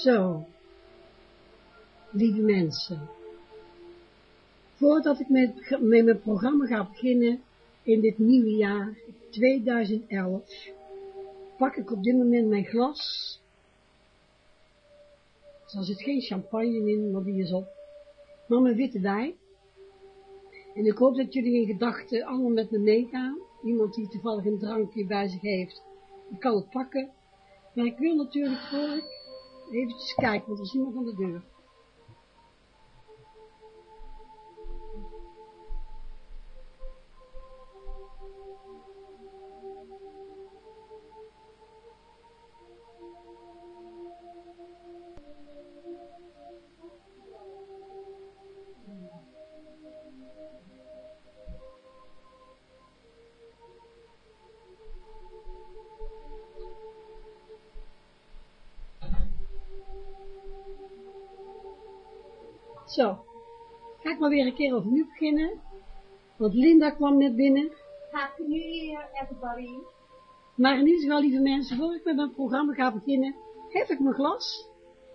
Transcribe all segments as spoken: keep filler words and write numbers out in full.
Zo, lieve mensen, voordat ik met, met mijn programma ga beginnen in dit nieuwe jaar tweeduizend elf, pak ik op dit moment mijn glas. Er zit geen champagne in, maar die is op, maar mijn witte wijn. En ik hoop dat jullie in gedachten allemaal met me meegaan. Iemand die toevallig een drankje bij zich heeft, die kan het pakken. Maar ik wil natuurlijk voor ik eventjes kijken, want er is iemand aan de deur. Zo, ga ik maar weer een keer opnieuw beginnen, want Linda kwam net binnen. Happy New Year, everybody. Maar in ieder geval, lieve mensen, voor ik met mijn programma ga beginnen, heb ik mijn glas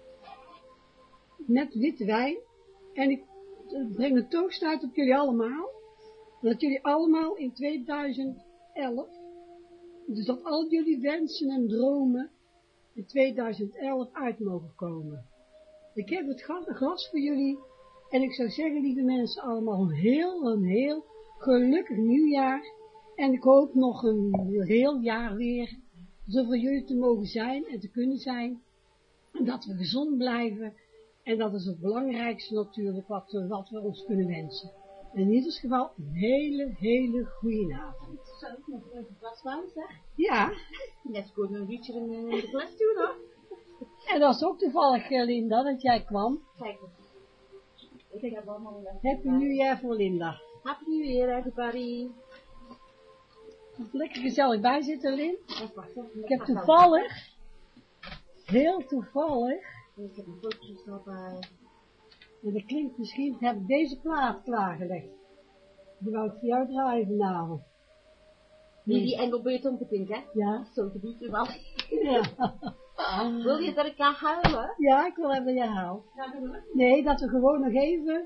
met witte wijn en ik breng een toast uit op jullie allemaal, dat jullie allemaal in tweeduizend elf, dus dat al jullie wensen en dromen in tweeduizend elf uit mogen komen. Ik heb het glas voor jullie en ik zou zeggen, lieve mensen, allemaal een heel, een heel gelukkig nieuwjaar. En ik hoop nog een heel jaar weer zo voor jullie te mogen zijn en te kunnen zijn. En dat we gezond blijven. En dat is het belangrijkste natuurlijk wat we, wat we ons kunnen wensen. In ieder geval een hele, hele goede avond. Zou ik nog even glas wijn, zeg? Ja. Net goed een liedje in de glas doen, hoor. En dat is ook toevallig, Linda, dat jij kwam. Kijk eens. Ik heb allemaal een Happy New Year voor Linda. Happy New Year, everybody. Lekker gezellig bij zitten, Lin. Ik heb toevallig, heel toevallig, ik heb een fotootje erbij. en dat klinkt misschien, heb ik deze plaat klaargelegd. Die wou ik voor jou draaien vanavond. Nee, die Engelbeurt-Ompetink, hè? Ja. Zo te bieden wel. Ja. Wil je dat ik ga huilen? Ja, ik wil even dat je haalt. Ja, doen we. Nee, dat we gewoon nog even.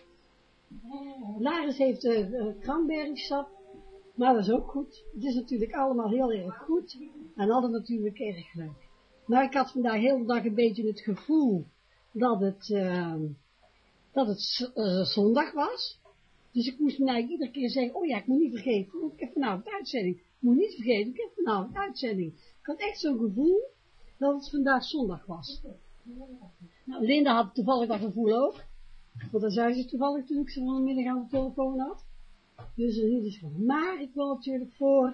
Laris heeft uh, uh, cranberry-sap, maar dat is ook goed. Het is natuurlijk allemaal heel erg goed en altijd natuurlijk erg leuk. Maar ik had vandaag heel de dag een beetje het gevoel dat het, uh, dat het uh, zondag was. Dus ik moest me eigenlijk iedere keer zeggen, oh ja, ik moet niet vergeten, ik heb vanavond uitzending. Ik moet niet vergeten, ik heb vanavond uitzending. Ik had echt zo'n gevoel dat het vandaag zondag was. Nou, Linda had toevallig dat gevoel ook. Want dan zei ze toevallig toen ik ze vanmiddag aan de telefoon had. Dus in ieder geval. Maar ik wil natuurlijk voor,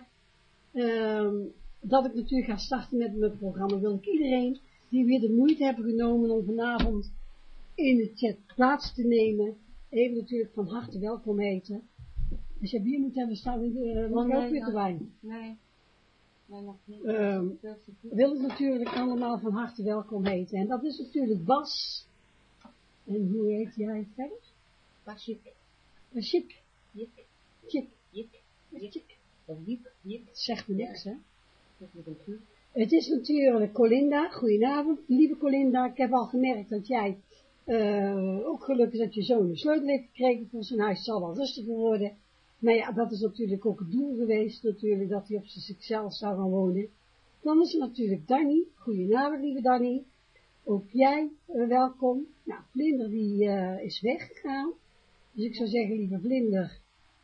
um, dat ik natuurlijk ga starten met mijn programma, wil ik iedereen die weer de moeite hebben genomen om vanavond in de chat plaats te nemen, even natuurlijk van harte welkom heten. Als je bier moet hebben staan, uh, mag je ook witte wijn? Nee. Nee, nog niet. Um, wil ik natuurlijk allemaal van harte welkom heten. En dat is natuurlijk Bas. En hoe heet jij verder? Basjik. Basjik. Jik. Jik. Jik. Jik. Of Jik. Jik. Zegt me niks, hè? Dat is een goed. Het is natuurlijk Colinda. Goedenavond, lieve Colinda. Ik heb al gemerkt dat jij uh, ook gelukkig dat je zo'n sleutel heeft gekregen voor zijn huis. Het zal wel rustiger worden. Maar ja, dat is natuurlijk ook het doel geweest, natuurlijk, dat hij op zijn zichzelf zou gaan wonen. Dan is er natuurlijk Danny. Goedenavond, lieve Danny. Ook jij, uh, welkom. Nou, Vlinder die uh, is weggegaan. Dus ik zou zeggen, lieve Vlinder,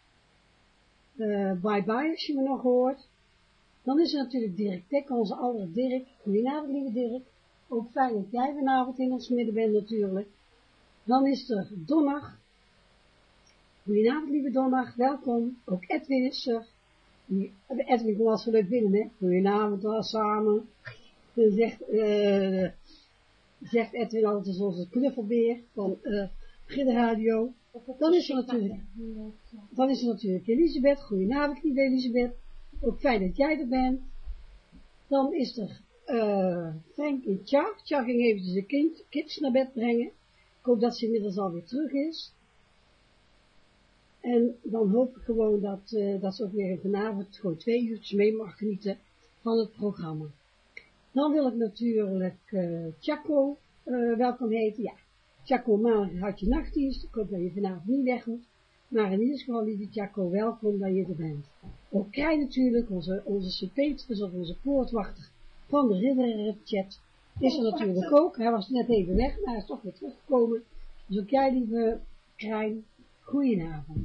uh, bye bye als je me nog hoort. Dan is er natuurlijk Dirk Tek, onze oude Dirk. Goedenavond, lieve Dirk. Ook fijn dat jij vanavond in ons midden bent natuurlijk. Dan is er Donner. Goedenavond, lieve Donner, welkom. Ook Edwin is er. Die, Edwin komt als leuk binnen, hè. Goedenavond, al samen. Dan zegt, uh, zegt Edwin altijd als onze knuffelbeer van uh, Giddenradio. Dan is er natuurlijk, dan is er natuurlijk Elisabeth. Goedenavond, lieve Elisabeth. Ook fijn dat jij er bent. Dan is er uh, Frank en Tja. Tja ging eventjes de kind, kids naar bed brengen. Ik hoop dat ze inmiddels alweer terug is. En dan hoop ik gewoon dat, uh, dat ze ook weer vanavond gewoon twee uurtjes mee mag genieten van het programma. Dan wil ik natuurlijk uh, Chaco uh, welkom heten. Ja, Jaco, maandag had je nachtdienst. Ik hoop dat je vanavond niet weg moet. Maar in ieder geval, lieve Jaco, welkom dat je er bent. Ook Krij natuurlijk, onze, onze Sint-Petrus of onze poortwachter van de ridderchat, is er natuurlijk ook. Hij was net even weg, maar hij is toch weer teruggekomen. Dus ook jij, lieve Krijn, goedenavond.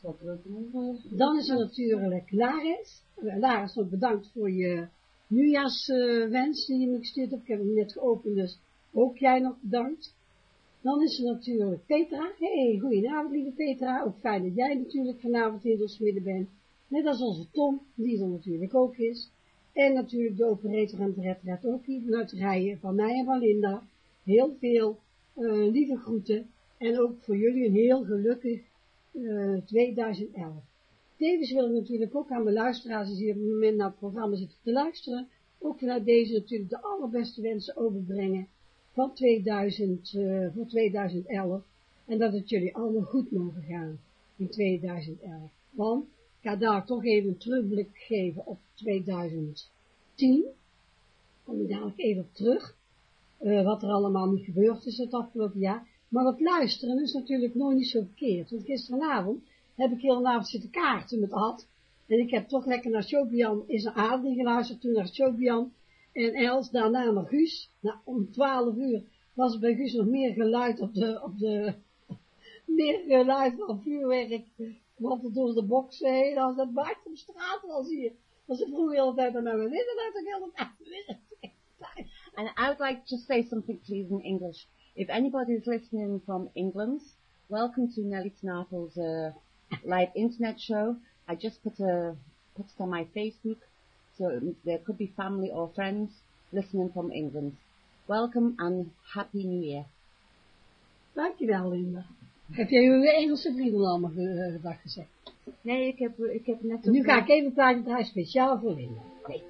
Dan is er natuurlijk Laris. Laris, ook bedankt voor je nieuwjaarswens die je me gestuurd hebt. Ik heb hem net geopend, dus ook jij nog bedankt. Dan is er natuurlijk Petra. Hey, goedenavond lieve Petra. Ook fijn dat jij natuurlijk vanavond in ons midden bent. Net als onze Tom, die er natuurlijk ook is. En natuurlijk de operator en de redred ook hier vanuit de rijen van mij en van Linda. Heel veel uh, lieve groeten. En ook voor jullie een heel gelukkig uh, tweeduizend elf. Tevens wil ik natuurlijk ook aan mijn luisteraars die op het moment naar het programma zitten te luisteren. Ook vanuit deze natuurlijk de allerbeste wensen overbrengen. Van tweeduizend, uh, voor tweeduizend elf. En dat het jullie allemaal goed mogen gaan in tweeduizend elf. Want ik ga daar toch even een terugblik geven op tweeduizend tien. Kom ik dadelijk even op terug. Uh, wat er allemaal niet gebeurd is het afgelopen jaar. Maar dat luisteren is natuurlijk nog niet zo verkeerd. Want gisteravond heb ik heel een avond zitten kaarten met Ad. En ik heb toch lekker naar Shobian is een Adrie geluisterd. Toen naar Shobian. En Els, daarna naar Guus. Nou, om twaalf uur was er bij Guus nog meer geluid op de, op de, meer geluid van vuurwerk. Want het door de boksen heen, als dat maakt op straat was hier. Was ze vroeger de hele tijd aan mijn internet ook heel de tijd. And I would like to say something please in English. If anybody is listening from England, welcome to Nelly Tenapel's uh, live internet show. I just put, a, put it on my Facebook. So there could be family or friends listening from England. Welcome and Happy New Year. Dankjewel, Linda. Heb jij je Engelse vrienden allemaal gedag gezegd? Nee, ik heb, ik heb net... Nu ga ik even een plaatje draaien speciaal voor Linda. Nee.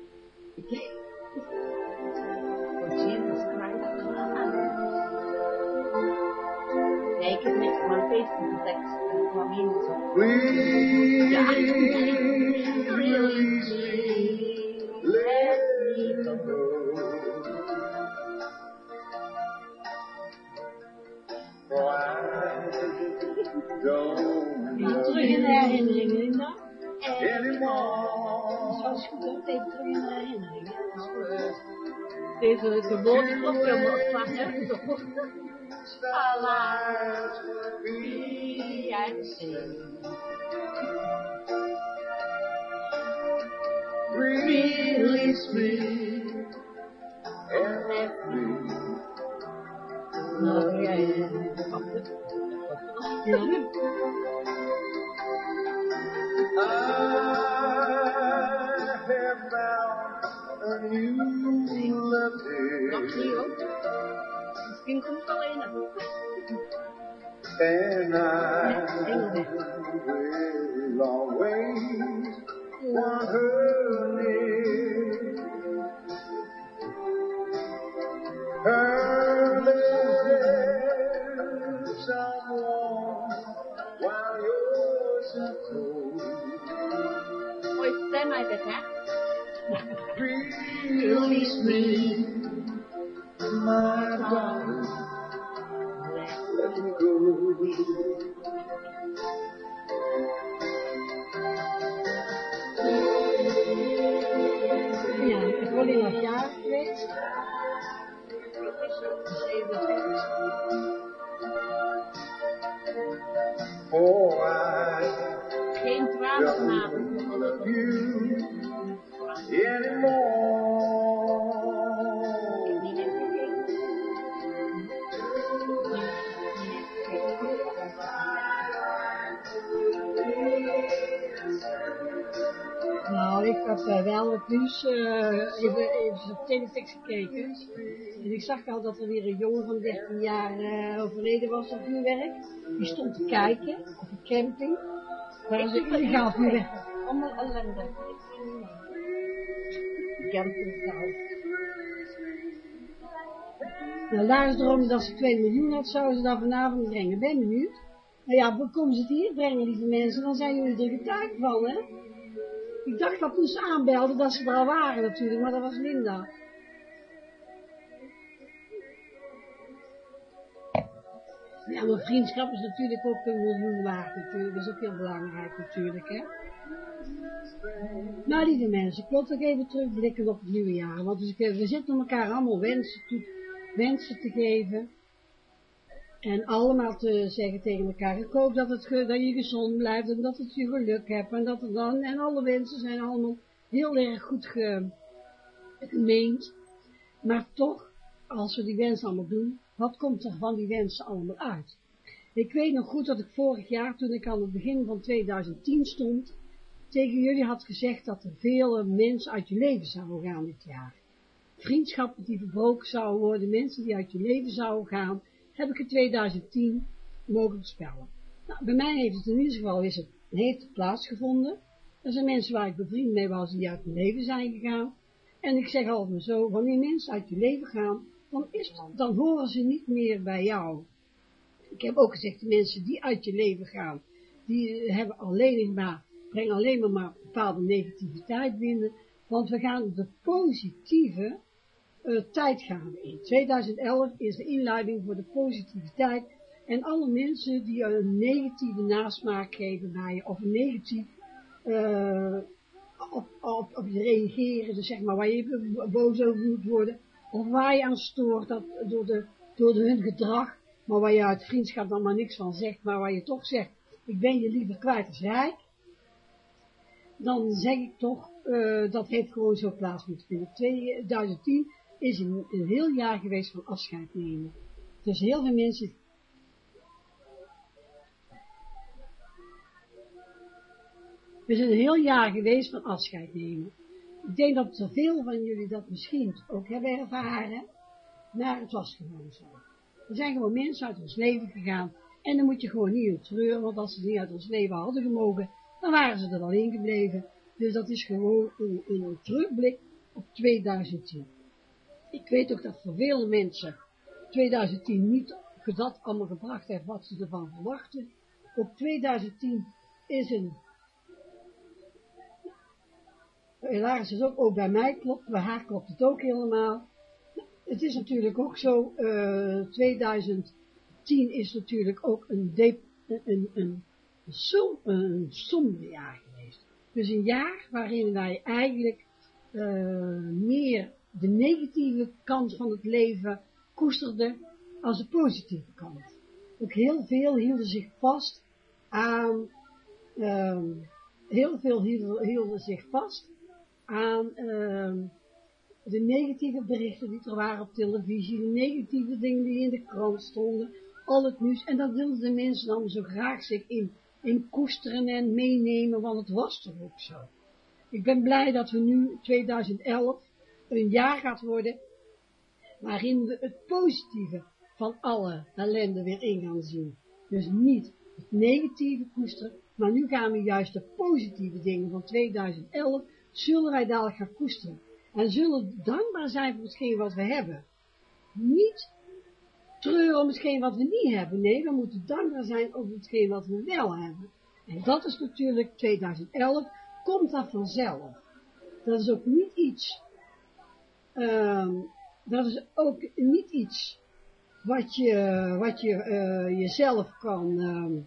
Oh, Jesus Christ. Nee, ik heb net op mijn Facebook gezegd. Ik kwam hier niet zo. Ja. Let me go. Even terug in de herinneringen, Linda. Zo is goed ook, even terug in de herinneringen. Deze geboorteklok opvangen. Allah, wie en zee. Release me and let me love you. I have found a new loving. Misschien komt het alleen. And I will always want her near. Her lips are warm while yours are cold. Mooi stem uit het, hè? Release me, my darling. Let me go. Ja, ik word in het jaar geweest. Oh, I Geen tranen vanavond. don't love you anymore. Nou, ik had uh, wel het nieuws uh, even, even op teletext gekeken. En ik zag al dat er weer een jongen van dertien jaar uh, overleden was op vuurwerk. Die stond te kijken op een camping. Waar ze illegaal vuurwerk. Allemaal ellende. Campingvrouw. Nou, Lars droomde dat ze twee miljoen had, zouden ze dat vanavond brengen. Ben benieuwd. Nou ja, hoe komen ze het hier brengen, lieve mensen? Dan zijn jullie er getuige van, hè? Ik dacht dat toen ze aanbelden dat ze er al waren natuurlijk, maar dat was Linda. Ja, maar vriendschap is natuurlijk ook een miljoen waard natuurlijk. Dat is ook heel belangrijk natuurlijk, hè. Nou, lieve mensen, ik wil toch even terugblikken op het nieuwe jaar. Want dus, we zitten elkaar allemaal wensen, toe, wensen te geven. En allemaal te zeggen tegen elkaar, ik hoop dat, het, dat je gezond blijft en dat het je geluk hebt. En dat het dan, en alle wensen zijn allemaal heel erg goed ge, gemeend. Maar toch, als we die wensen allemaal doen, wat komt er van die wensen allemaal uit? Ik weet nog goed dat ik vorig jaar, toen ik aan het begin van tweeduizend tien stond, tegen jullie had gezegd dat er vele mensen uit je leven zouden gaan dit jaar. Vriendschappen die verbroken zouden worden, mensen die uit je leven zouden gaan, heb ik in tweeduizend tien mogen voorspellen. Nou, bij mij heeft het in ieder geval is het, heeft het plaatsgevonden. Er zijn mensen waar ik bevriend mee was die uit mijn leven zijn gegaan. En ik zeg altijd zo, wanneer mensen uit je leven gaan, dan, is het, dan horen ze niet meer bij jou. Ik heb ook gezegd, de mensen die uit je leven gaan, die hebben alleen maar, brengen alleen maar, maar bepaalde negativiteit binnen, want we gaan de positieve uh, tijd gaan in. tweeduizend elf is de inleiding voor de positiviteit en alle mensen die een negatieve nasmaak geven bij je, of een negatief uh, op, op, op je reageren, dus zeg maar, waar je boos over moet worden, of waar je aan stoort dat, door, de, door de, hun gedrag, maar waar je uit vriendschap dan maar niks van zegt, maar waar je toch zegt, ik ben je liever kwijt als rijk, dan zeg ik toch, uh, dat heeft gewoon zo plaats moeten vinden. tweeduizend tien is een, een heel jaar geweest van afscheid nemen. Dus heel veel mensen... Het is een heel jaar geweest van afscheid nemen. Ik denk dat er veel van jullie dat misschien ook hebben ervaren, maar het was gewoon zo. Er zijn gewoon mensen uit ons leven gegaan en dan moet je gewoon niet in treuren, want als ze niet uit ons leven hadden gemogen, dan waren ze er al in gebleven. Dus dat is gewoon een, een terugblik op tweeduizend tien. Ik weet ook dat voor vele mensen tweeduizend tien niet dat allemaal gebracht heeft wat ze ervan verwachten. Op tweeduizend tien is een, helaas is ook, ook bij mij klopt, bij haar klopt het ook helemaal. Het is natuurlijk ook zo, uh, tweeduizend tien is natuurlijk ook een, de, een, een, een, som, een somber jaar geweest. Dus een jaar waarin wij eigenlijk uh, meer de negatieve kant van het leven koesterden als de positieve kant. Ook heel veel hielden zich vast aan, uh, heel veel hielden, hielden zich vast aan uh, de negatieve berichten die er waren op televisie, de negatieve dingen die in de krant stonden, al het nieuws. En dat wilden de mensen dan zo graag zich in, in koesteren en meenemen, want het was toch ook zo. Ik ben blij dat we nu, tweeduizend elf, een jaar gaat worden, waarin we het positieve van alle ellende weer in gaan zien. Dus niet het negatieve koesteren, maar nu gaan we juist de positieve dingen van tweeduizend elf, zullen wij dadelijk gaan koesteren. En zullen dankbaar zijn voor hetgeen wat we hebben. Niet treuren om hetgeen wat we niet hebben. Nee, we moeten dankbaar zijn over hetgeen wat we wel hebben. En dat is natuurlijk tweeduizend elf, komt dat vanzelf. Dat is ook niet iets, um, dat is ook niet iets wat je, wat je uh, jezelf kan, um,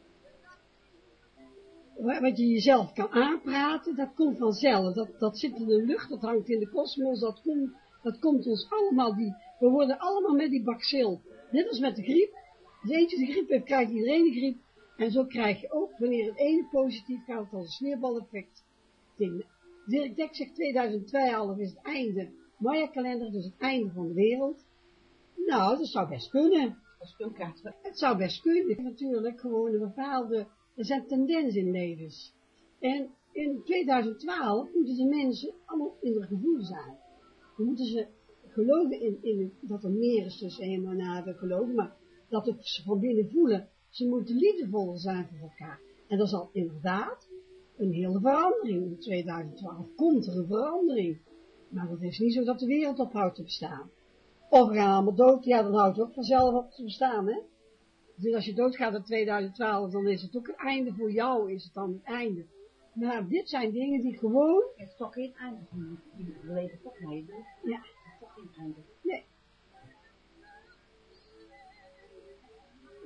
wat je jezelf kan aanpraten, dat komt vanzelf. Dat, dat zit in de lucht, dat hangt in de kosmos, dat komt, dat komt ons allemaal, die, we worden allemaal met die bacil. Net als met de griep. Als eentje de griep heeft, krijgt iedereen de griep. En zo krijg je ook, wanneer het ene positief gaat, als een sneeuwbaleffect. Dirk Dek zegt tweeduizend twaalf is het einde, Maya-kalender, dus het einde van de wereld. Nou, dat zou best kunnen. Het zou best kunnen, natuurlijk, gewoon een bepaalde, er zijn tendensen in levens. En in tweeduizend twaalf moeten de mensen allemaal in het gevoel zijn. Dan moeten ze geloven in, in dat er meer is tussen hem en haar geloven, maar dat het ze van binnen voelen. Ze moeten liefdevoller zijn voor elkaar. En dat is al inderdaad een hele verandering. In tweeduizend twaalf komt er een verandering. Maar het is niet zo dat de wereld ophoudt te bestaan. Of we gaan allemaal dood, ja, dan houdt het ook vanzelf op te bestaan, hè. Dus als je doodgaat in tweeduizend twaalf, dan is het ook het einde voor jou, is het dan het einde. Maar dit zijn dingen die gewoon... Het is toch geen einde. We leven toch mee, hè? Ja. Het is toch geen einde. Nee.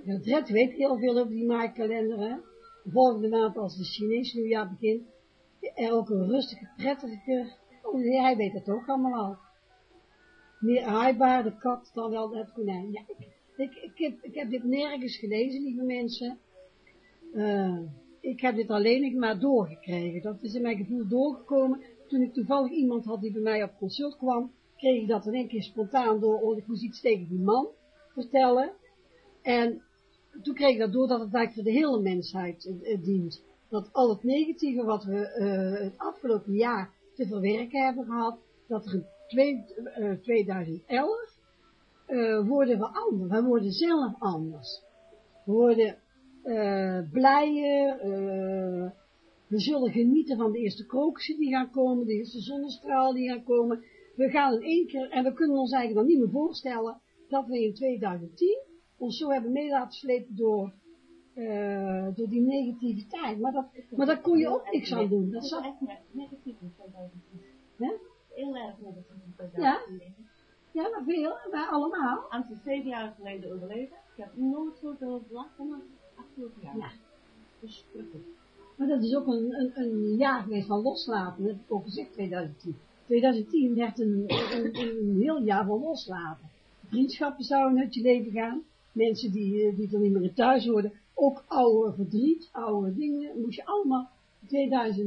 De Dred weet heel veel over die maaikalender, hè. Volgende maand als de Chinese nieuwjaar begint, en ook een rustige, prettige, oh, hij weet het ook allemaal al. Meer aaibaar de kat dan wel het konijn. Ja, ik, ik, ik, heb, ik heb dit nergens gelezen, lieve mensen. Uh, ik heb dit alleen maar doorgekregen. Dat is in mijn gevoel doorgekomen. Toen ik toevallig iemand had die bij mij op consult kwam, kreeg ik dat in één keer spontaan door, oh, ik moest iets tegen die man vertellen. En toen kreeg ik dat door dat het eigenlijk voor de hele mensheid uh, uh, dient. Dat al het negatieve wat we uh, het afgelopen jaar te verwerken hebben gehad, dat er in twee, uh, twintig elf uh, worden we anders. We worden zelf anders. We worden uh, blijer, uh, we zullen genieten van de eerste krokussen die gaan komen, de eerste zonnestralen die gaan komen. We gaan in één keer, en we kunnen ons eigenlijk dan niet meer voorstellen, dat we in twintig tien ons zo hebben mee laten slepen door, uh, door die negativiteit. Maar dat, maar daar kon je ook niks aan doen. Dat is echt negatief in twintig tien. Ja? Heel erg negatief in twintig tien. Ja, ja, maar veel, wij allemaal. Aan het zeven jaar geleden overleden. Ik heb nooit zoveel last van het afgelopen jaar. Ja. Dus terug. Maar dat is ook een, een, een jaar geweest van loslaten, dat heb ik ook gezegd, twintig tien. twintig tien werd een, een, een heel jaar van loslaten. Vriendschappen zouden uit je leven gaan, mensen die, die er niet meer in thuis hoorden, ook oude verdriet, oude dingen, moest je allemaal twintig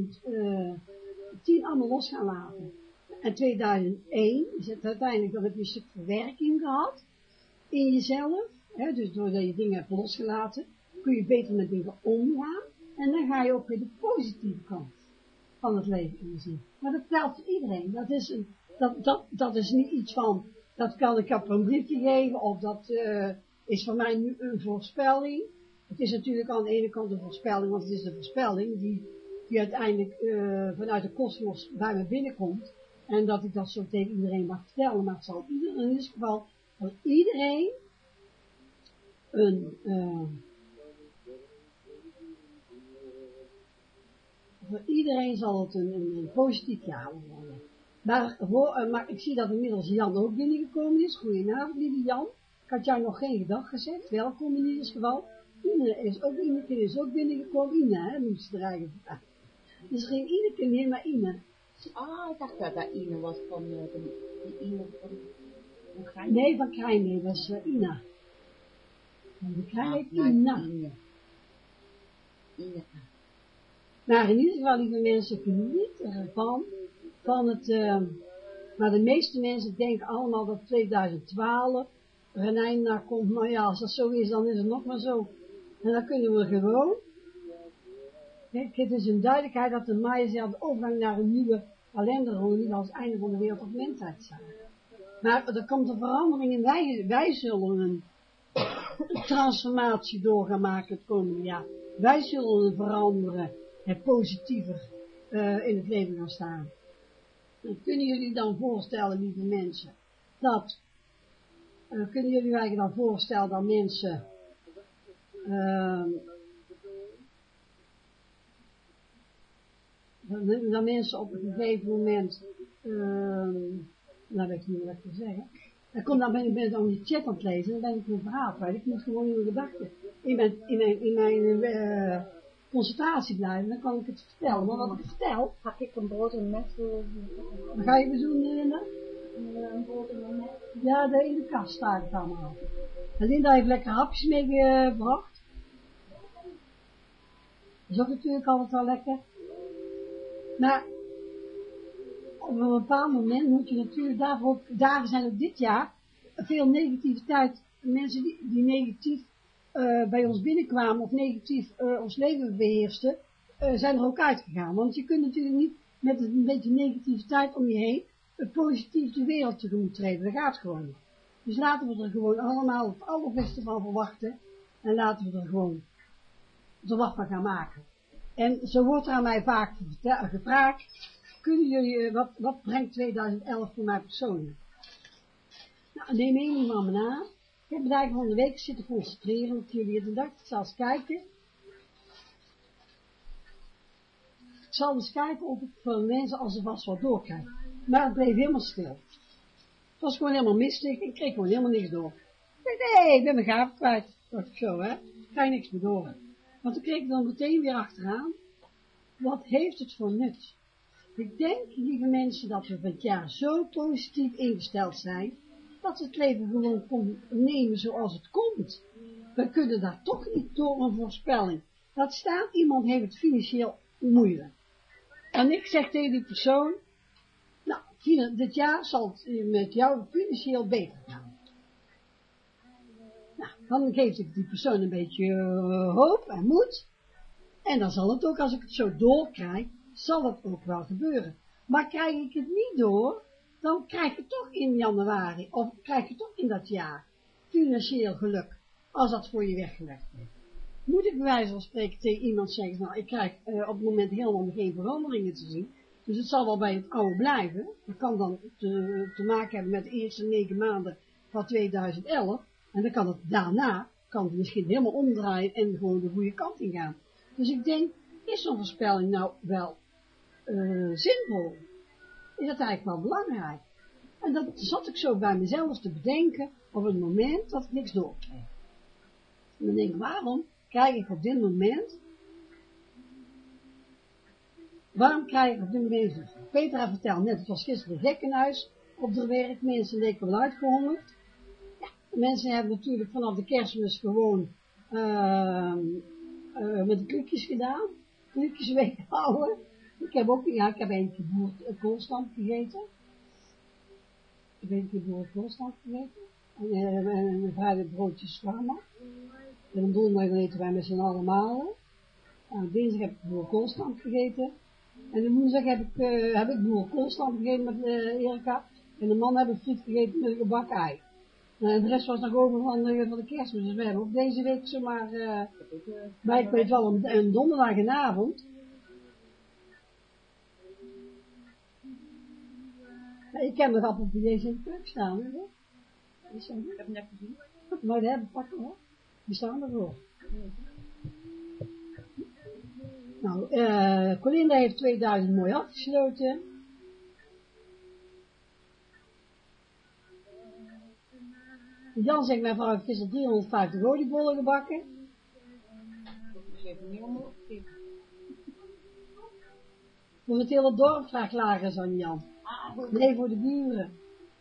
tien allemaal los gaan laten. En tweeduizend één is het uiteindelijk, dat heb je een stuk verwerking gehad in jezelf, hè, dus doordat je dingen hebt losgelaten, kun je beter met dingen omgaan. En dan ga je ook weer de positieve kant van het leven inzien. Maar dat telt voor iedereen. Dat is, een, dat, dat, dat is niet iets van, dat kan ik op een briefje geven, of dat uh, is voor mij nu een voorspelling. Het is natuurlijk aan de ene kant een voorspelling, want het is een voorspelling die, die uiteindelijk uh, vanuit de kosmos bij me binnenkomt. En dat ik dat zo tegen iedereen mag vertellen. Maar het zal iedereen, in ieder geval voor iedereen een... Uh, Voor iedereen zal het een, een, een positief jaar worden. Maar, voor, uh, maar ik zie dat inmiddels Jan ook binnengekomen is. Goedenavond, lieve Jan. Ik had jou nog geen gedag gezegd. Welkom in ieder geval. Ine is ook, Ineke is ook binnengekomen. Ine, hè, moest ze er eigenlijk vragen. Dus geen Ineke meer, maar Ine. Ah, ik dacht dat dat Ine was van uh, de, de Ine van, van Krijn. Nee, van Krijn, nee, dat was uh, Ina. En de Krijn heet ja, Ina. Ine. Ine. Maar in ieder geval, lieve mensen, geniet ervan, van het, uh, maar de meeste mensen denken allemaal dat twintig twaalf er een einde naar komt, maar ja, als dat zo is, dan is het nog maar zo. En dan kunnen we gewoon, kijk, het is een duidelijkheid dat de Maya zelf de overgang naar een nieuwe kalender, gewoon niet als het einde van de wereld of mensheid zijn. Maar er komt een verandering in, wij, wij zullen een transformatie door gaan maken het komende jaar. Wij zullen veranderen. Het positiever uh, in het leven gaan staan. En kunnen jullie dan voorstellen, lieve mensen, dat, uh, kunnen jullie eigenlijk dan voorstellen dat mensen, uh, dat, dat mensen op een gegeven moment, uh, nou weet ik niet wat ik wil zeggen, dan kom dan ben ik ben dan die chat aan het lezen, dan ben ik mijn verhaal kwijt, ik moet gewoon in mijn gedachten, in mijn, in mijn, in mijn uh, concentratie blijven, dan kan ik het vertellen. Maar wat ik vertel... Hak ik een brood en mes? Wat ga je bezoeken, Linda? Een brood en een mes? Ja, de in de kast staat het allemaal. En Linda heeft lekker hapjes meegebracht. Dat is ook natuurlijk altijd wel lekker. Maar op een bepaald moment moet je natuurlijk, daarvoor ook, dagen zijn ook dit jaar, veel negativiteit, mensen die, die negatief Uh, bij ons binnenkwamen of negatief uh, ons leven beheersten, uh, zijn er ook uitgegaan. Want je kunt natuurlijk niet met een beetje negativiteit om je heen uh, positief de wereld tegemoet treden. Dat gaat gewoon niet. Dus laten we er gewoon allemaal op alle beste van verwachten en laten we er gewoon er wat van gaan maken. En zo wordt er aan mij vaak gevraagd, kunnen jullie, wat, wat brengt twintig elf voor mij persoonlijk? Nou, neem één iemand me na. Ik heb me daar van de week zitten concentreren op jullie. En dacht ik zal eens kijken. Ik zal eens kijken of ik voor mensen als er vast wat doorkrijg. Maar het bleef helemaal stil. Het was gewoon helemaal mistig. Ik kreeg gewoon helemaal niks door. Ik dacht, nee, ik ben mijn gaaf kwijt. dacht ik zo, hè. Ga je niks meer door. Want toen kreeg ik dan meteen weer achteraan. Wat heeft het voor nut? Ik denk, lieve mensen, dat we het jaar zo positief ingesteld zijn, dat we het leven gewoon kon nemen zoals het komt. We kunnen daar toch niet door een voorspelling. Dat staat, iemand heeft het financieel moeilijk. En ik zeg tegen die persoon, nou, dit jaar zal het met jou financieel beter gaan. Nou, dan geef ik die persoon een beetje uh, hoop en moed. En dan zal het ook, als ik het zo doorkrijg, zal het ook wel gebeuren. Maar krijg ik het niet door, dan krijg je toch in januari, of krijg je toch in dat jaar, financieel geluk, als dat voor je weggelegd wordt. Moet ik bij wijze van spreken tegen iemand zeggen, nou, ik krijg uh, op het moment helemaal geen veranderingen te zien, dus het zal wel bij het oude blijven. Dat kan dan te, te maken hebben met de eerste negen maanden van tweeduizend elf, en dan kan het daarna, kan het misschien helemaal omdraaien en gewoon de goede kant in gaan. Dus ik denk, is zo'n voorspelling nou wel uh, zinvol? Is dat eigenlijk wel belangrijk? En dat zat ik zo bij mezelf te bedenken op het moment dat ik niks doorkreeg. En dan denk ik, waarom krijg ik op dit moment, waarom krijg ik op dit moment, Petra vertelde net, het was gisteren een gekkenhuis op de werk, mensen leken wel uitgehongerd. Ja, mensen hebben natuurlijk vanaf de Kerstmis gewoon uh, uh, met de koekjes gedaan, koekjes weggehouden. Ik heb ook, ja, ik heb een keer boer, koolstamp gegeten. Ik heb een keer boer koolstamp gegeten. En, uh, en een vrijdag broodjes zwaar. En op donderdag eten wij met z'n allen malen. En op dinsdag heb ik boerenkoolstamp gegeten. En op woensdag heb ik, uh, heb ik boerenkoolstamp gegeten met uh, Erika. En de man heb ik friet gegeten met een gebakken ei. En de rest was nog over van de, van de Kerstmis. Dus we hebben ook deze week zomaar, uh, maar ik weet wel, een, een donderdag en avond. Ik heb nog appelfilet in de keuken staan, hè? Ik heb hem net gezien. Maar die hebben pakken hoor. Die staan ervoor. Nou, uh, Colinda heeft tweeduizend mooi afgesloten. Jan zegt, mijn vrouw heeft gisteren driehonderdvijftig oliebollen gebakken. Voor het hele dorp vraagt lager aan Jan. Nee, voor de buren.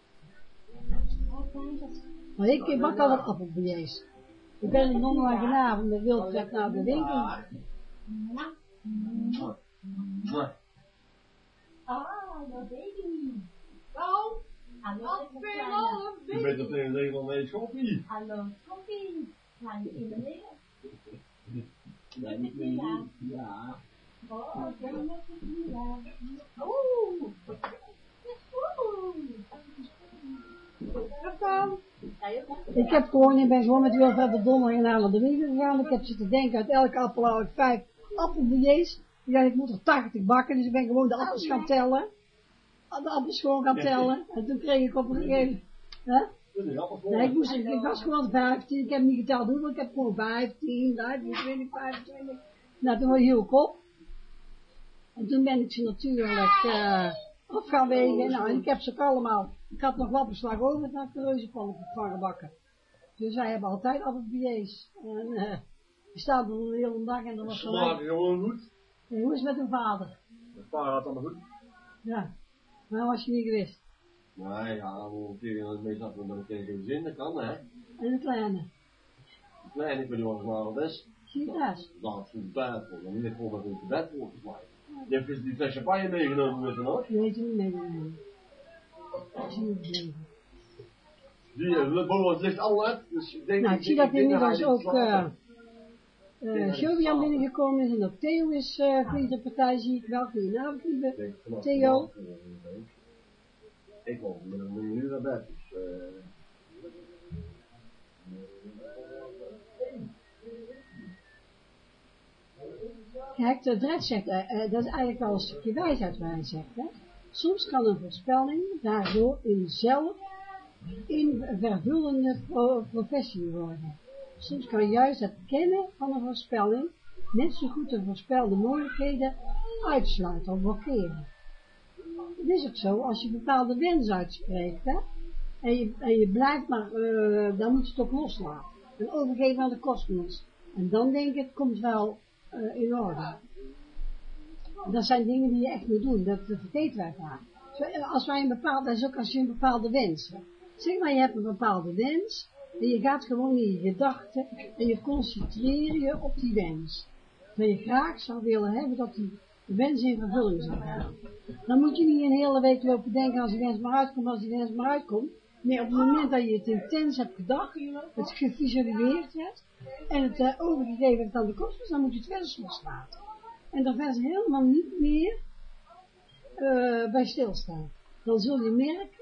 Maar ik bak altijd appelbillets. Ik ben in donderdagavond met Wilfred naar de winkel. Ah, dat baby. Kom. Hallo, Je bent op een Nederland mee schoffie. Hallo, schoffie. Ga je in de middag? Ja, niet meer. Ja. Oh, ik heb nog een ja. Oeh. Ik heb gewoon, ik ben gewoon met Wilfred de donderdag naar de winkel gegaan. Ik heb zitten denken, uit elke appel hou ik vijf appelbillets. Ik dacht, ik moet er tachtig bakken, dus ik ben gewoon de appels gaan tellen. De appels gewoon gaan tellen. En toen kreeg ik op een gegeven moment, nee, ik moest, ik was gewoon vijftien, ik heb niet geteld hoeveel, ik heb gewoon vijftien, vijfentwintig, vijfentwintig. Nou, toen hield ik op. En toen ben ik ze natuurlijk uh, op gaan wegen. Nou, en ik heb ze ook allemaal, ik had nog wat beslag over, dan had ik de reuzenpan van gebakken. Dus wij hebben altijd appelbillets. En uh, die staat er de hele dag en dat was zo leuk. Gewoon goed. En hoe is het met uw vader? Mijn vader had allemaal goed. Ja, maar was je niet geweest. Nee, ja, een keer in het meest af met een keer geen zin, dat kan hè. En de kleine? De kleine, ik weet niet wat het nou is. Zie je thuis? Nou, zo'n tijd voor, dan moet ik gewoon met een bed volgens mij. Je hebt dus die fles champagne meegenomen met een hoor. Die heeft je niet meegenomen. Ik zie het niet. Die uh, het ligt allemaal uit, dus ik denk... Nou, ik zie dat inmiddels ook uh, uh, Jovian binnengekomen is en ook Theo is uh, voor iedere partij, zie ik wel. Goedenavond, lieve Theo. Ik wil met een uur naar bed, dus... Uh, Kijk, de Dred zegt, uh, uh, dat is eigenlijk wel een stukje wijsheid waar hij zegt, hè. Soms kan een voorspelling daardoor in zelf in een vervullende pro professie worden. Soms kan juist het kennen van een voorspelling net zo goed de voorspelde mogelijkheden uitsluiten of blokkeren. Het is ook zo, als je bepaalde wens uitspreekt, hè, en je, en je blijft maar, uh, dan moet je het ook loslaten. En overgeven aan de kosmos. En dan denk ik, het komt wel uh, in orde. Dat zijn dingen die je echt moet doen, dat vergeten wij vaak. Als wij een bepaalde, dat is ook als je een bepaalde wens hebt. Zeg maar, je hebt een bepaalde wens, en je gaat gewoon in je gedachten, en je concentreer je op die wens. Dat je graag zou willen hebben dat die wens in vervulling zou gaan. Dan moet je niet een hele week lopen denken als die wens maar uitkomt, als die wens maar uitkomt. Nee, op het moment dat je het intens hebt gedacht, het gevisualiseerd hebt, en het uh, overgegeven hebt aan de kosmos, dan moet je het wens loslaten. En daar verder helemaal niet meer uh, bij stilstaan. Dan zul je merken,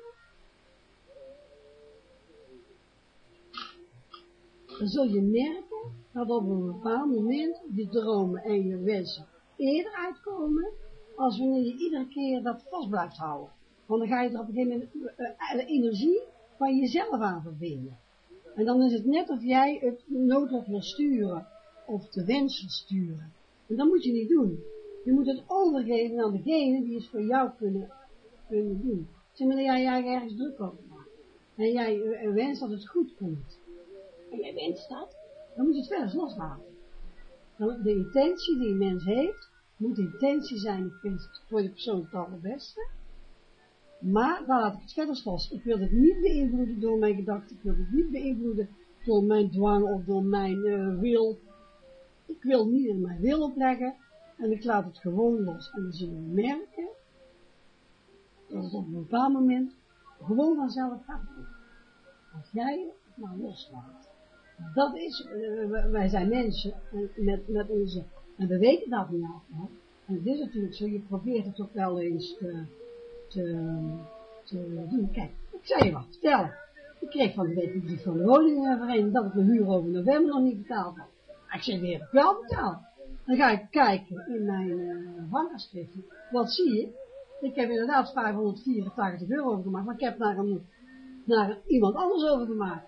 dan zul je merken dat op een bepaald moment je dromen en je wensen eerder uitkomen, als wanneer je iedere keer dat vast blijft houden. Want dan ga je er op een gegeven moment uh, de energie van jezelf aan verbinden. En dan is het net of jij het noodlot wil sturen, of de wens wil sturen. En dat moet je niet doen. Je moet het overgeven aan degene die het voor jou kunnen, kunnen doen. Zeg maar dat jij, jij ergens druk over maakt. En jij uh, wenst dat het goed komt. En jij wenst dat. Dan moet je het verder loslaten. Dan de intentie die een mens heeft, moet de intentie zijn, ik vind het voor de persoon het allerbeste. Maar dan laat ik het verder los. Ik wil het niet beïnvloeden door mijn gedachten. Ik wil het niet beïnvloeden door mijn dwang of door mijn uh, wil. Ik wil niet in mijn wil opleggen. En ik laat het gewoon los. En dan zullen we merken dat het op een bepaald moment gewoon vanzelf gaat doen. Als jij het maar loslaat. Dat is, uh, wij zijn mensen met, met onze, en we weten dat niet altijd. En het is natuurlijk zo, je probeert het ook wel eens te, te, te doen. Kijk, ik zal je wat vertellen. Ik kreeg van de week een brief van de woningvereniging dat ik mijn huur over november nog niet betaald had. Ik zeg, die heb ik wel betaald. Dan ga ik kijken in mijn uh, vangerschriften. Wat zie je? Ik heb inderdaad vijfhonderdvierentachtig euro overgemaakt, maar ik heb naar, een, naar iemand anders overgemaakt.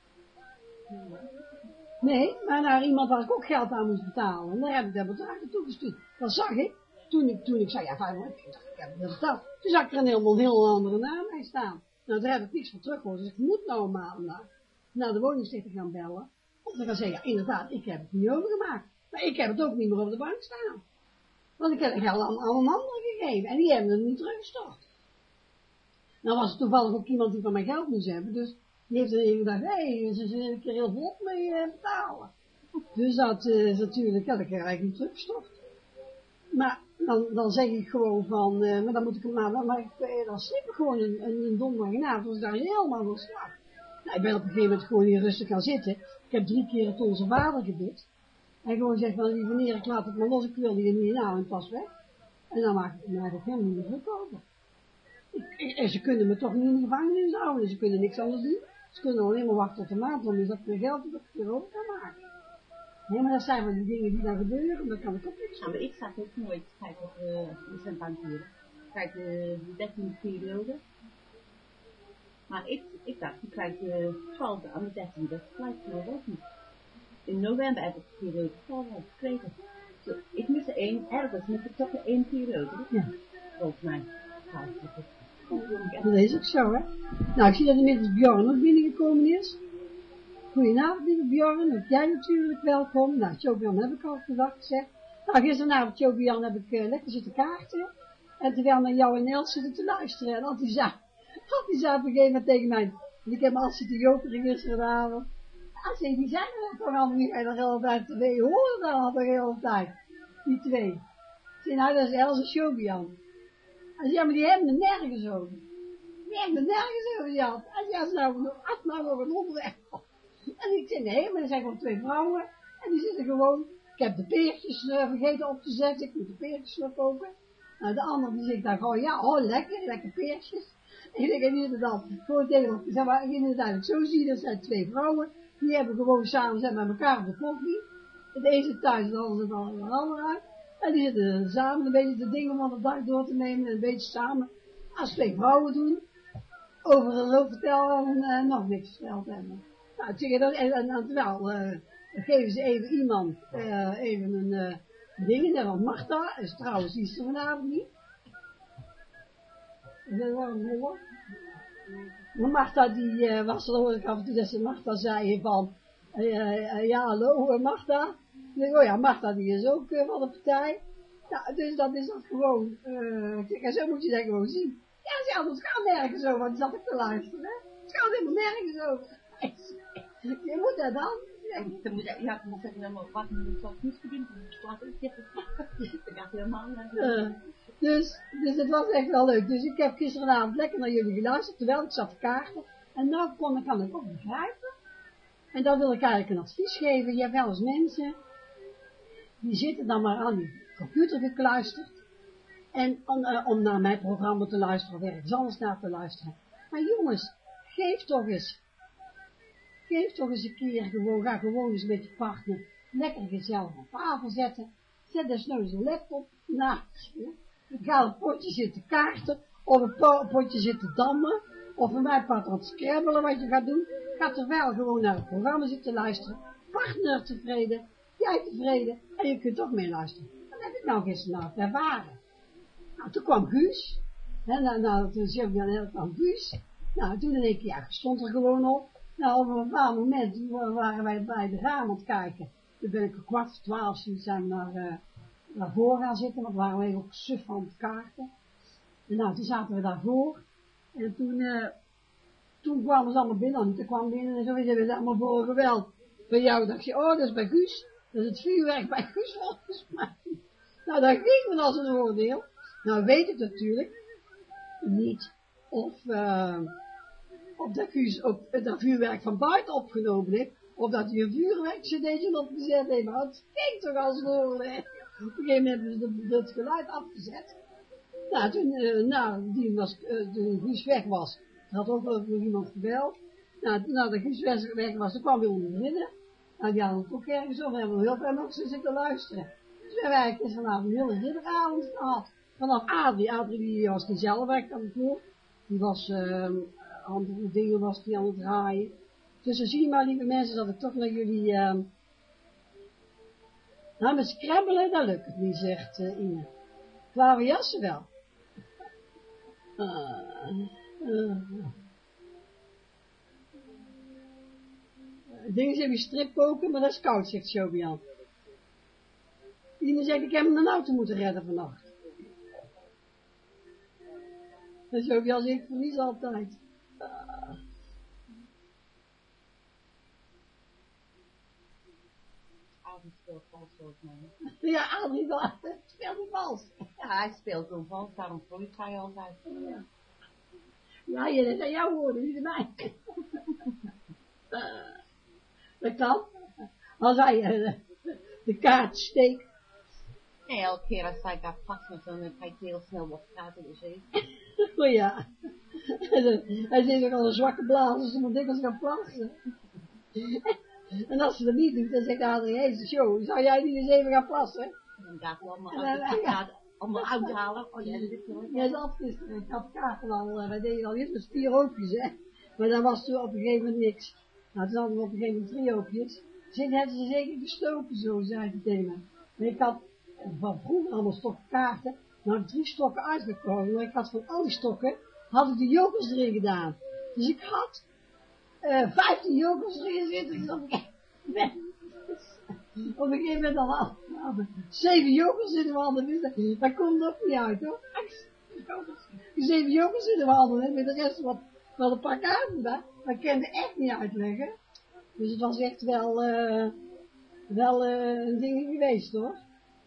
Nee, maar naar iemand waar ik ook geld aan moest betalen. En daar heb ik dat bedrag naartoe gestuurd. Dat zag ik. Toen ik, toen ik zei, ja, vijfhonderd, ik dacht, ik heb dat betaald. Toen zag ik er een helemaal heel andere naam bij staan. Nou, daar heb ik niks voor teruggehoord. Dus ik moet nou een maand naar, naar de woningstichting gaan bellen. Of dan gaan zeggen, ja, inderdaad, ik heb het niet overgemaakt. Maar ik heb het ook niet meer op de bank staan. Want ik heb het geld aan, aan een ander gegeven. En die hebben het niet teruggestort. Nou was het toevallig ook iemand die van mijn geld moest hebben. Dus die heeft er even gedacht, hé, hey, ze zijn een keer heel vlot mee uh, betalen. Dus dat uh, is natuurlijk, ja, dat krijg ik eigenlijk niet teruggestort. Maar dan, dan zeg ik gewoon van, uh, maar dan moet ik hem maar, dan, maar ik, uh, dan sliep ik gewoon een, een, een donderdagavond, was ik daar helemaal van slag. Nou, ik ben op een gegeven moment gewoon hier rustig gaan zitten. Ik heb drie keer het Onze Vader gebid. En gewoon zeg van, lieve meneer, ik laat het maar los, ik wil hier niet nou en pas weg. En dan maak ik het me eigenlijk helemaal niet meer druk over. En ze kunnen me toch niet in de gevangenis houden, ze kunnen niks anders doen. Ze kunnen alleen maar wachten tot de maand, dan is dat mijn geld dat ik weer over kan maken. Nee, maar dat zijn wel die dingen die dan gebeuren, dat kan ik ook niks aan. Maar ik zag ook nooit, kijk op de centbankieren. Kijk, de dertiende periode. Maar ik, ik dacht, je krijgt de twaalfde aan de dertiende, dat blijft nog ook niet. In november heb ik de periode twaalf gekregen. Dus ik mis er één, ergens moet ik toch er één periode. Ja. Volgens mij. Dat is ook zo, hè. Nou, ik zie dat inmiddels Bjorn nog binnengekomen is. Goedenavond, lieve Bjorn. Ook jij natuurlijk welkom. Nou, Tjobian heb ik al gedacht gezegd. Nou, gisteravond, Tjobian, heb ik uh, lekker zitten kaarten. En terwijl naar jou en Els zitten te luisteren. En had hij zei, had hij zei op een gegeven moment tegen mij. En ik heb me al zitten jokeren gisteravond. Als je die zijn er toch allemaal niet de hele tijd twee horen dan al de hele tijd. Die twee. Ik zei, nou, dat is Els en Tjobian. Hij zei, ja, maar die hebben er nergens over. Die hebben er nergens over, Jan. En ja, ze nou af nou over een onderweg. En ik zei, nee, maar er zijn gewoon twee vrouwen. En die zitten gewoon, ik heb de peertjes uh, vergeten op te zetten. Ik moet de peertjes nog kopen. Nou, de andere die zegt dan gewoon, ja, oh, lekker, lekker peertjes. En ik denk, en dan gewoon tegen me, zeg maar, inderdaad, zo zie je, dat zijn twee vrouwen. Die hebben gewoon samen, zijn met elkaar op de koffie. Het een zit thuis, het andere zit al in een ander uit. En die zitten samen een beetje de dingen van de dag door te nemen en een beetje samen, als twee vrouwen doen, over een hoop vertellen en uh, nog niks verteld hebben. Nou, ik zeg dat, en, en, en terwijl, uh, geven ze even iemand, uh, even een uh, ding, en want Martha is trouwens, die is er vanavond niet. Is dat wel een hoor? Maar Martha, die uh, was er, hoor ik af en toe, dat ze Martha zei van, Uh, uh, ja, hallo, uh, Martha. Ik denk, oh ja, Martha die is ook uh, van de partij. Ja, dus dat is dat gewoon, uh, ik zeg, en zo moet je dat gewoon zien. Ja, ze het gaat nergens over, want die zat ik te luisteren. Het gaat helemaal nergens over. Je moet dat dan. Ja, dan moet je, ja, dan zeg je dan maar, wat moet ik zelf niet verdienen, dan moet je laten zitten. Dat gaat helemaal niet. Uh, dus, dus het was echt wel leuk. Dus ik heb gisteravond lekker naar jullie geluisterd, terwijl ik zat te kaarten. En nou kon, kan ik ook begrijpen. En dan wil ik eigenlijk een advies geven. Je hebt wel eens mensen, die zitten dan maar aan die computer gekluisterd. En om, uh, om naar mijn programma te luisteren, of ergens anders naar te luisteren. Maar jongens, geef toch eens. Geef toch eens een keer gewoon, ga gewoon eens met je partner lekker gezellig op tafel zetten. Zet desnoods een laptop naast je. Ga een potje zitten kaarten, of een potje zitten dammen, of een mij part aan het scrabbelen wat je gaat doen. Ga terwijl gewoon naar het programma zitten luisteren. Partner tevreden, jij tevreden, en je kunt toch mee luisteren. Dat heb ik nou gisteravond ervaren. Nou, toen kwam Guus, hè, nou, nou, toen zei ik dan, kwam Guus. Nou, toen in één keer, ja, stond er gewoon op. Nou, op een bepaald moment waren wij bij de raam aan het kijken. Toen ben ik een kwart voor twaalf, toen zijn we naar, uh, naar voren gaan zitten, want we waren even ook suf aan het kaarten. En nou, toen zaten we daarvoor. En toen, uh, toen kwamen ze allemaal binnen, en toen kwam binnen en zo, we hebben allemaal voor een geweld. Bij jou dacht je, oh, dat is bij Guus. Dat is het vuurwerk bij Guus volgens mij. Nou, dat ging me als een oordeel. Nou, weet ik natuurlijk niet of... Uh, of dat Guus ook dat vuurwerk van buiten opgenomen heeft, of dat hij een vuurwerkcd'tje opgezet heeft, maar het ging toch als een oren. Op een gegeven moment hebben ze het geluid afgezet. Nou, toen, uh, nou, die was, uh, toen Guus weg was, had ook wel nog iemand gebeld. Nou, toen nou, de Guus weg was, toen kwam hij onder binnen. Nou, die hadden ook ergens over, hebben we heel veel nog zo zitten luisteren. Dus we hebben eigenlijk vanavond een hele ridderavond gehad. Vanaf Adrie, Adrie die was niet zelf weg aan het voor. Die was, uh, andere dingen was die aan het draaien. Dus dan zie je maar, lieve mensen, dat ik toch naar jullie, uh, nou, met scrabbelen, dat lukt het niet, zegt uh, Ine. Klare jassen wel. Uh, uh, Dingen zijn weer strippoken, maar dat is koud, zegt Sjobian. Ine zegt, ik heb hem een auto moeten redden vannacht. En Sjobian zegt, ik verlies altijd. Uh. Adrie speelt vals volgens mij. Ja, Adrie speelt niet vals. Ja, hij speelt gewoon vals, daarom vloeit hij altijd. Ja, ja je, dat zijn jouw woorden, niet de mijne. uh, dat kan. Als hij uh, de kaart steekt. Nee, elke keer als hij gaat plassen, dan gaat hij heel snel wat praten in de zee. Oh ja. Hij zit ook al een zwakke blaas, dus ze moet dikwijls gaan plassen. En als ze dat niet doet, dan zegt Adrie, hé, show, zou jij niet eens even gaan plassen? Dan gaat hij allemaal uit, ja. allemaal uithalen. Oh ja, dat is het. Ja, dat is het. Ik had kaarten al, wij deden al eerst met vier hoopjes, hè. Maar dan was er op een gegeven moment niks. Nou, toen hadden we op een gegeven moment drie hoopjes. Dus ik hebben ze zeker gestoken, zo, zei hij tegen me. Maar ik had van vroeger allemaal stokken kaarten, nou drie stokken uitgekomen. Maar ik had van al die stokken, had ik de jokers erin gedaan. Dus ik had uh, vijftien jokers erin zitten. Dus op een gegeven moment al al zeven jokers in de handen. Dus dat komt er ook niet uit, hoor. Die zeven jokers in de handen, met de rest wat, wel een paar kaarten bij. Maar ik kende echt niet uitleggen. Dus het was echt wel, uh, wel uh, een ding geweest, hoor.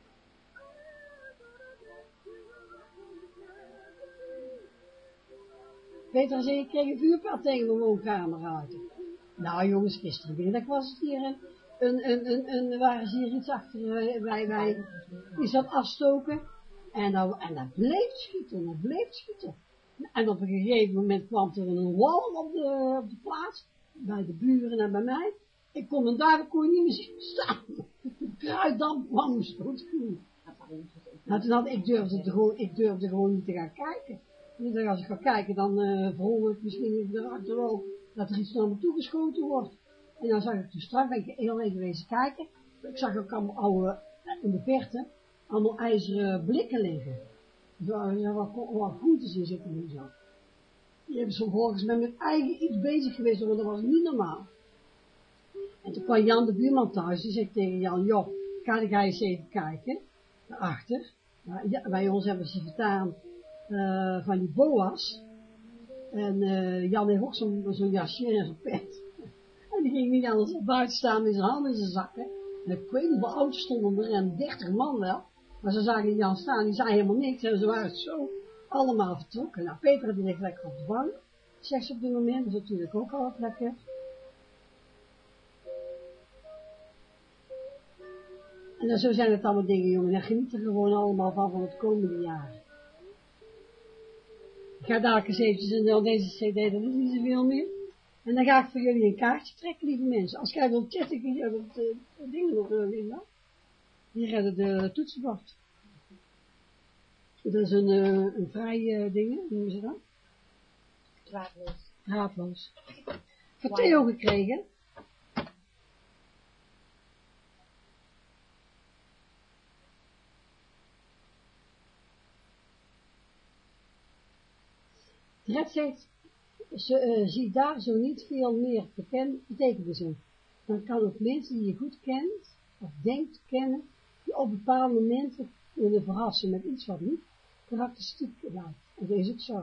Peter zei, ik kreeg een vuurpijl tegen mijn woonkamer uit. Nou jongens, gisteren was het hier een, een, een, een, een waren ze hier iets achter, uh, wij, wij, is dat afstoken. En dat, en dat bleef schieten, dat bleef schieten. En op een gegeven moment kwam er een wal op de, op de plaats, bij de buren en bij mij. Ik kon en daar kon je niet meer zien staan. De kruiddamp kwam me stoot. Nou, toen had ik durfde, te gewoon, ik durfde gewoon niet te gaan kijken. Ik dacht, als ik ga kijken, dan uh, verhoor ik misschien erachter wel dat er iets naar me toegeschoten wordt. En dan zag ik toen straks, ben ik heel even wezen kijken. Ik zag ook allemaal oude, in de verte, allemaal ijzeren blikken liggen. Er zijn wat, wat groentes in zitten en zo. Die hebben ze volgens mij met eigen iets bezig geweest, want dat was niet normaal. En toen kwam Jan de buurman thuis, die zei tegen Jan, joh, ga ik eens even kijken, daarachter. Ja, bij ons hebben ze vertaan uh, van die boa's. En uh, Jan heeft ook zo'n zo jasje en zo'n pet. En die ging niet anders dan buiten staan met zijn handen in zijn zakken. En ik weet niet, hoe oud stonden er, en dertig man wel. Maar ze zagen Jan staan, die zei helemaal niks. En ze waren zo allemaal vertrokken. Nou, Peter die ligt lekker op de bank. Seks op dit moment, dat is natuurlijk ook al wat lekker. En dan zo zijn het allemaal dingen, jongen. En geniet er gewoon allemaal van, van het komende jaar. Ik ga dadelijk eens eventjes in dan deze cd, dat is niet zoveel meer. En dan ga ik voor jullie een kaartje trekken, lieve mensen. Als jij wilt chatten, kun je het uh, ding nog uh, in. Hier hebben we de toetsenbord. Dat is een, uh, een vrij uh, ding, hoe noemen ze dat? Draadloos. Draadloos. Van Theo gekregen. De red zegt, ze, uh, zie daar zo niet veel meer bekend, betekenen ze. Dan kan ook mensen die je goed kent, of denkt te kennen, die op bepaalde momenten willen verrassen met iets wat niet karakteristiek lijkt. En dat is het zo.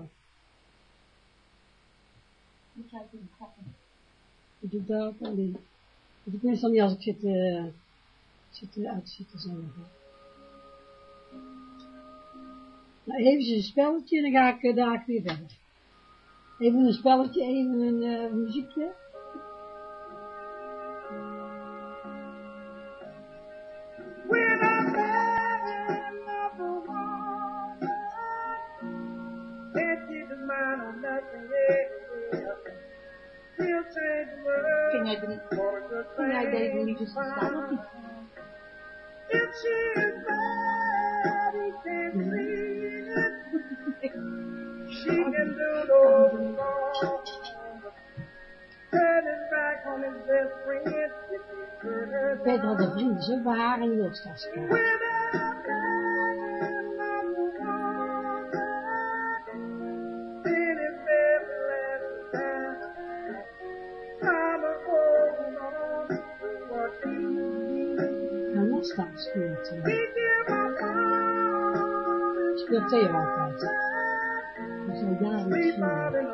Ik doe dat ook alleen. Dat doe ik meestal niet als ik zit, uh, zit uh, uit zit te zeggen. Nou, even een spelletje en dan ga ik uh, daar weer verder. Even een spelletje, even een uh, muziekje. Ging jij de, ging jij deze liedjes verstaan of niet? Peter had een vriend, zo bij haar in de wildstas gekregen. En nog staan speelt hij. Speelt Theo altijd. Dat is al jaren misschien.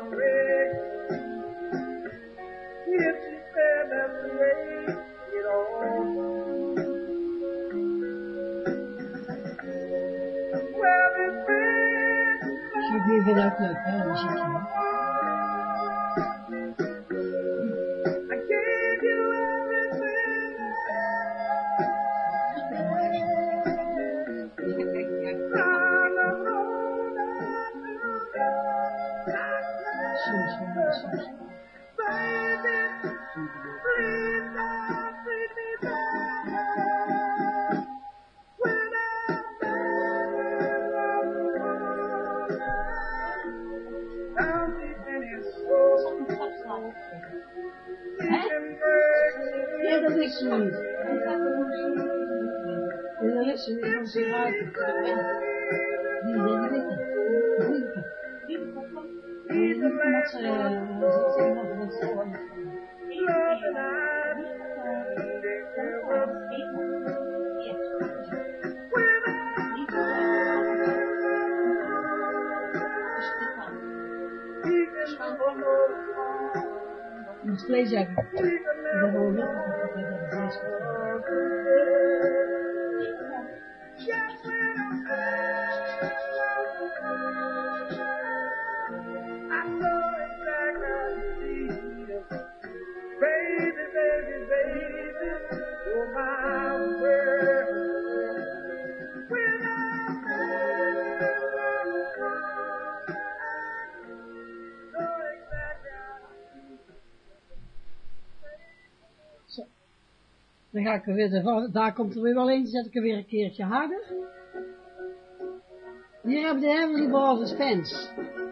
Ik vind het ook leuk, hè, dan zeg je. Soms wel, soms wel. Ja, dat is ze niet. En dan is ze niet van zich uit. Die, die witte. Die witte. Die omdat ze, ze zijn nog wat zo. Je moet vlees hebben. Ik ben gewoon net dat ik het in vlees Baby, baby, baby, you're my world. Zo. Dan ga ik er weer, daar komt er weer wel een, zet ik er weer een keertje harder. Hier hebben we de Heavenly Brothers fans.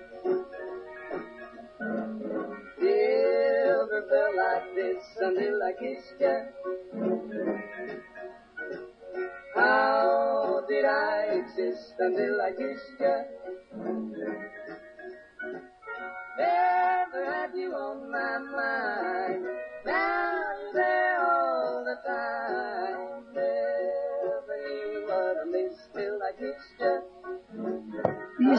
Never felt like this until I kissed you. How did I exist until I kissed you? Never had you on my mind. Now you're there.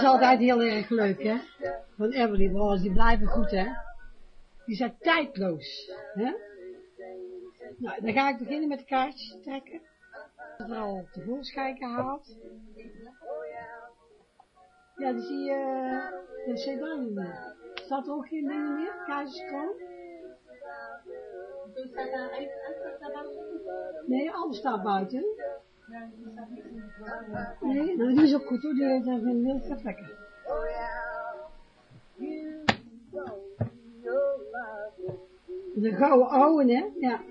is altijd heel erg leuk, hè. Van Everly Brothers, die blijven goed, hè. Die zijn tijdloos, hè. Nou, dan ga ik beginnen met de kaartjes trekken. Dat er al tevoorschijn gehaald. Ja, dan zie je uh, de C D niet meer. Staat er ook geen dingen meer? Kaartjeskroon? Nee, alles staat buiten. Nee, nou, die is ook goed hoor, die heeft er een heel gaat lekker. De gouden ouwe, hè? Ja.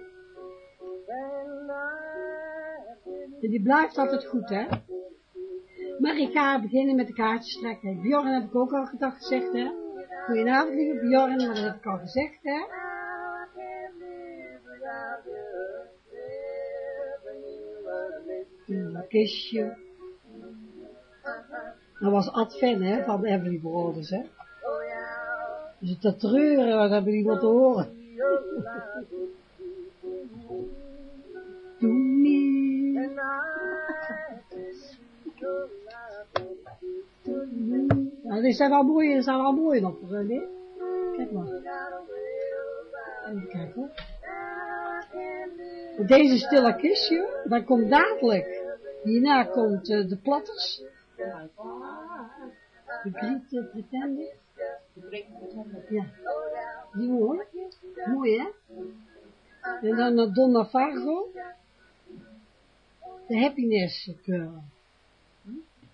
En die blijft altijd goed, hè? Maar ik ga beginnen met de kaartjes trekken. Bjorn heb ik ook al gedacht gezegd, hè? Goedenavond, lieve Bjorn, maar dat heb ik al gezegd, hè? Een kistje. Dat was Advent, hè, van de Everly Brothers, hè? Dus te treuren, dat hebben jullie wat te horen. Doe niet. Ja, die zijn wel mooi, die zijn wel mooi nog, hè? Kijk maar. Even kijken hoor. Deze stille kistje, dan komt dadelijk, hierna komt uh, de platters. De Griet uh, Pretender. Ja, die mooi. Mooi, hè? En dan uh, Donna Fargo. De Happiness Girl. Hm?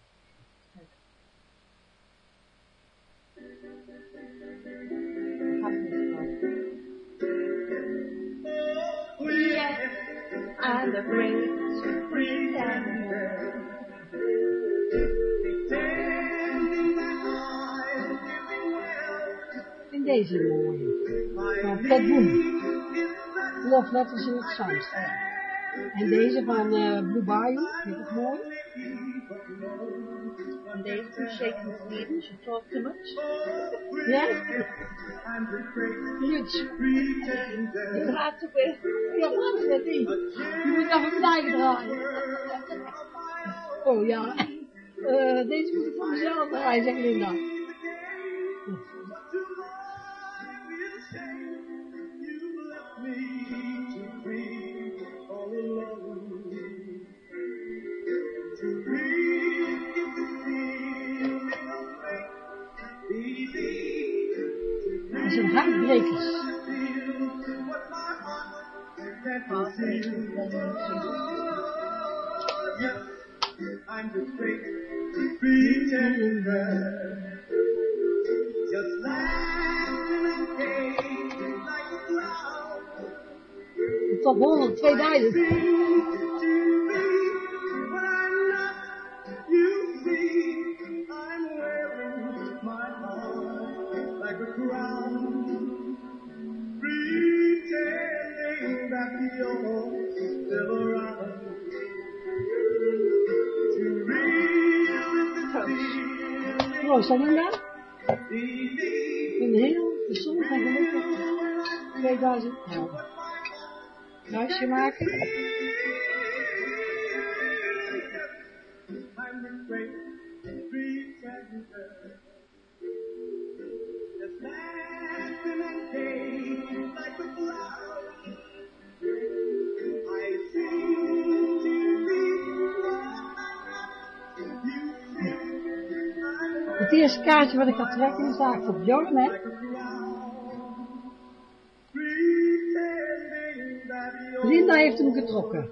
And the great pretender. En deze mooie. Van Pat Boone. Love Letters in het Zand. En deze van uh, Blue Bayou. Vind ik mooi. And deze van Shaking Stevens. You talk too much. Ja? Much. Je gaat te veel. Ja, wat is dat niet? Je moet even mijn eigen draaien. Oh ja. Uh, deze moet ik voor mezelf draaien, zegt Linda. Dat zijn hartbrekers. I'm the great pretender, just laughing and gay like a clown. Top honderd, tweeduizend. To me, when I'm not, you see, I'm wearing my heart like a crown, pretending that you're still around. Proost, Linda. Een heel gezond en gelukkig tweeduizend elf. Kruisje maken. Het eerste kaartje wat ik ga trekken is eigenlijk voor Bjorn, hè. Linda heeft hem getrokken.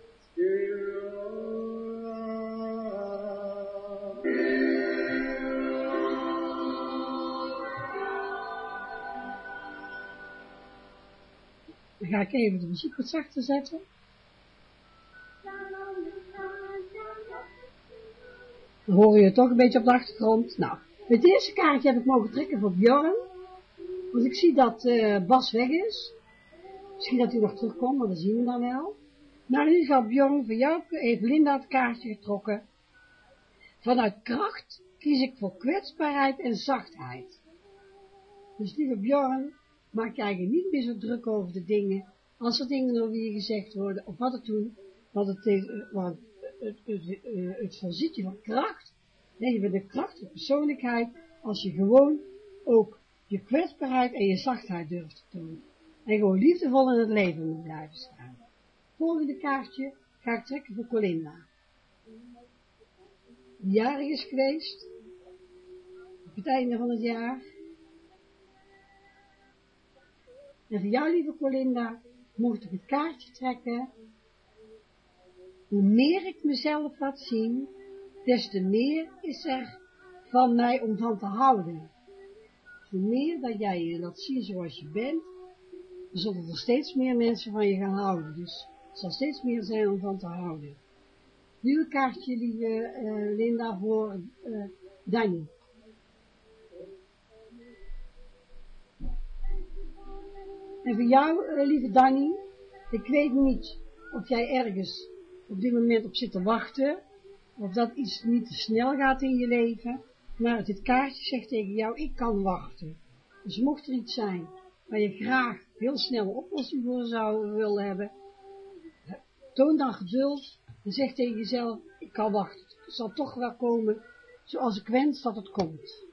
Dan ga ik even de muziek wat zachter zetten. Dan hoor je het toch een beetje op de achtergrond. Nou, het eerste kaartje heb ik mogen trekken voor Bjorn. Want ik zie dat uh, Bas weg is. Misschien dat hij nog terugkomt, maar dat zien we dan wel. Nou, in ieder geval Bjorn, voor jou heeft Linda het kaartje getrokken. Vanuit kracht kies ik voor kwetsbaarheid en zachtheid. Dus lieve Bjorn, maak je eigenlijk niet meer zo druk over de dingen. Als er dingen over je gezegd worden, of wat het doen, want het, is, want het, het, het, het voorziet je van kracht Nee, je bent een krachtige persoonlijkheid als je gewoon ook je kwetsbaarheid en je zachtheid durft te tonen. En gewoon liefdevol in het leven moet blijven staan. Volgende kaartje ga ik trekken voor Colinda. Die jarig is geweest. Op het einde van het jaar. En voor jou, lieve Colinda, mocht ik het kaartje trekken. Hoe meer ik mezelf laat zien, des te meer is er van mij om van te houden. Hoe meer dat jij je laat zien zoals je bent, dan zullen er steeds meer mensen van je gaan houden. Dus het zal steeds meer zijn om van te houden. Nu een kaartje, lieve uh, Linda, voor uh, Danny. En voor jou, uh, lieve Danny, ik weet niet of jij ergens op dit moment op zit te wachten, of dat iets niet te snel gaat in je leven, maar dit kaartje zegt tegen jou, ik kan wachten. Dus mocht er iets zijn waar je graag heel snel een oplossing voor zou willen hebben, toon dan geduld en zeg tegen jezelf, ik kan wachten. Het zal toch wel komen zoals ik wens dat het komt.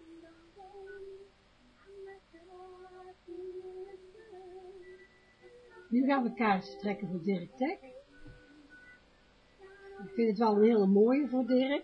Nu gaan we kaartjes trekken voor Dirk Tek. Ik vind het wel een hele mooie voor Dirk.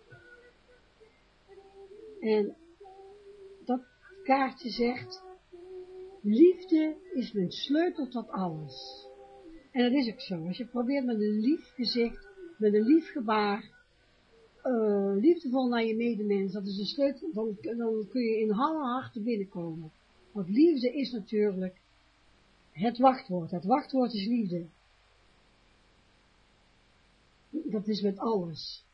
En dat kaartje zegt, liefde is mijn sleutel tot alles. En dat is ook zo. Als je probeert met een lief gezicht, met een lief gebaar, uh, liefdevol naar je medemens, dat is een sleutel, dan, dan kun je in alle harten binnenkomen. Want liefde is natuurlijk het wachtwoord. Het wachtwoord is liefde. Dat is met alles.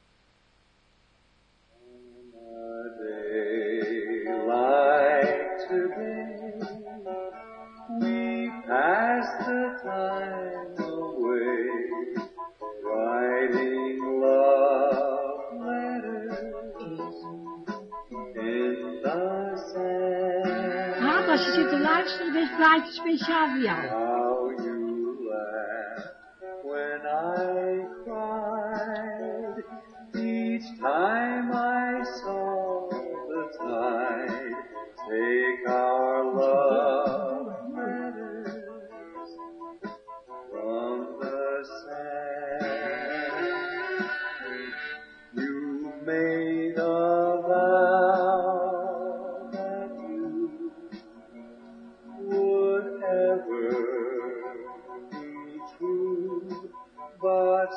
We pass the time away, writing love letters in the sand. Ah, als je zit te luisteren, dit plaatje speciaal voor jou. How you laughed when I cried, each time I saw the tide take our love letters from the sand. You made a vow that you would ever be true, but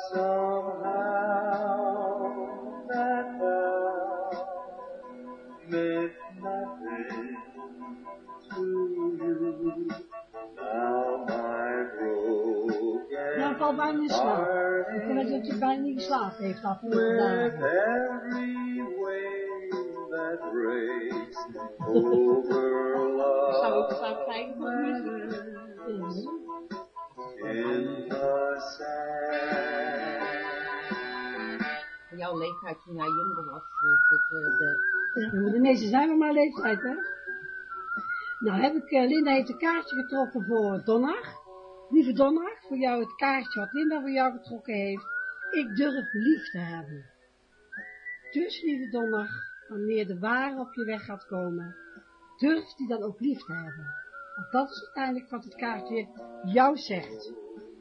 somehow that vow meant nothing to you. Now my broken Nou, valt bijna in slaap. heart Ik weet dat je bijna niet geslapen heeft afgelopen with dagen. every wave that breaks over love Zou ik zou ik kijken voor muziek? letters in the sand. Van jouw leeftijd toen jij jonger was, is dit uh, de... Ja, maar de meeste zijn we maar leeftijd, hè. Nou, heb ik, uh, Linda heeft een kaartje getrokken voor Donner. Lieve Donner, voor jou het kaartje wat Linda voor jou getrokken heeft. Ik durf lief te hebben. Dus, lieve Donner, wanneer de ware op je weg gaat komen, durf die dan ook lief te hebben. Want dat is uiteindelijk wat het kaartje jou zegt.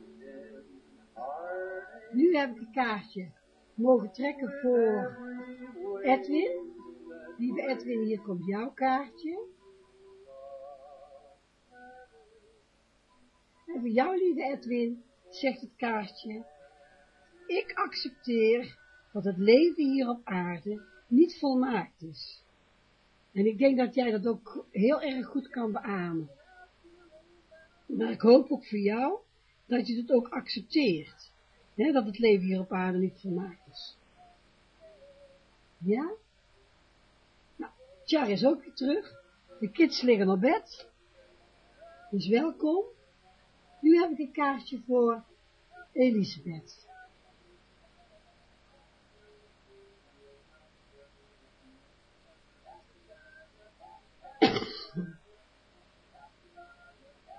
Nu heb ik een kaartje mogen trekken voor Edwin. Lieve Edwin, hier komt jouw kaartje. En voor jou, lieve Edwin, zegt het kaartje, ik accepteer dat het leven hier op aarde niet volmaakt is. En ik denk dat jij dat ook heel erg goed kan beamen. Maar ik hoop ook voor jou dat je het ook accepteert. Hè, dat het leven hier op aarde niet volmaakt is. Ja? Nou, Tjar is ook weer terug. De kids liggen op bed. Dus welkom. Nu heb ik een kaartje voor Elisabeth.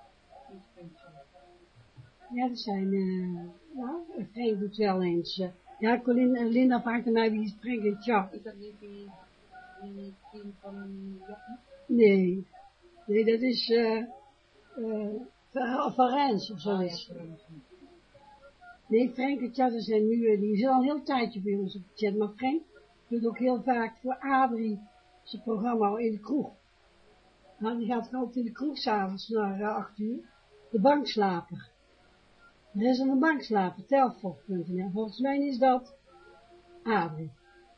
Ja, er zijn, uh, nou, een vriend doet wel eens uh, Ja, Colinda, Linda vraagt aan mij wie is Frank en Tja. Is dat niet die, die team van Jappen? Nee, nee, dat is eh uh, uh, Van Rens of zoiets. Ah, ja, Nee, Frank en Tja zijn nu, uh, die zijn al een heel tijdje bij ons op de chat, maar Frank doet ook heel vaak voor Adrie zijn programma in de kroeg. Nou, die gaat altijd in de kroeg s'avonds naar uh, acht uur. De bankslaper. Er is een bankslaper, telfort punt n l. Volgens mij is dat Adrie.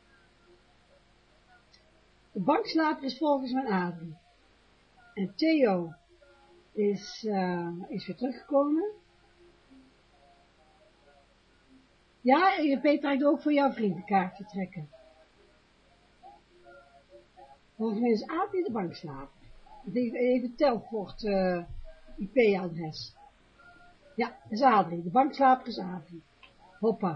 De bankslaper is volgens mij Adrie. En Theo is, uh, is weer teruggekomen. Ja, Peter gaat ook voor jouw vriendenkaartje trekken. Volgens mij is Adrie de bankslaper. Even, even telfort uh, I P-adres. Ja, dat is Adrie. De bankslaper is Adrie. Hoppa.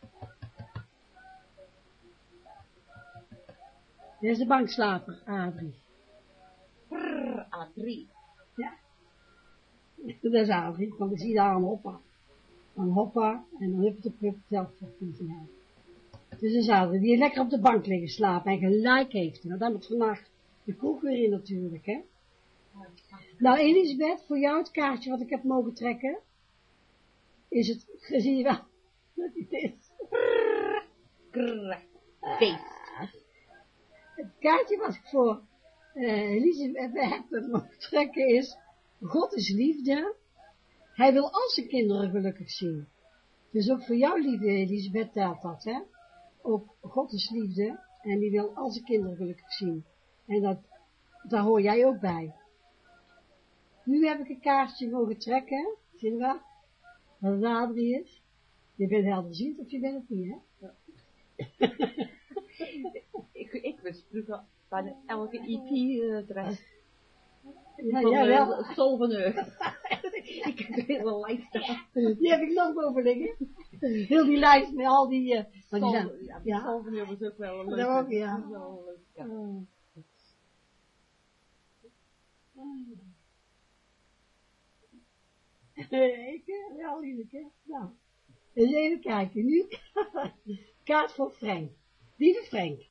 Dit is de bankslaper, Adrie. Prrr, A drie. Ja. Dat is Adrie, want ik zie daar een hoppa. Dan hoppa, en dan hup de pup, telfort. Dus dat is Adrie, die heeft lekker op de bank liggen slapen en gelijk heeft hij. Want dan moet vandaag de kroeg weer in natuurlijk, hè. Nou, Elisabeth, voor jou het kaartje wat ik heb mogen trekken, is het, zie je wel, dat het is. Grrr, feest. Het kaartje wat ik voor uh, Elisabeth heb mogen trekken is, God is liefde, hij wil al zijn kinderen gelukkig zien. Dus ook voor jou, lieve Elisabeth, telt dat, hè. Ook God is liefde, en die wil al zijn kinderen gelukkig zien. En dat, daar hoor jij ook bij. Nu heb ik een kaartje mogen trekken, zie je wel, wat het Adrie is. Je bent helderziend of je bent het niet, hè? Ja. ik, ik wist vroeger bijna elke I P-adres. Ja, van ja, wel. uh, Solveneur. Ik heb een hele lijst staan. Die heb ik nog boven liggen. Heel die lijst met al die... Uh, Sol, die zijn, ja, ja. Solveneur was ook wel een leuke. Dat ook, ja. Dat was wel een leuke, ja. Oh. Ik, ja, lieve, nou, eens even kijken, nu, kaart voor Frank. Lieve Frank.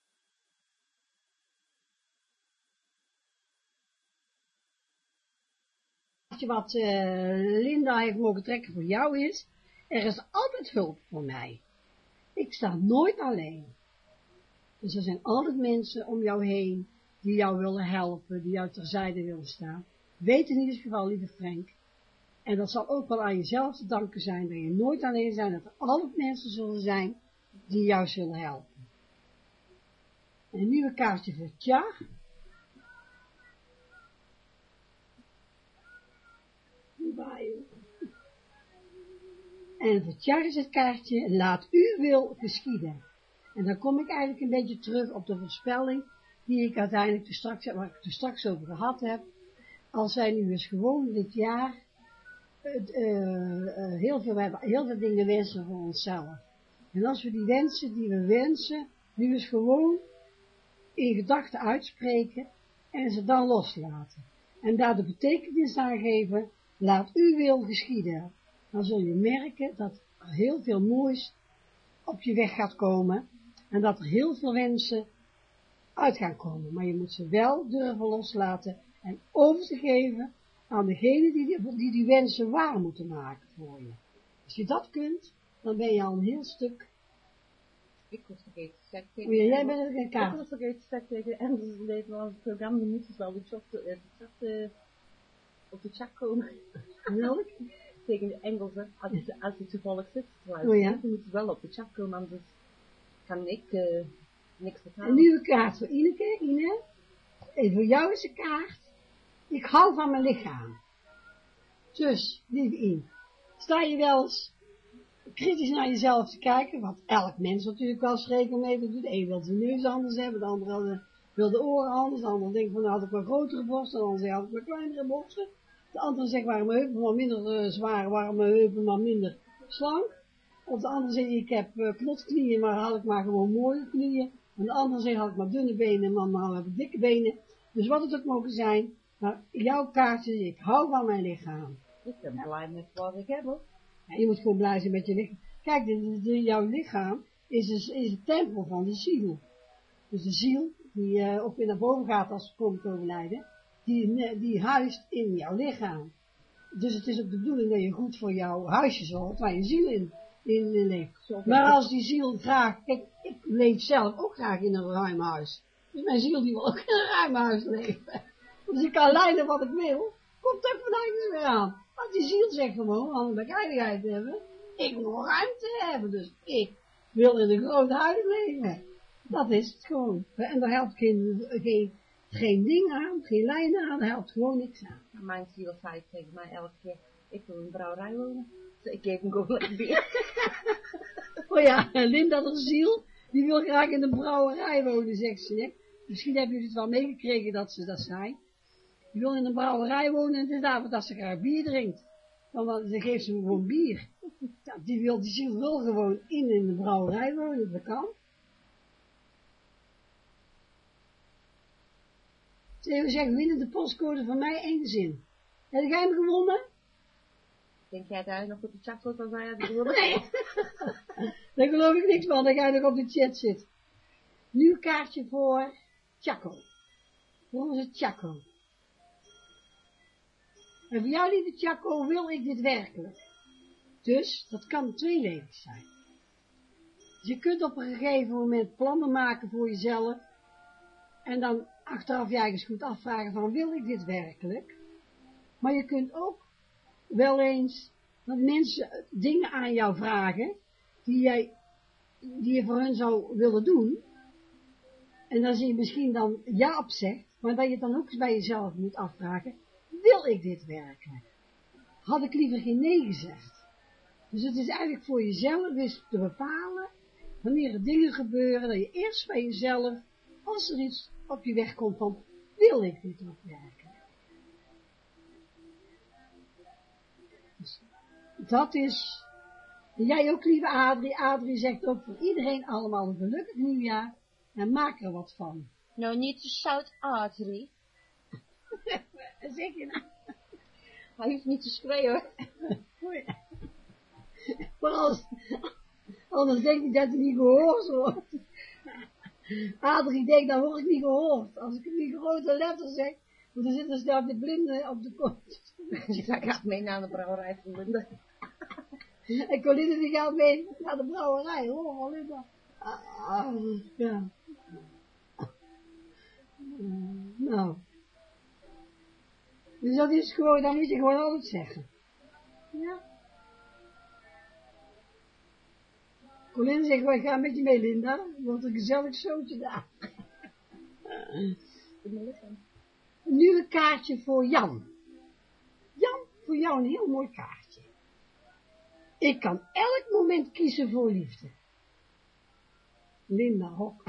Wat uh, Linda heeft mogen trekken voor jou is, er is altijd hulp voor mij. Ik sta nooit alleen. Dus er zijn altijd mensen om jou heen, die jou willen helpen, die jou terzijde willen staan. Weet in ieder geval, lieve Frank, en dat zal ook wel aan jezelf te danken zijn, dat je nooit alleen bent, dat er altijd mensen zullen zijn, die jou zullen helpen. Een nieuwe kaartje voor Tja. En voor Tja is het kaartje, laat uw wil geschieden. En dan kom ik eigenlijk een beetje terug op de voorspelling, die ik uiteindelijk te straks, waar ik het er straks over gehad heb. Als wij nu eens gewoon dit jaar uh, uh, heel, veel, we hebben heel veel dingen wensen voor onszelf. En als we die wensen die we wensen, nu eens gewoon in gedachten uitspreken en ze dan loslaten. En daar de betekenis aan geven, laat uw wil geschieden. Dan zul je merken dat er heel veel moois op je weg gaat komen en dat er heel veel wensen uit gaan komen. Maar je moet ze wel durven loslaten en over te geven aan degene die die, die die wensen waar moeten maken voor je. Als je dat kunt, dan ben je al een heel stuk. Ik was vergeten te zeggen tegen... Ja, jij bent een Ik kaart. was vergeten te zeggen tegen Anders Nederlands programma, die moeten wel de chat, de chat, uh, op de chat komen. Welk? Tegen de Engelsen, als je, als je toevallig zit te luisteren, Oh ja. dan moet je wel op de chat komen, anders kan ik uh, niks Een betalen. nieuwe kaart voor Ineke, Ine. En voor jou is een kaart. Ik hou van mijn lichaam. Dus, lieve In, sta je wel eens kritisch naar jezelf te kijken, wat elk mens natuurlijk wel regelmatig doet. De een wil zijn neus anders hebben, de andere wil de oren anders, de andere denkt van, nou had ik maar grotere borsten, de andere zegt, had ik maar kleinere borsten. De andere zegt, waren mijn heupen maar minder uh, zwaar, waren mijn heupen maar minder slank. Of de andere zegt, ik heb uh, knotsknieën, maar had ik maar gewoon mooie knieën. En de andere zegt, had ik maar dunne benen, maar dan heb ik dikke benen. Dus wat het ook mogen zijn, maar jouw kaartje, ik hou van mijn lichaam. Ik ben blij met wat ik heb, hoor. Ja, je moet gewoon blij zijn met je lichaam. Kijk, dit is jouw lichaam, is, is, is de tempel van de ziel. Dus de ziel, die uh, ook weer naar boven gaat als ze komt overlijden, die, die huist in jouw lichaam. Dus het is ook de bedoeling dat je goed voor jouw huisje zorgt, waar je ziel in, in, in leeft. Maar als die ziel graag, kijk, ik leef zelf ook graag in een ruim huis. Dus mijn ziel die wil ook in een ruim huis leven. Dus ik kan leiden wat ik wil, komt er vandaag weer aan. Want die ziel zegt gewoon, om bekijdigheid te hebben, ik wil ruimte hebben, dus ik wil in een groot huis leven. Dat is het gewoon. En daar helpt geen, geen, geen ding aan, geen lijn aan, daar helpt gewoon niks aan. Mijn ziel zei tegen mij elke keer, ik wil in een brouwerij wonen. Dus ik geef hem gewoon lekker bier. Oh ja, Linda de ziel, die wil graag in een brouwerij wonen, zegt ze. Hè? Misschien hebben jullie het wel meegekregen dat ze dat zei. Die wil in een brouwerij wonen en het is daarvoor dat ze graag bier drinkt. Want dan geeft ze hem gewoon bier. Ja, die, wil, die ziel wil gewoon in, in een brouwerij wonen, dat kan. Ze zeggen, winnen de postcode van mij één zin. Heb jij hem gewonnen? Denk jij daar nog op de chat wat van mij had gewonnen? Nee. Daar geloof ik niks van, dat jij nog op de chat zit. Nu een kaartje voor Chaco. Voor onze Chaco. En voor jou, lieve Chaco, wil ik dit werkelijk. Dus, dat kan tweeledig zijn. Dus je kunt op een gegeven moment plannen maken voor jezelf. En dan achteraf je eigen goed afvragen van, wil ik dit werkelijk? Maar je kunt ook wel eens dat mensen dingen aan jou vragen, die jij, die je voor hun zou willen doen. En dan zie je misschien dan ja op zegt, maar dat je dan ook bij jezelf moet afvragen, wil ik dit werkelijk? Had ik liever geen nee gezegd? Dus het is eigenlijk voor jezelf dus te bepalen, wanneer er dingen gebeuren, dat je eerst bij jezelf, als er iets op je weg komt van, wil ik dit ook werken? Dus dat is, en jij ook, lieve Adrie, Adrie zegt ook voor iedereen allemaal een gelukkig nieuwjaar, en maak er wat van. Nou, niet te shout Adrie. Zeg je nou? Hij hoeft niet te schreeuwen. Maar als, anders denk ik dat hij niet gehoord wordt. Adrie denkt, dan word ik niet gehoord. Als ik die grote letters zeg, want dan zitten ze op de blinde op de kont. Je gaat mee naar de brouwerij van Linda. En Coline die gaat mee naar de brouwerij, hoor, oh, Linda. Ah, ah, ja. Uh, nou. Dus dat is gewoon, dan moet je gewoon altijd zeggen. Ja. Colin zegt, wij gaan met je mee, Linda. Het wordt een gezellig zootje daar. Nu een kaartje voor Jan. Jan, voor jou een heel mooi kaartje. Ik kan elk moment kiezen voor liefde. Linda Hok.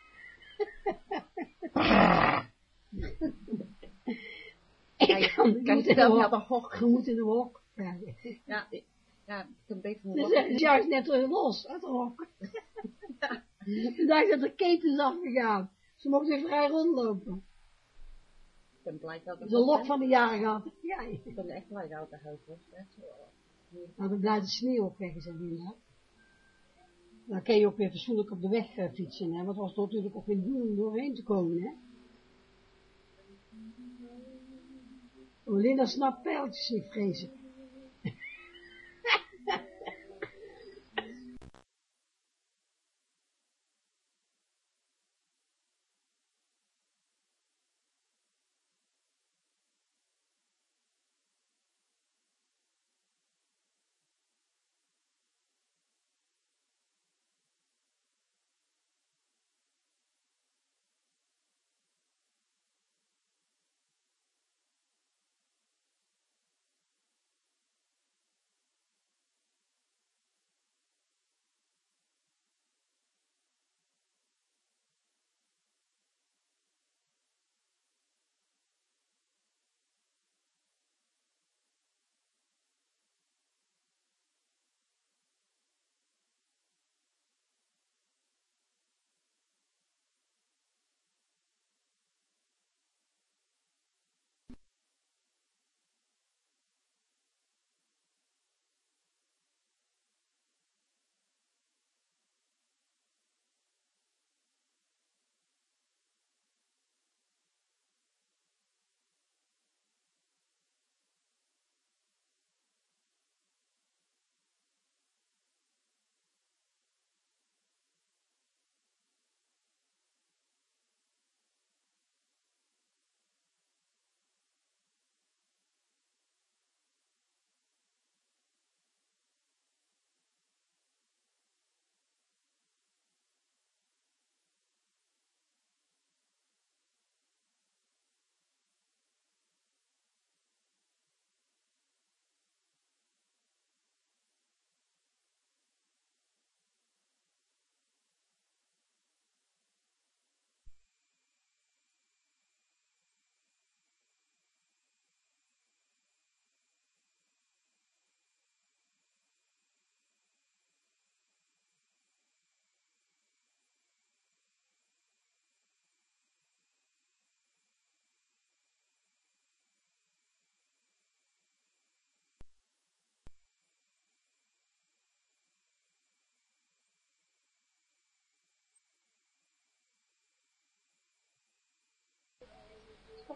Ja, je kan, kan je dan naar de hok. Je moet in de hok. Ja, ja, ja, ik kan beter een dus hok. het is juist net terug los uit de hok. Ja. En daar zijn de ketens afgegaan. Ze mochten weer vrij rondlopen. Ik ben blij dat ik De lok van de jaren gehad. Ja, ik ben echt blij dat ik het huis was. nou, dan blijft de sneeuw op weg, zei Linda. Dan kun je ook weer fatsoenlijk op de weg uh, fietsen, hè, want het was natuurlijk ook geen doel om doorheen te komen, hè. Oh, Linda snapt pijltjes niet, vrees ik.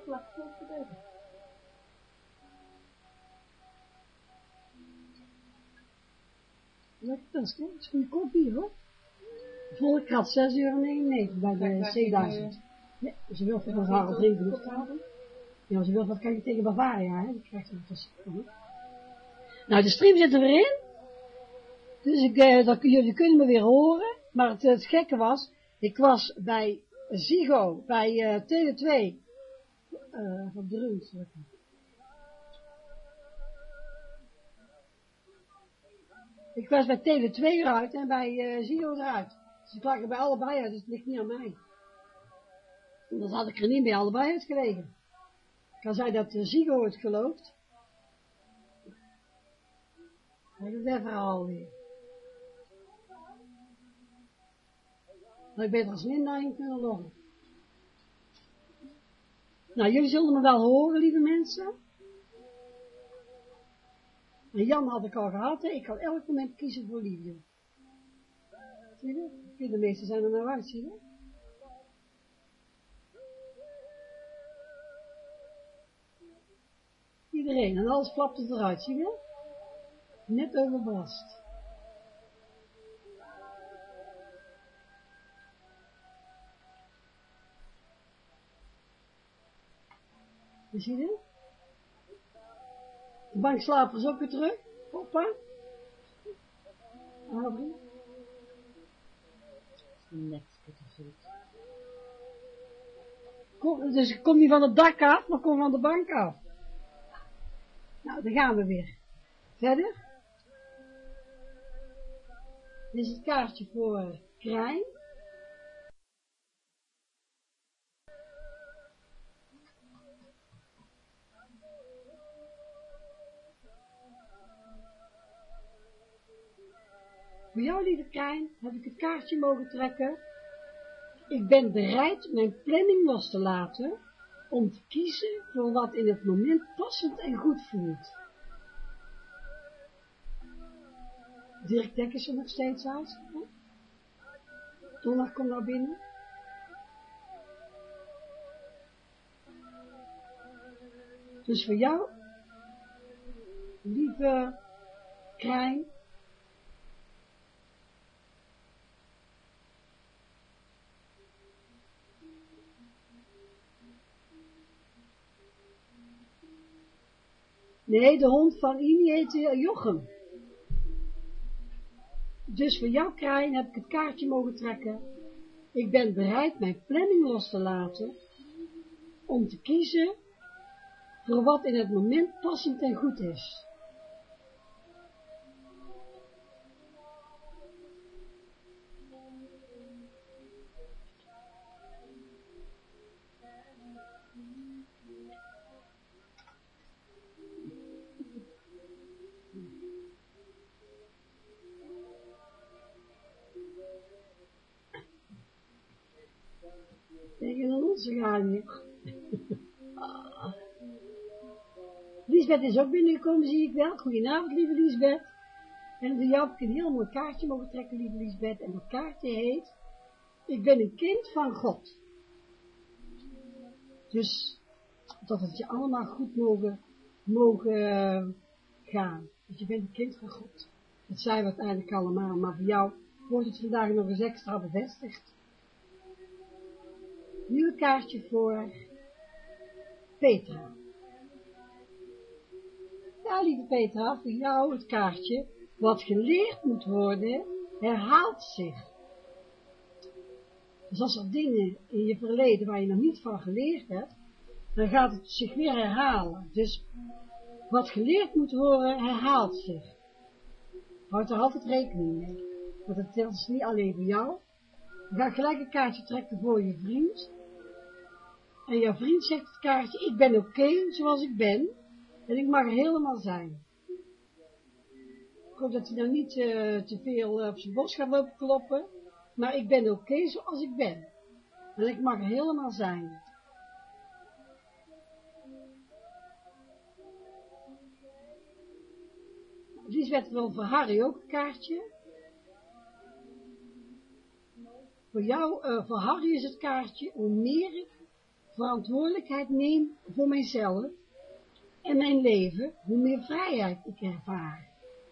laat het zo gebeuren. Lekker best, hè? Dat is goede kopie, hoor. Volk had zes euro negenennegentig bij de C duizend. Ja, ze wil voor een rare drie luchthaven. Ja, ze wil wat kan je tegen Bavaria, hè? Die krijgt ze tussen. Nou, de stream zit er weer in. Dus ik, eh, dat, jullie kunnen me weer horen. Maar het, het gekke was, ik was bij Ziggo, bij uh, Tele twee. Uh, van Druns. Ik was bij Tele twee eruit en bij uh, Ziggo eruit. Dus ik lag er bij allebei uit, dus het ligt niet aan mij. Anders had ik er niet bij allebei uit gelegen. Ik zei dat uh, Ziggo het gelooft. Dat is dat verhaal weer. Maar ik ben er als minder in kunnen loggen. Nou, jullie zullen me wel horen, lieve mensen. En Jan had ik al gehad, hè. Ik kan elk moment kiezen voor liefde. Zie je? De meeste zijn er nou uit, zie je? Iedereen, en alles flapt het eruit, zie je? Net overbelast. Zie je? De bankslaper is ook weer terug. Hoppa. Abri. Net goed. Kom, dus ik kom niet van het dak af, maar kom van de bank af. Nou, dan gaan we weer. Verder. Dit is het kaartje voor Krijn. Voor jou, lieve Krijn, heb ik het kaartje mogen trekken. Ik ben bereid mijn planning los te laten om te kiezen voor wat in het moment passend en goed voelt. Dirk Dekker is er nog steeds uit. Donderdag komt nou binnen. Dus voor jou, lieve Krijn, nee, de hond van Ini heet uh, Jochem. Dus voor jou, Krijn, heb ik het kaartje mogen trekken. Ik ben bereid mijn planning los te laten om te kiezen voor wat in het moment passend en goed is. Tegen ons gaan hier. Liesbeth is ook binnengekomen, zie ik wel. Goedenavond, lieve Liesbeth. En voor jou heb ik een heel mooi kaartje mogen trekken, lieve Liesbeth. En dat kaartje heet, ik ben een kind van God. Dus, dat het je allemaal goed mogen, mogen uh, gaan. Dus je bent een kind van God. Dat zijn we uiteindelijk allemaal, maar voor jou wordt het vandaag nog eens extra bevestigd. Nu een kaartje voor Petra. Ja, lieve Petra, voor jou het kaartje. Wat geleerd moet worden, herhaalt zich. Dus als er dingen in je verleden waar je nog niet van geleerd hebt, dan gaat het zich weer herhalen. Dus wat geleerd moet worden, herhaalt zich. Houd er altijd rekening mee. Want het is niet alleen voor jou. Je gaat gelijk een kaartje trekken voor je vriend. En jouw vriend zegt het kaartje, ik ben oké okay, zoals ik ben. En ik mag helemaal zijn. Ik hoop dat hij nou niet uh, te veel uh, op zijn borst gaat lopen kloppen. Maar ik ben oké okay, zoals ik ben. En ik mag helemaal zijn. Liesbeth wil voor Harry ook een kaartje. Voor jou, uh, voor Harry is het kaartje, hoe meer ik verantwoordelijkheid neem voor mijzelf en mijn leven, hoe meer vrijheid ik ervaar.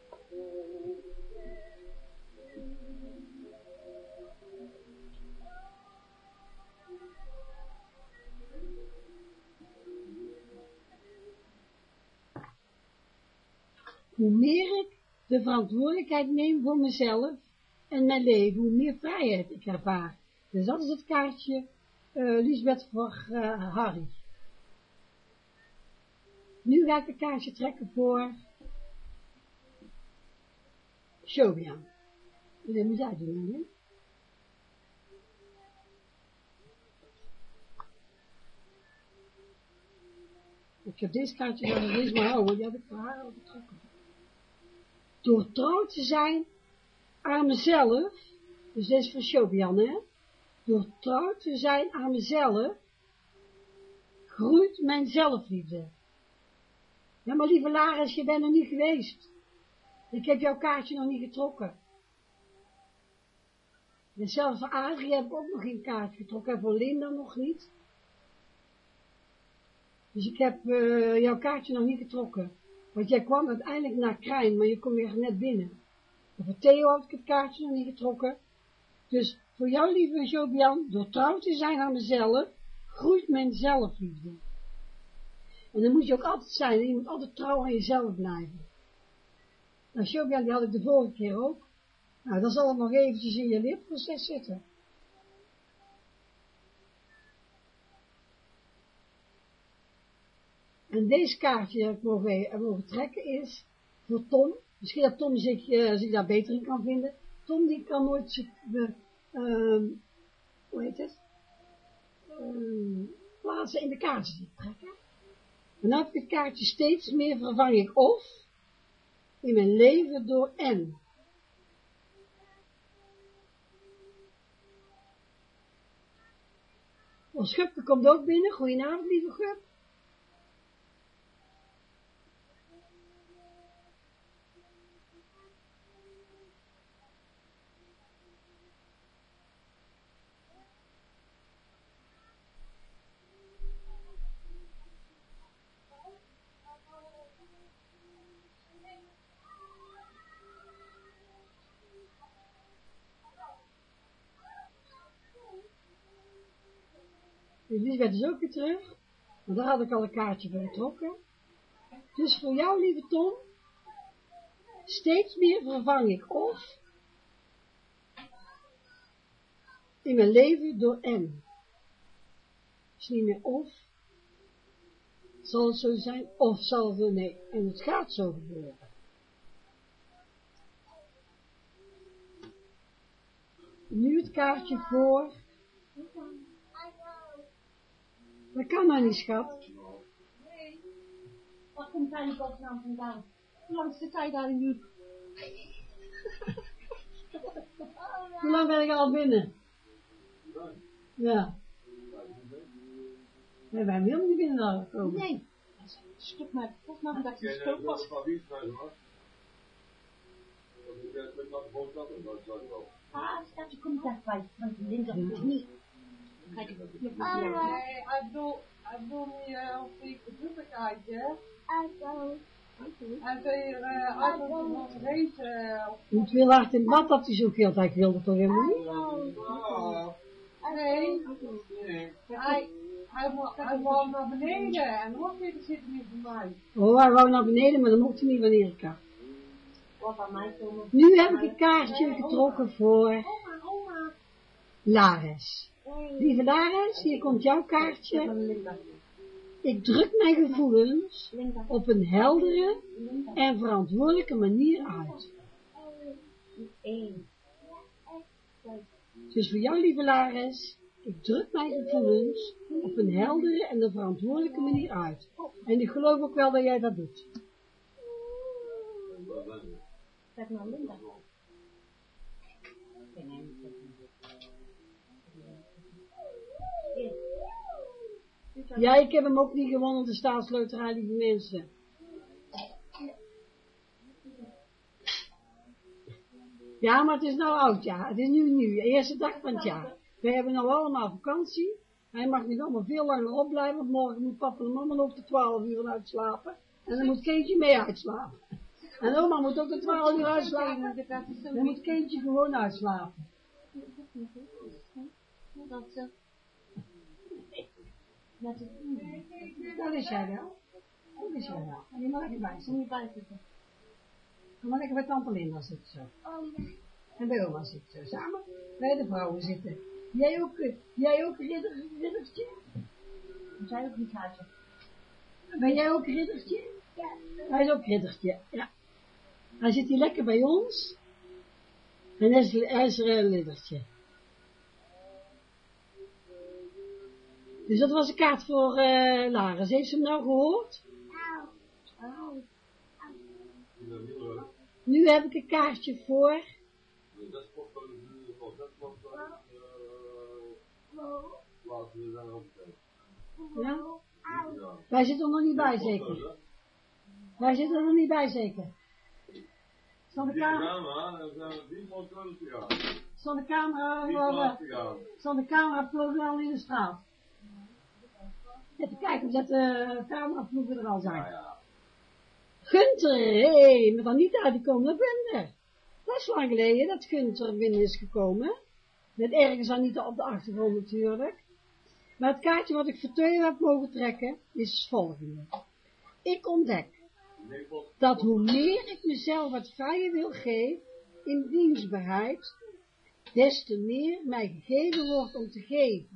Hoe meer ik de verantwoordelijkheid neem voor mezelf en mijn leven, hoe meer vrijheid ik ervaar. Dus dat is het kaartje, uh, Lisbeth, voor uh, Harry. Nu ga ik een kaartje trekken voor Shobian. Dat moet jij doen, hè? Ik heb deze kaartje wel eens maar houden, die heb ik voor haar al getrokken. Door trouw te zijn aan mezelf, dus dit is voor Shobian, hè? Door trouw te zijn aan mezelf, groeit mijn zelfliefde. Ja, maar lieve Laris, je bent er niet geweest. Ik heb jouw kaartje nog niet getrokken. En zelfs voor Adrie heb ik ook nog geen kaartje getrokken, en voor Linda nog niet. Dus ik heb uh, jouw kaartje nog niet getrokken. Want jij kwam uiteindelijk naar Krijn, maar je komt weer net binnen. En voor Theo had ik het kaartje nog niet getrokken. Dus voor jou, lieve Jobian, door trouw te zijn aan mezelf, groeit mijn zelfliefde. En dan moet je ook altijd zijn, en je moet altijd trouw aan jezelf blijven. Nou, Jobian, die had ik de vorige keer ook. Nou, dat zal nog eventjes in je leerproces zitten. En deze kaartje dat ik mogen, mogen trekken is voor Tom. Misschien dat Tom zich, uh, zich daar beter in kan vinden. Tom die kan nooit zich, uh, uh, hoe heet het, uh, plaatsen in de kaartjes die ik trekken. En dan heb ik het kaartje steeds meer vervang ik of in mijn leven door en. Oh, Schupke komt ook binnen. Goedenavond, lieve Gup. Lisbeth is ook weer terug, want daar had ik al een kaartje voor getrokken. Dus voor jou, lieve Tom, steeds meer vervang ik of in mijn leven door en. Dus niet meer of, zal het zo zijn, of zal het, nee, en het gaat zo gebeuren. Nu het kaartje voor. Dat kan nou niet, schat. Nee. Waar komt hij in godsnaam vandaan? Hoe lang zit hij daar in nu? Hoe lang ben ik al binnen? Ja. Nee, wij willen niet binnen komen. Nee. Dat is een stuk maar, volgens mij dat hij een stuk was. Ah, schatje, kom daar bij, want die Linda hoeft niet. Kijk, ik wil niet. Nee, ik bedoel, ik bedoel niet of ik de boekenkaaitje. En weer uit ons race. Moet heel hard in het bad dat hij zo gilt. Hij wilde toch helemaal niet? Nee, hij, hij, hij wou naar beneden en nog weer zit er niet voor mij. Oh, hij wou naar beneden, maar dan mocht hij niet van Erika. Nu heb ik een kaartje getrokken voor Lares. Lieve Lares, hier komt jouw kaartje. Ik druk mijn gevoelens op een heldere en verantwoordelijke manier uit. Dus voor jou, lieve Lares, ik druk mijn gevoelens op een heldere en een verantwoordelijke manier uit. En ik geloof ook wel dat jij dat doet. Zeg maar Linda. Ja, ik heb hem ook niet gewonnen, de staatsloterij, lieve mensen. Ja, maar het is nou oud, ja. Het is nu nu, de eerste dag van het jaar. We hebben nou allemaal vakantie. Hij mag niet allemaal veel langer opblijven, want morgen moet papa en mama nog de twaalf uur uitslapen. En dan moet Keetje mee uitslapen. En oma moet ook de twaalf uur uitslapen. Dan moet Keetje gewoon uitslapen. Dat is Dat is Dat is jij wel. Dat is jij wel. En die mag je bij zitten. niet bij zitten. Ga maar lekker bij tante Linda zitten zo. En bij oma zitten zo. Samen bij de vrouwen zitten. Jij ook, uh, jij ook ridder, riddertje? Zij ook niet haatje. Ben jij ook riddertje? Ja. Hij is ook riddertje, ja. Hij zit hier lekker bij ons. En hij is, hij is een riddertje. Dus dat was een kaart voor uh, Laris. Heeft ze hem nou gehoord? Oh. Nu heb ik een kaartje voor. Ja? Wij zitten er nog niet bij, zeker. Wij zitten er nog niet bij, zeker. Zal de camera... Zal de camera... Zal de cameraploegen al in de straat? Even kijken of dat de cameraploegen er al zijn. Gunther, hé, hey, met Anita, die komen naar binnen. Dat is lang geleden dat Gunther binnen is gekomen. Met ergens Anita op de achtergrond natuurlijk. Maar het kaartje wat ik voor twee heb mogen trekken, is het volgende. Ik ontdek dat hoe meer ik mezelf het vrije wil geven in dienstbaarheid, des te meer mij gegeven wordt om te geven.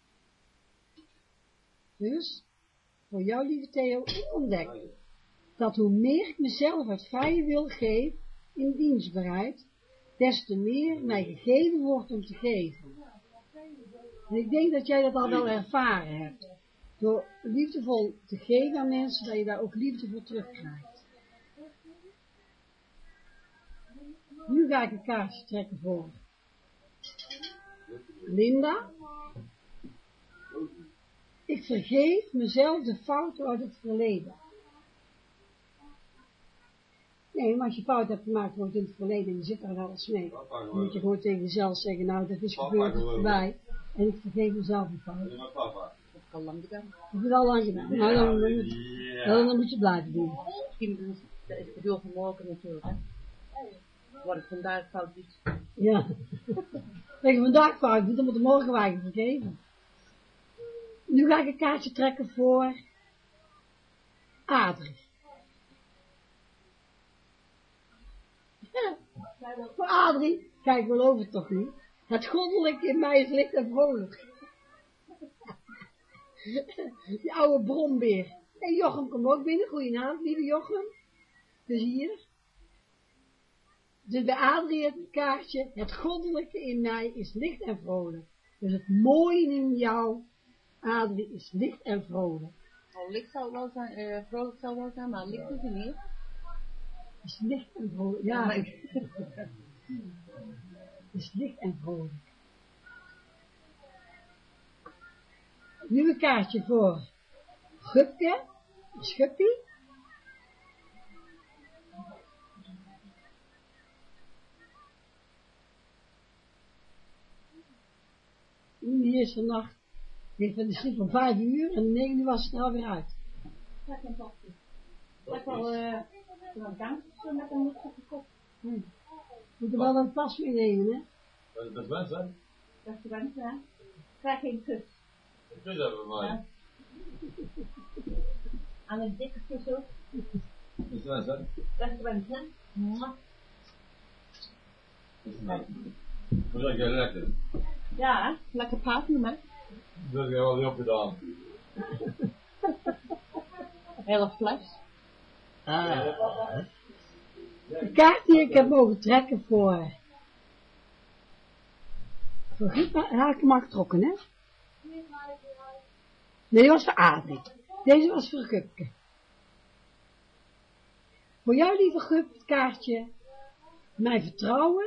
Dus, voor jou lieve Theo, ik ontdek dat hoe meer ik mezelf het vrije wil geven in dienstbaarheid, des te meer mij gegeven wordt om te geven. En ik denk dat jij dat al wel ervaren hebt. Door liefdevol te geven aan mensen, dat je daar ook liefde voor terugkrijgt. Nu ga ik een kaartje trekken voor Linda. Ik vergeef mezelf de fouten uit het verleden. Nee, maar als je fout hebt gemaakt wordt in het verleden en je zit daar wel eens mee, dan moet je gewoon tegen jezelf zeggen, nou dat is gebeurd, het is voorbij. En ik vergeef mezelf die fout. Dat is al lang gedaan. Dat heb je al lang gedaan. Nou, dan, dan, moet, dan, dan moet je blijven doen. Misschien dat is de bedoeld van morgen natuurlijk, hè. Wat ik vandaag fout doet. Ja. Als je vandaag fout doet, dan moet je morgen wagen vergeven. Nu ga ik een kaartje trekken voor Adrie. Ja, voor Adrie, kijk, geloof het toch niet. Het goddelijke in mij is licht en vrolijk. Die oude brombeer. En hey, Jochem komt ook binnen. Goedenavond, lieve Jochem. Dus hier. Dus bij Adrie het kaartje. Het goddelijke in mij is licht en vrolijk. Dus het mooie in jou, Adrie, is licht en vrolijk. Oh, licht zou wel zijn, uh, vrolijk zou wel zijn, maar licht is er niet. Is licht en vrolijk. Ja. Maar is licht en vrolijk. Nu een kaartje voor Gupke, Schuppie. Die is vannacht, die van de sliep om vijf uur en om negen uur was het er alweer uit. Dat is een pakje. Ik heb al uh, een dankje met een moedje gekocht. Hm. Moet er wel een tas meenemen, hè? Dat is wens, hè? Dat is de wens, hè? Krijg geen kus. Ik weet dat we maar. Ja. Aan een dikke kus ook. Dat is wens, hè? Dat is de wens, hè? Mwah. Dat is wens. Dat is echt lekker. Ja, lekker praten met. Dat heb je wel niet opgedaan. Hele fles. Ah. De kaart die ik heb mogen trekken voor... Voor Gupke, had ik hem al getrokken, hè? Nee, die was voor Adrie. Deze was voor Gupke. Voor jou, lieve Gup, het kaartje. Mijn vertrouwen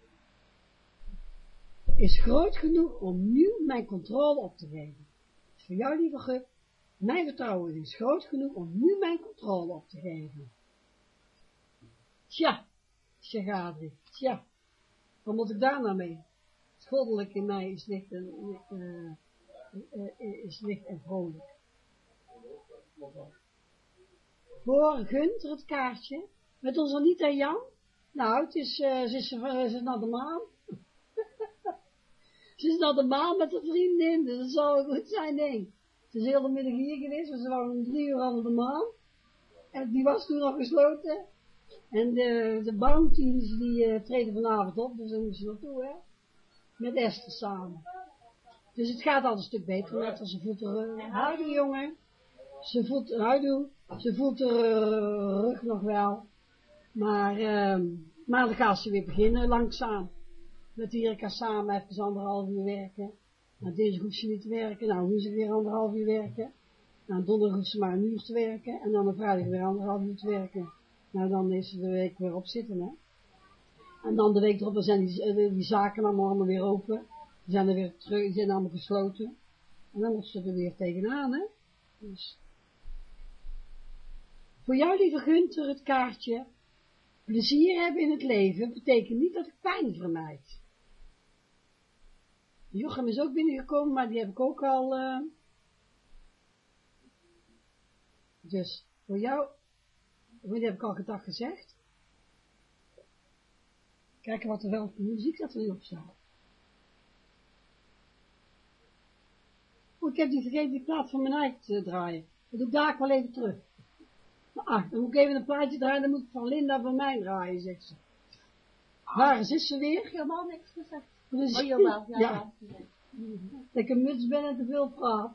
is groot genoeg om nu mijn controle op te geven. Dus voor jou, lieve Gup, mijn vertrouwen is groot genoeg om nu mijn controle op te geven. Tja, zegt Adrie, tja, wat moet ik daar nou mee? Het goddelijke in mij is licht en, uh, uh, is licht en vrolijk. Voor Gunther het kaartje, met ons Anita Jan. Nou, het is, uh, ze, is, ze is naar de maan. Ze is naar de maan met haar vriendin, dus dat zal wel goed zijn, nee. Ze is heel de middag hier geweest, dus ze waren om drie uur aan de maan. En die was toen nog gesloten. En de, de bounties die uh, treden vanavond op, dus daar moeten ze naartoe, hè. Met Esther samen. Dus het gaat al een stuk beter, net als ze voelt er uh, huidige jongen. Ze voelt, huidige, ze voelt er uh, rug nog wel. Maar, uh, maar dan gaat ze weer beginnen, langzaam. Met Erika samen even anderhalf uur werken. Nou, deze hoeft ze niet te werken, nou nu ze weer anderhalf uur werken. Nou, donderdag hoeft ze maar een uur te werken. En dan op vrijdag weer anderhalf uur te werken. Nou, dan is ze de week weer op zitten, hè. En dan de week erop, dan zijn die, die zaken allemaal, allemaal weer open. Die zijn er weer terug, die zijn allemaal gesloten. En dan moet ze er weer tegenaan, hè. Dus. Voor jou, lieve Gunther, het kaartje. Plezier hebben in het leven betekent niet dat ik pijn vermijd. Jochem is ook binnengekomen, maar die heb ik ook al... Uh... Dus, voor jou... Die heb ik al gedag gezegd. Kijken wat er wel muziek dat er nu op staat. Oh, ik heb die vergeten die plaat van mijn eigen te draaien. Dat doe ik daar wel even terug. Ah, dan moet ik even een plaatje draaien, dan moet ik van Linda van mij draaien, zegt ze. Waar is ze weer? Ik heb helemaal niks gezegd. Dus, oh, jawel, ja, ja. ja. Dat ik een muts ben en te veel praat.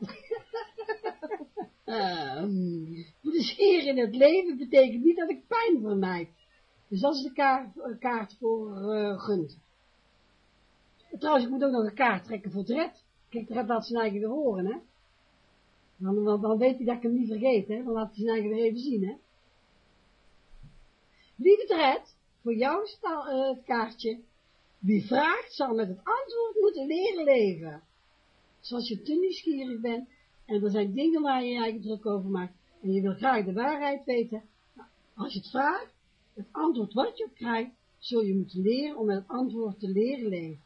um, plezier in het leven betekent niet dat ik pijn vermijd. Dus dat is de kaart, uh, kaart voor uh, Gunther. Trouwens, ik moet ook nog een kaart trekken voor Dred. Kijk, Dred laat zijn eigen weer horen, hè. Dan, dan, dan weet hij dat ik hem niet vergeet, hè. Dan laat hij zijn eigen weer even zien, hè. Lieve Dred, voor jou staat uh, het kaartje. Wie vraagt, zal met het antwoord moeten leren leven. Zoals je te nieuwsgierig bent, en er zijn dingen waar je je eigen druk over maakt, en je wil graag de waarheid weten. Nou, als je het vraagt, het antwoord wat je op krijgt, zul je moeten leren om met het antwoord te leren leven.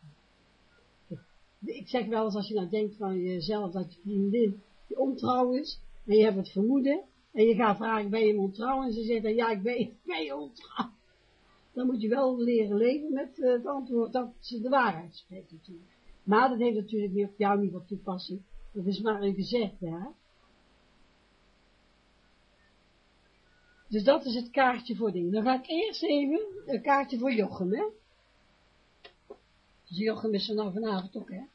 Ik zeg wel eens, als je nou denkt van jezelf, dat je vriendin die ontrouw is, en je hebt het vermoeden, en je gaat vragen, ben je ontrouw? En ze zegt dan, ja, ik ben, ben je ontrouw. Dan moet je wel leren leven met uh, het antwoord dat ze de waarheid spreekt natuurlijk. Maar dat heeft natuurlijk niet op jou niet wat toepassing. Dat is maar een gezegde, hè. Dus dat is het kaartje voor dingen. Dan ga ik eerst even een kaartje voor Jochem, hè. Dus Jochem is er nou vanavond ook, hè.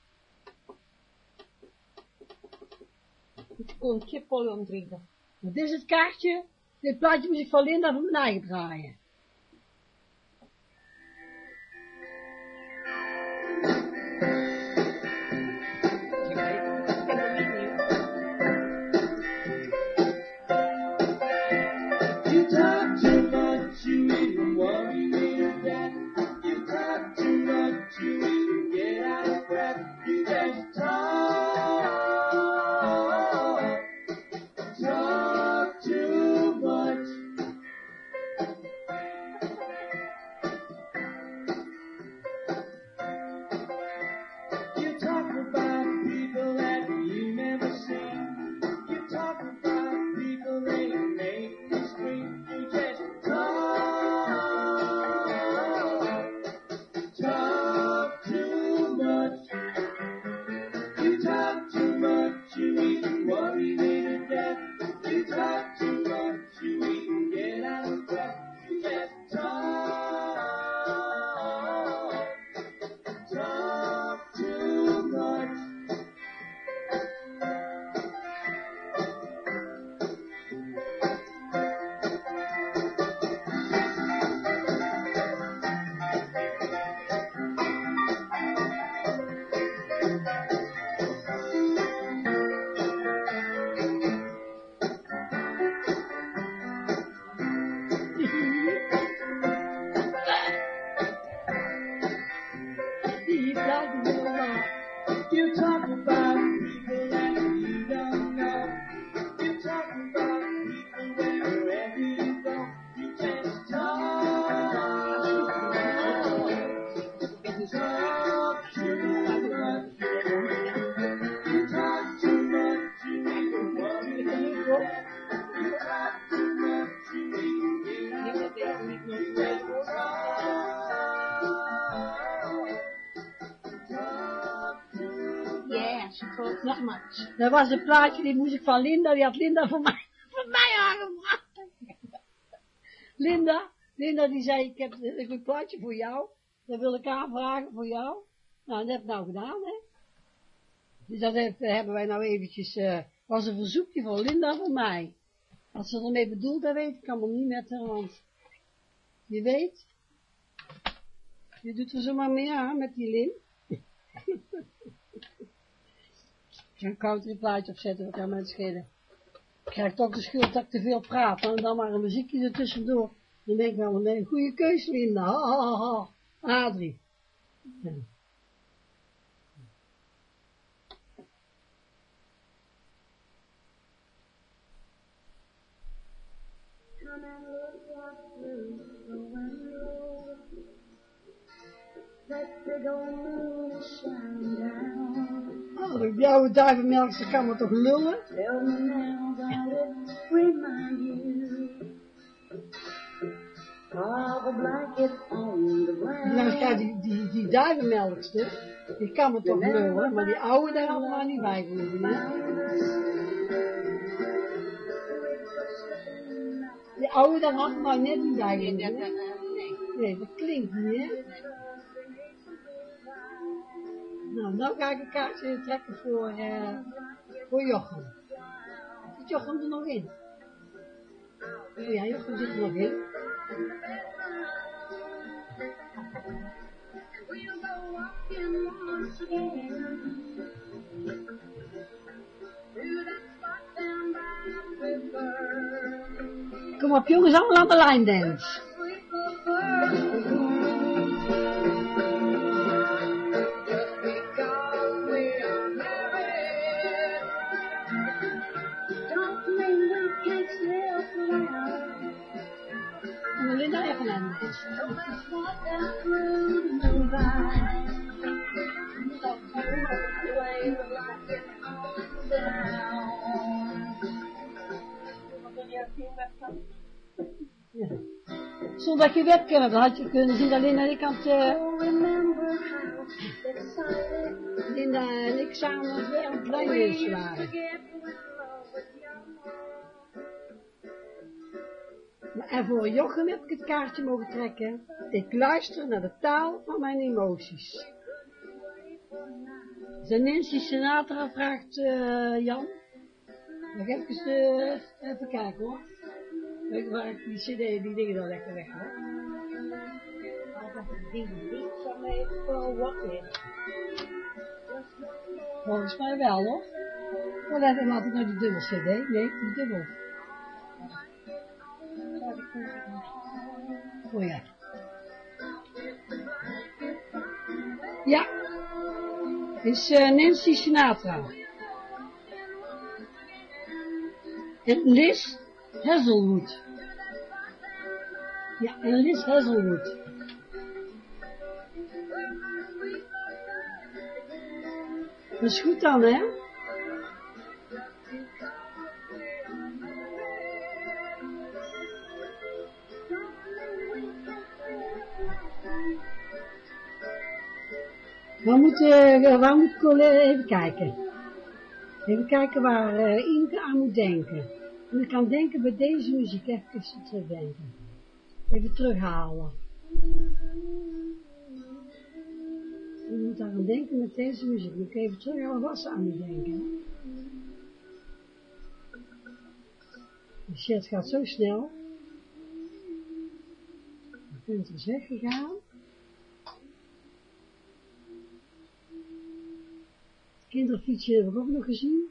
Ik kon een kippol omdrinken. Dit is het kaartje. Dit plaatje moet ik van Linda van mijn eigen draaien. Nou, dat was een plaatje, die moest ik van Linda, die had Linda voor mij, voor mij aangevraagd. Linda, Linda die zei, ik heb, ik heb een plaatje voor jou, dat wil ik aanvragen voor jou. Nou, dat heb ik nou gedaan, hè. Dus dat heeft, hebben wij nou eventjes, uh, was een verzoekje van Linda voor mij. Wat ze ermee bedoelt, dat weet ik allemaal niet met haar, want je weet, je doet er zomaar mee aan met die Lin. Ik ga een countryplaatje opzetten, wat kan mij het schelen. Ik krijg toch de schuld dat ik te veel praat, en dan maar een muziekje ertussendoor. Dan denk ik wel, nee, een goede keus, Linda, ha, ha, ha, ha. Adrie. Ja. Oh, die oude duivenmelk, ze kan me toch lullen? Nou, kijk, die, die, die duivenmelkster, die kan me toch lullen, maar die oude, daar hadden we maar niet bij gehoeven, hè? Die oude, daar hadden we maar net niet bij gehoeven, hè? Nee, dat klinkt niet, hè? Nou, nou ga ik een kaartje trekken voor, uh, voor Jochem. Zit Jochem er nog in? Oh ja, Jochem zit er nog in. Kom op jongens, allemaal aan de lijn dance. En Linda even aan. Ja. Zonder dat je webcam hebt, dan had je kunnen zien dat Linda en ik aan het, uh, Linda en ik samen aan het lijnlezen waren. En voor Jochem heb ik het kaartje mogen trekken. Ik luister naar de taal van mijn emoties. De Nancy Sinatra vraagt uh, Jan. Nog even, uh, even kijken hoor. Weet waar ik die cd, die dingen dan lekker weg hoor. Volgens mij wel hoor. Maar dan laat ik nou die dubbel cd. Nee, die dubbel. Oh ja. Ja. Is uh, Nancy Sinatra. En Liz Hazelwood. Ja, en Liz Hazelwood. Dat is goed dan, hè? Waar moet, uh, waar moet collega even kijken? Even kijken waar uh, Inke aan moet denken. En ik kan denken bij deze muziek, even terugdenken. Even terughalen. Je moet daar aan denken met deze muziek. Moet ik even terughalen, wat ze aan moet denken. De shit gaat zo snel. De punt is weggegaan. Kinderfietsje heb ik ook nog gezien.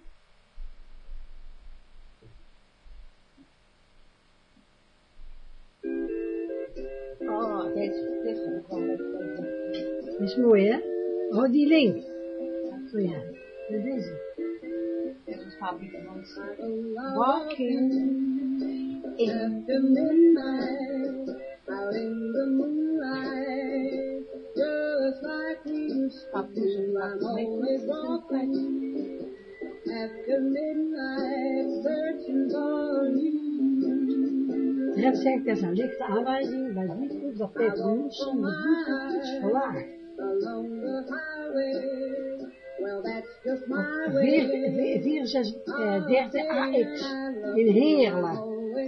Oh, deze is gewoon leuk. Dat is mooi, hè? Oh, die link. Oh ja, en deze. Dit is favoriete van ons. Walking in the moonlight, out in the moonlight, just like we used to do. I'm always walking after midnight, searching for you. Het zegt, er zijn lichte aanwijzingen bij die groep dat Peter Nielsen de bloedgroep iets verlaagt. vierenzestig dertig A X in Heerlen.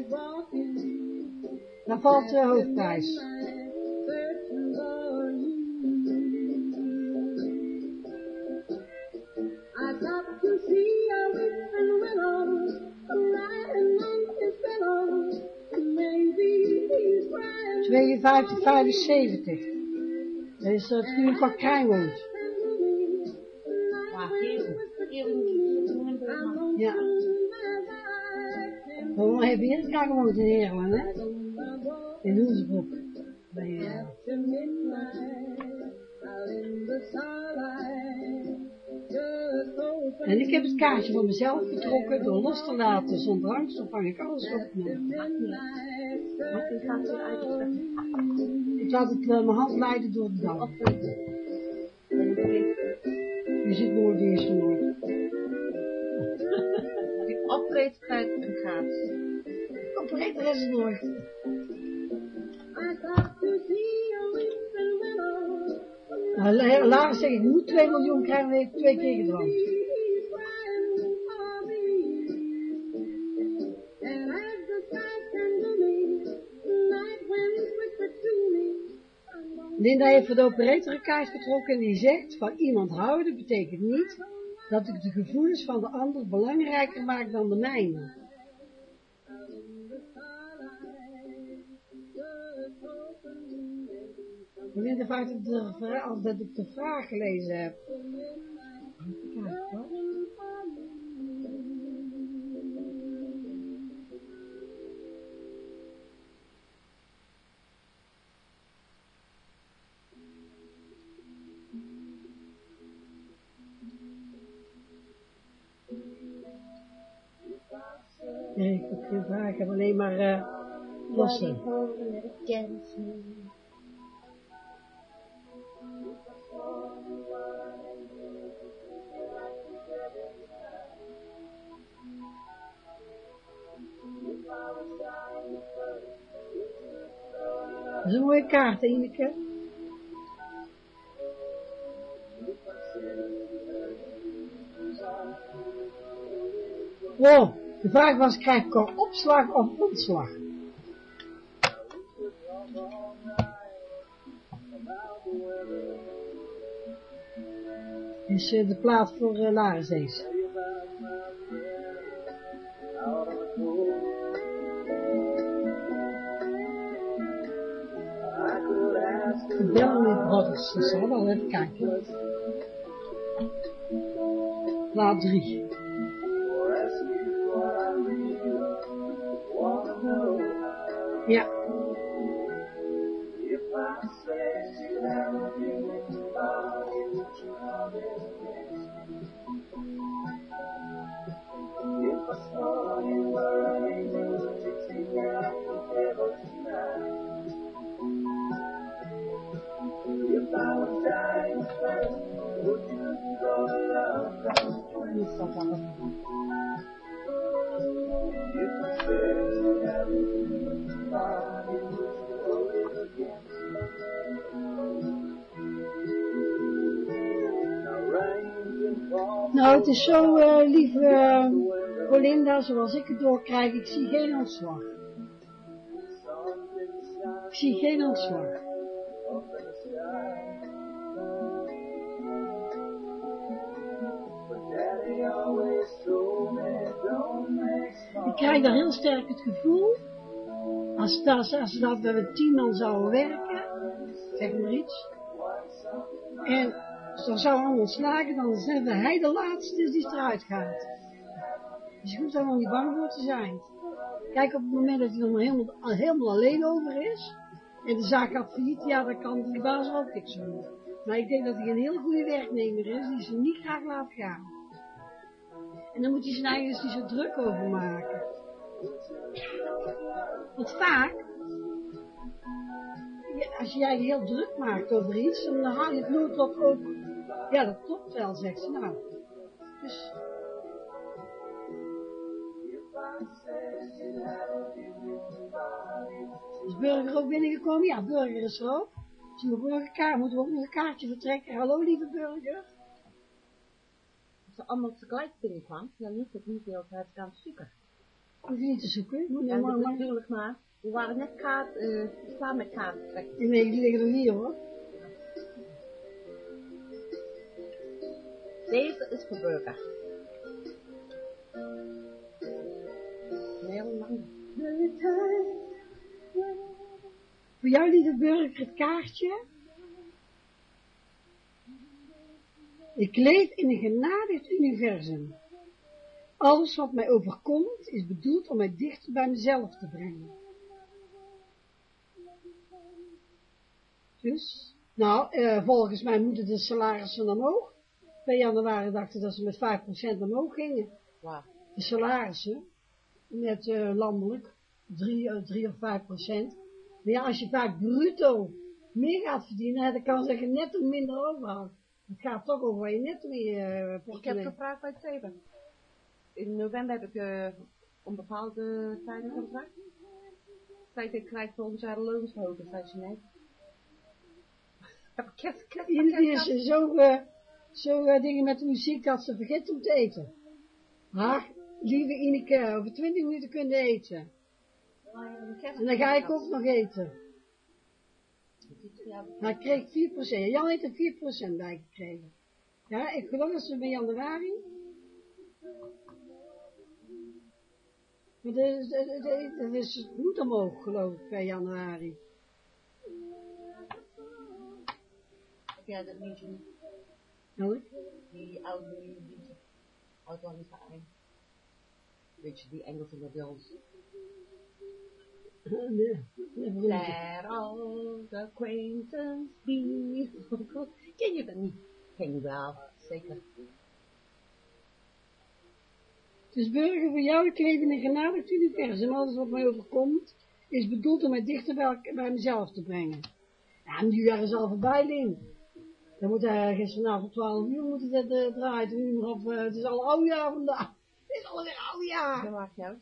Daar valt de hoofdprijs. tweeënvijftig vijfenzeventig. Dat is het vuur van Krijnwoord. Ja. We hebben hier Krijnwoord in Heerlen, hè? In Hoensbroek. Bij uh... En ik heb het kaartje van mezelf getrokken door los te laten. Zonder angst ontvang ik alles wat ik nodig heb. Ik laat het uh, mijn hand leiden door de dag. Je ziet nooit wie is nooit. Die opleidtijd en gaat. Opleidtijd is het nooit. Nou, Lara zegt, ik moet twee miljoen krijgen, dan heb ik twee keer gedroomd. Linda heeft voor de operator kaart getrokken en die zegt, van iemand houden betekent niet dat ik de gevoelens van de ander belangrijker maak dan de mijne. Linda vraagt of, de, of dat ik de vraag gelezen heb. Kijk, hoor. Nee, ik heb geen vraag, ik heb alleen maar uh, lossen. Dat is een mooie kaart, hè, Ineke? Wow, de vraag was, krijg ik er opslag of ontslag? Is uh, de plaat voor uh, Laris deze. De Bellamy Brothers, dat zal wel even kijken. Plaat drie. Ja. Nou, het is zo, uh, lieve uh, Colinda, zoals ik het doorkrijg, ik zie geen ontslag. Ik zie geen ontslag. Ik krijg daar heel sterk het gevoel, als, dat, als dat we met tien man zouden werken, zeg maar iets, en zo zou hij ontslagen, dan zijn hij de laatste die eruit gaat. Dus je hoeft daar nog niet bang voor te zijn. Kijk, op het moment dat hij dan helemaal, helemaal alleen over is, en de zaak gaat failliet, ja, dan kan die baas wel niks doen. Maar ik denk dat hij een heel goede werknemer is, die ze niet graag laat gaan. En dan moet hij zijn eigen dus niet zo druk over maken. Want vaak, als jij je heel druk maakt over iets, dan haal je het noodlot ook. Ja, dat klopt wel, zegt ze. Nou, dus... Is Burger ook binnengekomen? Ja, Burger is er ook. Als we een burgerkaart, moeten we ook nog een kaartje vertrekken. Hallo, lieve Burger. ze allemaal tegelijk binnenkwam, dan hoefde ik niet de hele tijd te gaan zoeken. Hoef je niet te zoeken. Moet En maar, dat maar. natuurlijk maar, we waren net kaart, uh, samen met kaart trekken. Nee, die liggen er hier hoor. Deze is voor burger. Heel lang. Voor jou, lieve burger, het kaartje. Ik leef in een genadigd universum. Alles wat mij overkomt is bedoeld om mij dichter bij mezelf te brengen. Dus, nou, uh, volgens mij moeten de salarissen omhoog. Per januari dachten dat ze met vijf procent omhoog gingen. Wow. De salarissen, met uh, landelijk, drie of vijf procent. Maar ja, als je vaak bruto meer gaat verdienen, dan kan zeggen netto minder overhoudt. Het gaat toch over wat je netto meer uh, Ik heb gevraagd bij het zeven. In november heb ik uh, onbepaalde tijd gevraagd. Zei ik krijg volgend jaar de loonsverhoging, zei ze nee. Iedereen is zo, uh, zo uh, dingen met de muziek dat ze vergeten om te eten. Ah, lieve Ineke, over twintig minuten kunnen eten. En dan ga ik ook nog eten. Hij kreeg vier procent. Jan heeft er vier procent bij gekregen. Ja, ik geloof dat ze bij januari. Maar de, de, de, de, dus het moet omhoog, geloof ik, bij januari. Ja, dat niet zo. Welk? Die oude, die oud-lange verein. Weet je, die Engelse models. Nee, Let all the acquaintance be. Ken je dat niet? Ken je wel, zeker. Dus burger, voor jou, ik leef in een genadigd universum. Alles wat mij overkomt, is bedoeld om mij dichter bij, bij mezelf te brengen. Ja, en nu is al voorbij, Lin. Dan moet hij gisteravond twaalf uur moeten dat uh, draaien. Nu nog op, uh, het is al oude jaar vandaag. Het is alweer oude jaar. Dat maakt niet uit.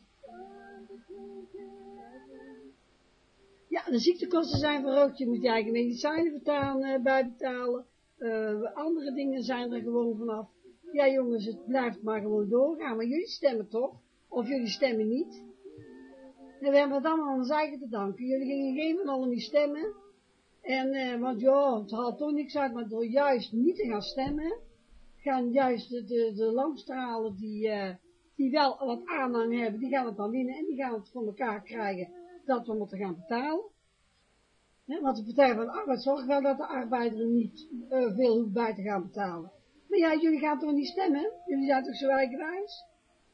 Ja, de ziektekosten zijn verhoogd. Je moet je eigen medicijnen betalen, uh, bijbetalen. Uh, andere dingen zijn er gewoon vanaf. Ja jongens, het blijft maar gewoon doorgaan. Maar jullie stemmen toch? Of jullie stemmen niet? En we hebben het allemaal aan ons eigen te danken. Jullie gingen geen van allen niet stemmen. En, uh, want ja, het haalt toch niks uit. Maar door juist niet te gaan stemmen, gaan juist de, de, de lampstralen die, uh, die wel wat aanhang hebben, die gaan het dan winnen. En die gaan het voor elkaar krijgen dat we moeten gaan betalen. Ja, want de Partij van de Arbeid zorgt wel dat de arbeider niet uh, veel hoeft bij te gaan betalen. Maar ja, jullie gaan toch niet stemmen? Jullie zijn toch zo eigenwijs?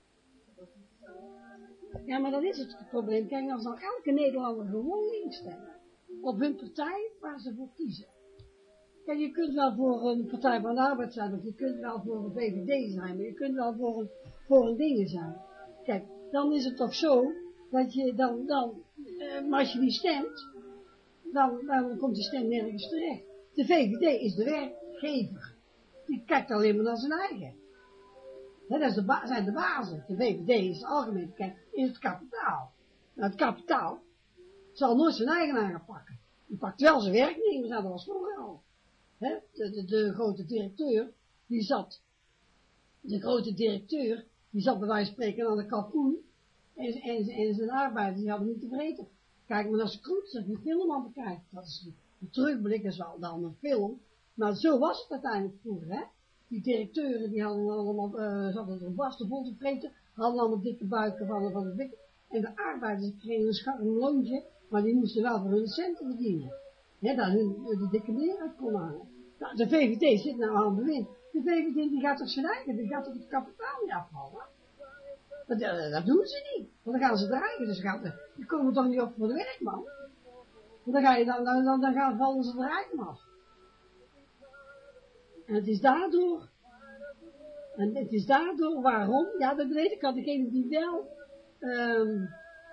Ja, maar dan is het het probleem. Kijk, als dan elke Nederlander gewoon links stemmen. Op hun partij waar ze voor kiezen. Kijk, je kunt wel voor een Partij van de Arbeid zijn, of je kunt wel voor een V V D zijn, maar je kunt wel voor een, voor een dingen zijn. Kijk, dan is het toch zo, dat je dan, dan uh, maar als je niet stemt, dan, dan komt die stem nergens terecht. De V V D is de werkgever. Die kijkt alleen maar naar zijn eigen. He, dat is de ba- zijn de bazen. De V V D is het algemeen bekend, is het kapitaal. Nou, het kapitaal zal nooit zijn eigenaar gaan pakken. Die pakt wel zijn werknemers aan, dat was vroeger al. He, de, de, de grote directeur, die zat, de grote directeur, die zat bij wijze van spreken aan de kalkoen, en, en, en zijn arbeiders, die hadden niet te vreten. Kijk maar naar zijn kroet, als je die film aan bekijkt, dat is een terugblik, dat is wel dan een film, maar zo was het uiteindelijk vroeger, hè. Die directeuren, die hadden allemaal, uh, hadden er basten vol te vreten, hadden allemaal dikke buiken van, van de dik, en de arbeiders kregen een scharrend loontje, maar die moesten wel voor hun centen verdienen. Hè, dat hun de dikke meer uit kon halen. Nou, de V V D zit nou aan de wind. De V V D die gaat toch zijn eigen, die gaat toch het kapitaal niet afvallen? Dat, dat, dat doen ze niet. Want dan gaan ze draaien, dus gaan ze, die komen toch niet op voor de werkman. Want dan ga je, dan, dan, dan, dan gaan, vallen ze er eigen af. En het is daardoor, en het is daardoor, waarom? Ja, dat weet ik al, degene die wel, um,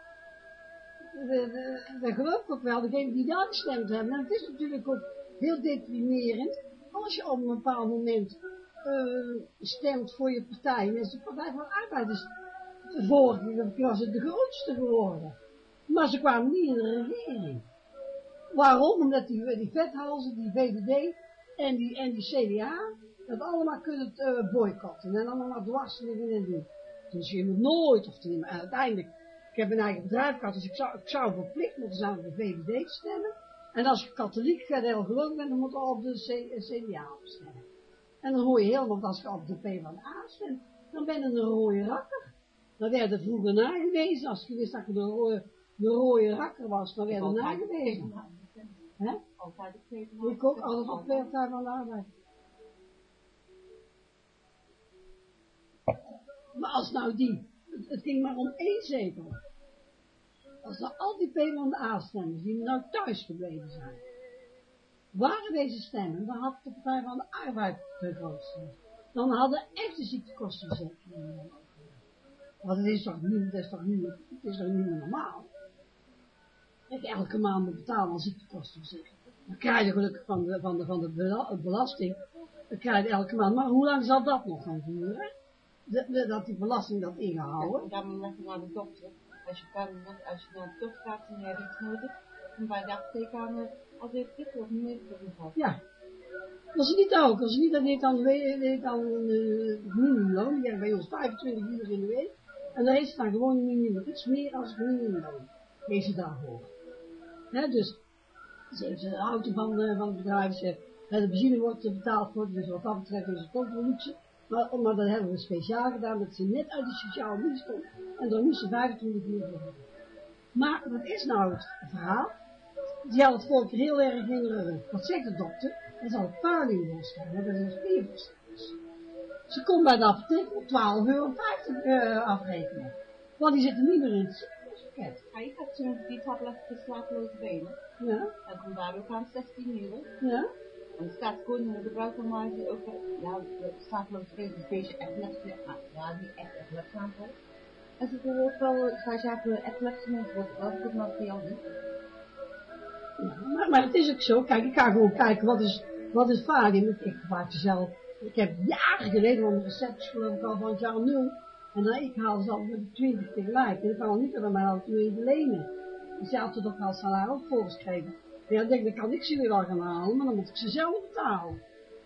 dat geloof ik ook wel, degene die wel gestemd hebben. En het is natuurlijk ook heel deprimerend, als je op een bepaald moment uh, stemt voor je partij. En is de Partij van de Arbeid is vorige was het de grootste geworden. Maar ze kwamen niet in de regering. Waarom? Omdat die, die vethalzen, die V V D en die, en die C D A, dat allemaal kunnen uh, boycotten en allemaal dwars liggen en doen. Dus je moet nooit, of te, uiteindelijk, ik heb een eigen bedrijf gehad, dus ik zou, ik zou verplicht moeten zijn op de V V D te stemmen. En als je katholiek heel gelovig bent, dan moet je op de C D A stemmen. En dan hoor je heel, want als je op de PvdA stemt, dan ben je een rode rakker. Dan werd er vroeger nagewezen, als je wist dat je de rode, de rode rakker was, dan werd er nagewezen. Hè? Altijd de PvdA. Ik ook altijd op de Partij van de Arbeid. Maar als nou die, het, het ging maar om één zetel. Als nou al die PvdA-stemmers die nou thuis gebleven zijn, waren deze stemmen, dan had de Partij van de Arbeid de grootste. Dan hadden echt de ziektekosten gezet. Want het is toch niet, het is toch niet, het is toch niet meer normaal. Dat je elke maand moet betalen aan ziektekosten gezet. Dan krijg je gelukkig van de, van de, van de belasting, dan krijg je elke maand. Maar hoe lang zal dat nog gaan duren? De, de, dat die belasting dat ingehouden? En dan moet je naar de dokter. Als je, kan, als je naar de dokter gaat en je hebt iets nodig, dan bij de apotheek aan de, als je dit of niet meer gehad. Ja. Als ze niet ook, als ze niet, dan heeft dan, weet dan een uh, minimumloon, die hebben bij ons vijfentwintig uur in de week, en dan is het dan gewoon een minimum, iets meer als het minimumloon, deze daarvoor. Hè, dus, ze heeft de auto van, uh, van het bedrijf, ze, de benzine wordt betaald voor, dus wat dat betreft is het ook wel luxe. Maar, maar dat hebben we speciaal gedaan, dat ze net uit de sociale dienst komt. En dan moesten ze vijfentwintig uur voor hebben. Maar wat is nou het verhaal? Die had het volk heel erg in de rug. Wat zegt de dokter? Dat zal het paliumworst zijn, dat is een spierworst. Ze komt bij de apotheek op twaalf euro vijftig uh, afrekenen. Want die zitten niet meer in het ziekenhuispakket. Ja, ik had zo'n die tablet voor slapeloze benen. Ja. En toen daar ook aan zestien euro. Ja. En het staat gewoon in de gebruikermarkt ook, ja, de slapeloze benen is een beetje epilepsie, maar ja, niet echt epilepsie aanval. En ze doen ook wel, zij zeggen epilepsie mensen wordt wel goed materiaal niet. Ja, maar, maar het is ook zo, kijk, ik ga gewoon kijken, wat is, wat is valium? Ik, ik gebruik ze zelf, ik heb jaren geleden, want mijn recept is geloof ik al van het jaar nul, en dan, ik haal ze al met de twintig tegelijk, en ik kan al niet bij mij altijd even lenen. Dus ze had het ook al salaris ook voorgeschreven. Ja, ik denk, dan kan ik ze weer wel gaan halen, maar dan moet ik ze zelf betalen.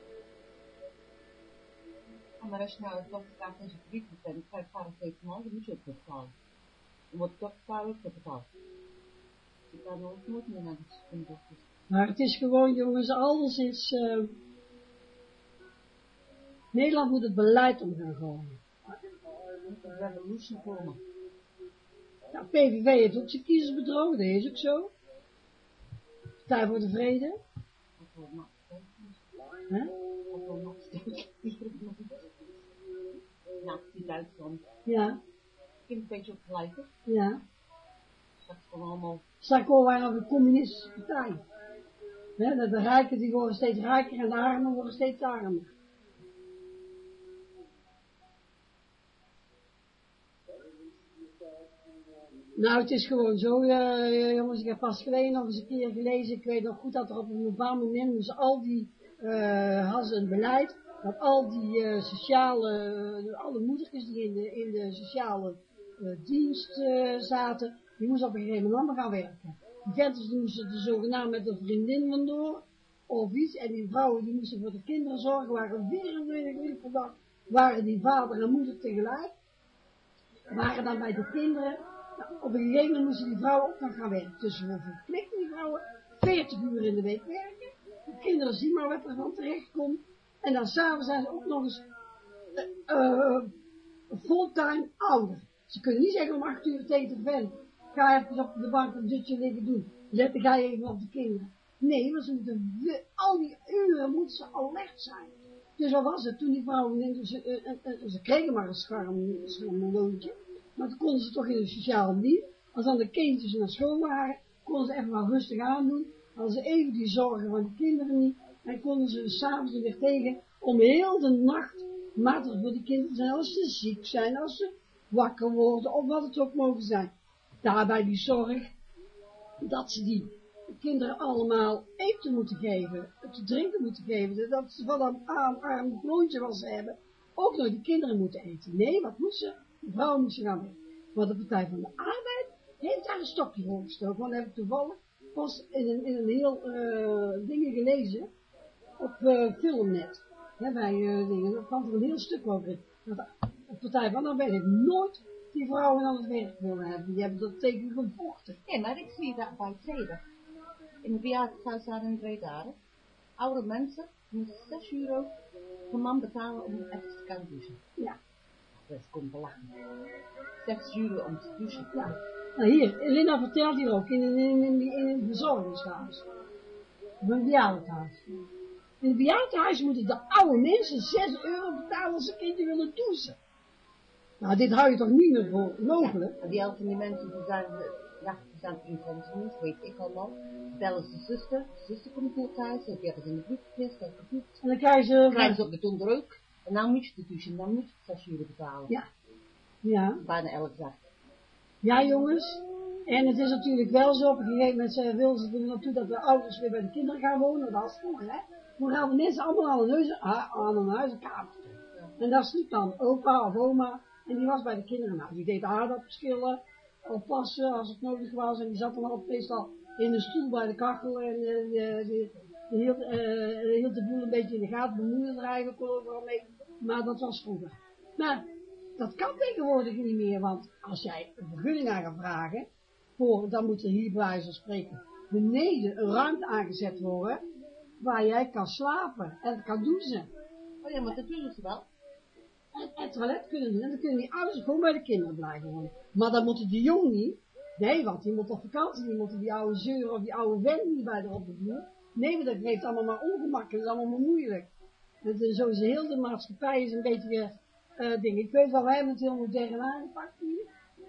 Ja, maar als je nou het dokter vraagt in zijn brief bent, dan krijg je paracetamol, dan moet je ook betalen. Dan wordt het dokter ook betaald. Ik ga nooit nooit meer naar de dokter. Maar het is gewoon, jongens, alles is... Uh... Nederland moet het beleid om gaan gooien. Er zijn revolutie komen. Ja, P V V heeft ook zijn kiezers bedrogen, dat is ook zo. Partij voor de Vrede. Dat wordt nog steeds. Hè? Dat wordt nog steeds. Ja, die Duitsland. Ja. Ik een beetje op gelijken. Ja. Straks gewoon allemaal. Straks waren we een communistische partij. Hè, dat de rijken die worden steeds rijker en de armen worden steeds armer. Nou, het is gewoon zo, uh, jongens, ik heb pas geleden nog eens een keer gelezen, ik weet nog goed dat er op een bepaald moment, dus al die, uh, hadden een beleid, dat al die uh, sociale, uh, alle moedertjes die in de, in de sociale uh, dienst uh, zaten, die moesten op een gegeven moment allemaal gaan werken. Die venters die moesten er zogenaamd met een vriendin vandoor, of iets, en die vrouwen die moesten voor de kinderen zorgen, waren vierentwintig uur per dag, waren die vader en moeder tegelijk, waren dan bij de kinderen. Nou, op een gegeven moment moesten die vrouwen ook nog gaan werken. Dus we verplichten die vrouwen veertig uur in de week werken. De kinderen zien maar wat er van terecht komt. En dan s'avonds zijn ze ook nog eens uh, uh, fulltime ouder. Ze kunnen niet zeggen om acht uur tegen de vent. Ga even op de bank een dutje liggen doen. Zet, ga je even op de kinderen. Nee, want ze moeten, al die uren moeten ze alert zijn. Dus wat was het toen die vrouwen, ze, uh, uh, ze kregen maar een scharm, een loontje. Maar toen konden ze toch in de sociale dienst, als dan de kindjes naar school waren, konden ze even wel rustig aandoen, hadden ze even die zorgen van de kinderen niet, en konden ze s'avonds er weer tegen, om heel de nacht matig voor die kinderen te zijn, als ze ziek zijn, als ze wakker worden, of wat het ook mogen zijn. Daarbij die zorg, dat ze die kinderen allemaal eten moeten geven, te drinken moeten geven, dat ze van een arm, arm bloontje wat ze hebben, ook nog die kinderen moeten eten. Nee, wat moesten ze? De vrouwen moesten gaan weg. Maar de Partij van de Arbeid heeft daar een stokje voor gestoken. Want heb ik toevallig pas in een, in een heel uh, dingen gelezen op uh, Filmnet. Ja, bij uh, dingen, dat kwam er een heel stuk over in. De Partij van Arbeid heeft nooit die vrouwen aan het werk willen hebben. Die hebben dat tegen gevochten. Nee, maar ik zie dat bij Treden. In het bejaardenhuis daar in Breda. Oude mensen moeten zes euro per man betalen om even te gaan douchen. Ja. Dat is gewoon belachelijk. zes euro om te douchen. Ja. Nou hier, Linda vertelt hier ook, in een, in een, in een verzorgingshuis. Of een bejaardenhuis. In het bejaardenhuis moeten de oude mensen zes euro betalen als ze kinderen willen douchen. Nou, dit hou je toch niet meer voor mogelijk? Ja, die helft van die mensen die zijn, ja, die zijn incontinent, weet ik allemaal. Bellen ze de zuster, de zuster komt hier thuis, die hebben ze in de bloed geknist, dat is En dan krijgen ze... Dan krijgen ze op de donder ook. En dan moet je de douchen, dan moet je zes euro betalen. Ja. Ja. Bijna elke dag. Ja, jongens. En het is natuurlijk wel zo, op een gegeven moment uh, willen ze er naartoe dat de ouders weer bij de kinderen gaan wonen. Dat is vroeger, hè. Toen gaan de mensen allemaal aan een, huis, aan een huizenkamer. Ja. En daar sliep dan opa of oma. En die was bij de kinderen. Nou, die deed aardappelschillen, oppassen als het nodig was. En die zat dan al meestal in een stoel bij de kachel. En uh, die, die, die, hield, uh, die hield de boel een beetje in de gaten. Bemoeide er eigenlijk overal mee. Maar dat was vroeger. Maar dat kan tegenwoordig niet meer. Want als jij een vergunning aan gaat vragen, voor, dan moet er hier bij wijze van spreken beneden een ruimte aangezet worden. Waar jij kan slapen en kan douchen. Oh ja, maar dat doen ze wel. En het toilet kunnen doen. En dan kunnen die ouders gewoon bij de kinderen blijven wonen. Maar dan moeten die jong niet. Nee, want die moet op vakantie. Die moeten die oude zeuren of die oude wen niet bij de op de vloer. Nee, maar dat geeft allemaal maar ongemak. Dat is allemaal maar moeilijk. Dat is sowieso heel de maatschappij is een beetje uh, ding. Ik weet wel, wij hebben het heel modern aangepakt hier.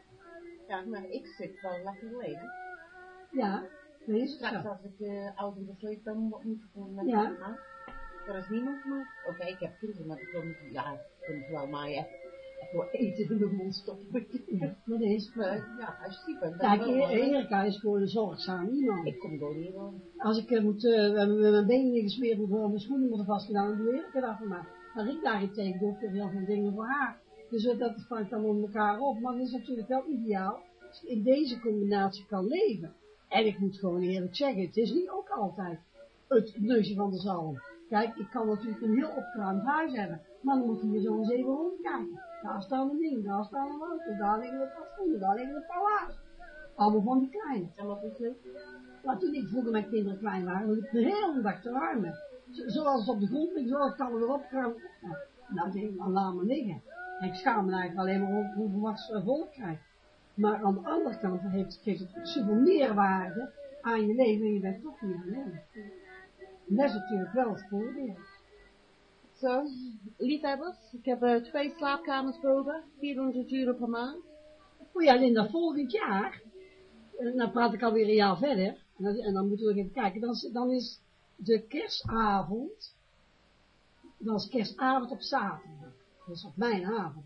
Ja, maar ik zit wel lekker leven. Ja, dat is het Straks zo. als ik uh, ouder besleept ben, wat moet ik doen met Ja. mijn Er is niemand meer. Oké, okay, ik heb kinderen, maar ik wil niet, ja, ik vind het wel, maar ja, ik wil eten in mijn mond stoppen. Ja, dat is het. Maar ja, als je ziek bent, dan Kijk, wel wel, hè. Erika is gewoon een zorgzaam iemand. Ik kom gewoon hier wel. Als ik uh, moet, uh, met mijn benen ingesmeerd moet worden, mijn schoenen worden vastgedaan, dan doe Erika dat voor mij. Maar ik daarentegen doe ik heel veel dingen voor haar. Dus uh, dat vangt dan om elkaar op. Maar het is natuurlijk wel ideaal als je in deze combinatie kan leven. En ik moet gewoon eerlijk zeggen, het is niet ook altijd het neusje van de zalm. Kijk, ik kan natuurlijk een heel opgeruimd huis hebben, maar dan moet je hier zo eens even rondkijken. Daar staan een ding, daar staan een auto, daar liggen een paar schoenen, daar liggen een paar wagens. Allemaal van die kleine. En wat is het? Maar toen ik vroeger mijn kinderen klein waren, dan liep ik de hele dag te ruimen. Zo, zoals het op de grond ligt, zoals kan er weer opgeruimd. Nou, dan denk ik, dan laat me liggen. En ik schaam me eigenlijk alleen maar over hoeveel was uh, volk krijgt. Maar aan de andere kant heeft, geeft het zoveel meerwaarde aan je leven en je bent toch niet alleen. En dat is natuurlijk wel het voordeel. Zo, liefhebbers, ik heb uh, twee slaapkamers boven, vierhonderd euro per maand. Oh ja, Linda, volgend jaar, en dan praat ik alweer een jaar verder, en dan, en dan moeten we even kijken, dan is, dan is de kerstavond, dan is kerstavond op zaterdag, dus op mijn avond.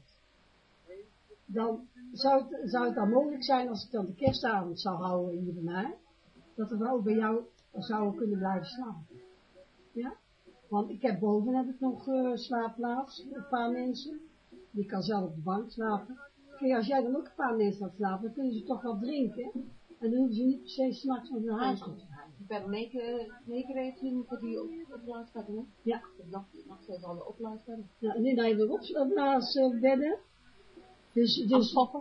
Dan zou het, zou het dan mogelijk zijn als ik dan de kerstavond zou houden hier bij mij, dat we dan ook bij jou zouden kunnen blijven slapen. Ja? Want ik heb boven heb ik nog uh, slaapplaats, een paar mensen. Die kan zelf op de bank slapen. Kijk, als jij dan ook een paar mensen laat slapen, dan kunnen ze toch wat drinken. En dan hoeven ze niet per se s'nachts nog naar huis te gaan. Ik ben meegerekend voor die opblaasbedden, hè? Ja. De nacht, nacht zijn ze alle opblaasbedden. Ja, en nu hebben we opblaasbedden. Dus, dus... Afstoppen.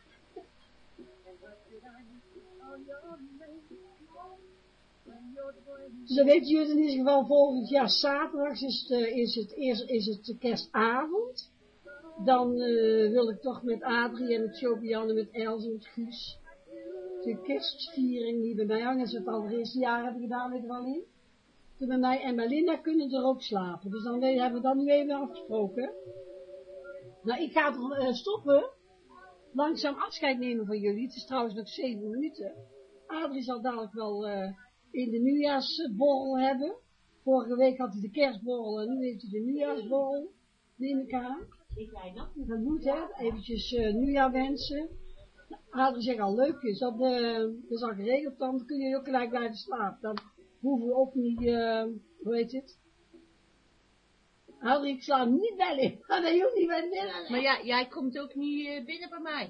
Dus dan weten jullie in ieder geval volgend jaar zaterdags is het, uh, is het, eerst, is het de kerstavond. Dan uh, wil ik toch met Adrie en met Jobian en met Els en met Guus de kerstviering die bij mij hangen. Dat ze het allereerste jaar hebben gedaan, weet je wel in. Toen bij mij en bij Linda kunnen er ook slapen. Dus dan hebben we dat nu even afgesproken. Nou, ik ga er uh, stoppen. Langzaam afscheid nemen van jullie. Het is trouwens nog zeven minuten. Adrie zal dadelijk wel uh, in de nieuwjaarsborrel hebben. Vorige week had hij de kerstborrel en nu heeft hij de nieuwjaarsborrel. Neem ik aan. Ik rijd nog niet. Dat moet, hè. Eventjes uh, nieuwjaar wensen. Nou, Adrie zegt al, leuk is. Dat, uh, dat is al geregeld. Dan kun je ook gelijk blijven slapen. Dan hoeven we ook niet, uh, hoe heet het? Adrie, ik sla hem niet bellen. Dan ben je ook niet bij binnen. Maar ja, jij komt ook niet uh, binnen bij mij.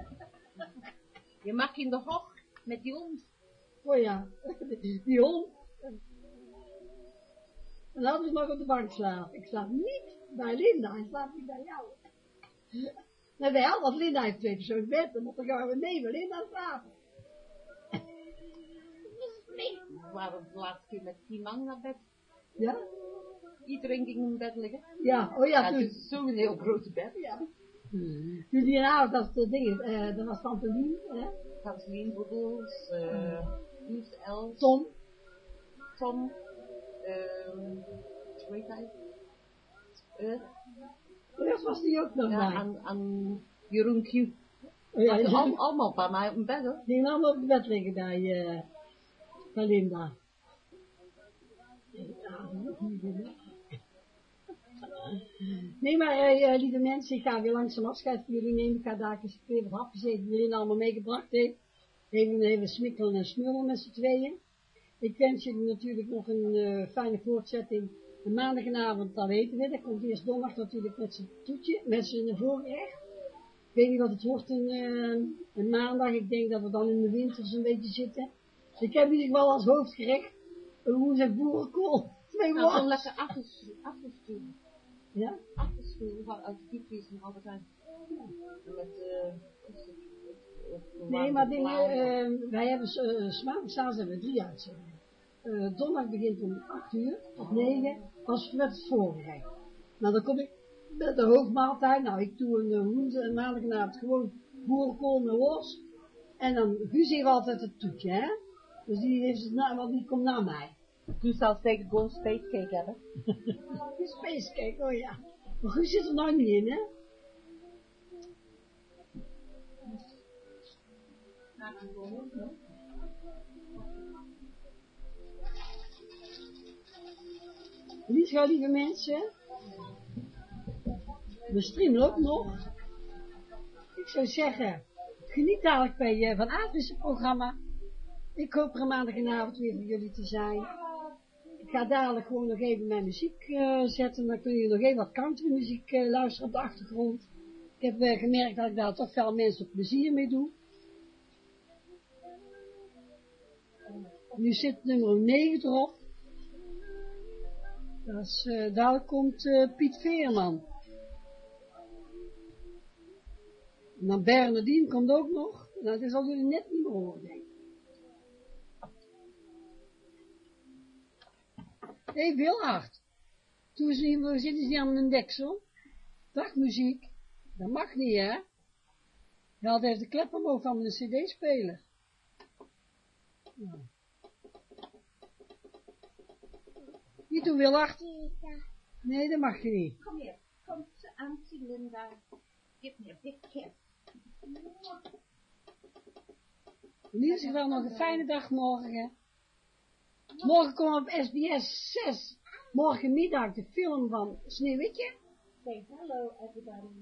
Je mag in de hoog met die hond. Oh ja, die hond. En dan hadden ze nog op de bank slapen. Ik slaap niet bij Linda, ik slaap niet bij jou. Nou, bij al, want Linda heeft twee persoon bed, dan moeten we gewoon nee, bij Linda slapen. We waren de laatste keer met tien man naar bed. Ja? Iedereen ging in bed liggen. Ja, oh ja, Ja, toen. het is zo'n heel grote bed. Ja. Dus die avond, dat de ding, eh, dat was Tante Lien, hè? Kanselien Boedels, uh, Lies Els, Tom. Tom, ehm, hoe heet hij? Uh, Dat was die ook nog ja, bij. aan, aan Jeroen Q. Oh ja, Ja, die al, allemaal bij mij op mijn bed hoor. die gingen allemaal op het bed liggen bij, uh, bij Linda. Nee, maar uh, lieve mensen, ik ga weer langzaam afscheid van jullie nemen. Ik ga daar eens weer wat hapjes eten die Linda allemaal meegebracht heeft. Even, even smikkelen en smullen met z'n tweeën. Ik wens jullie natuurlijk nog een uh, fijne voortzetting. En maandagavond, dat weten we, dan komt eerst donderdag natuurlijk met zijn toetje, met zijn voorgerecht. Ik weet niet wat het wordt een, uh, een maandag, ik denk dat we dan in de winter zo'n beetje zitten. Ik heb in ieder geval als hoofdgerecht een woensdag boerenkool. Twee Nou, gewoon worst. lekker afgestuurd. Ja? Afgestuurd uit de diepvries nog altijd zijn. Met, uh, Nee, maar dingen, uh, wij hebben uh, s'avonds hebben we drie uitzendingen. Uh, donderdag begint om acht uur tot negen, als met het voorgerecht. Nou, dan kom ik met de hoofdmaaltijd. Nou, ik doe een uh, woensdag en maandagavond gewoon boerenkool met worst. En dan Guus heeft altijd het toetje, hè. Dus die heeft het na, want die komt na mij. Guus zal zeker gewoon spacecake hebben. Spacecake, oh ja. Maar Guus zit er nog niet in, hè. Niet zo, lieve mensen. We streamen ook nog. Ik zou zeggen, geniet dadelijk bij uh, Van Aardrissen programma. Ik hoop er maandagavond weer voor jullie te zijn. Ik ga dadelijk gewoon nog even mijn muziek uh, zetten. Dan kun je nog even wat countrymuziek uh, luisteren op de achtergrond. Ik heb uh, gemerkt dat ik daar toch veel mensen plezier mee doe. Nu zit nummer negen erop. Dat is, uh, daar komt uh, Piet Veerman. En dan Bernardine komt ook nog. Nou, dat zal jullie net niet meer horen, denk ik. Hé, hey, Wilhard. Toen is niet, we zitten niet aan een deksel. Dagmuziek. Dat mag niet, hè? Je had even de klep omhoog van een cd-speler. Nou. Niet doen, Wilhard. Nee, dat mag je niet. Kom hier, kom aan, Linda. Give me a big kiss. In ieder geval nog een fijne dag morgen. Morgen komen we op S B S zes. Morgenmiddag de film van Sneeuwwitje. Say hello, everybody.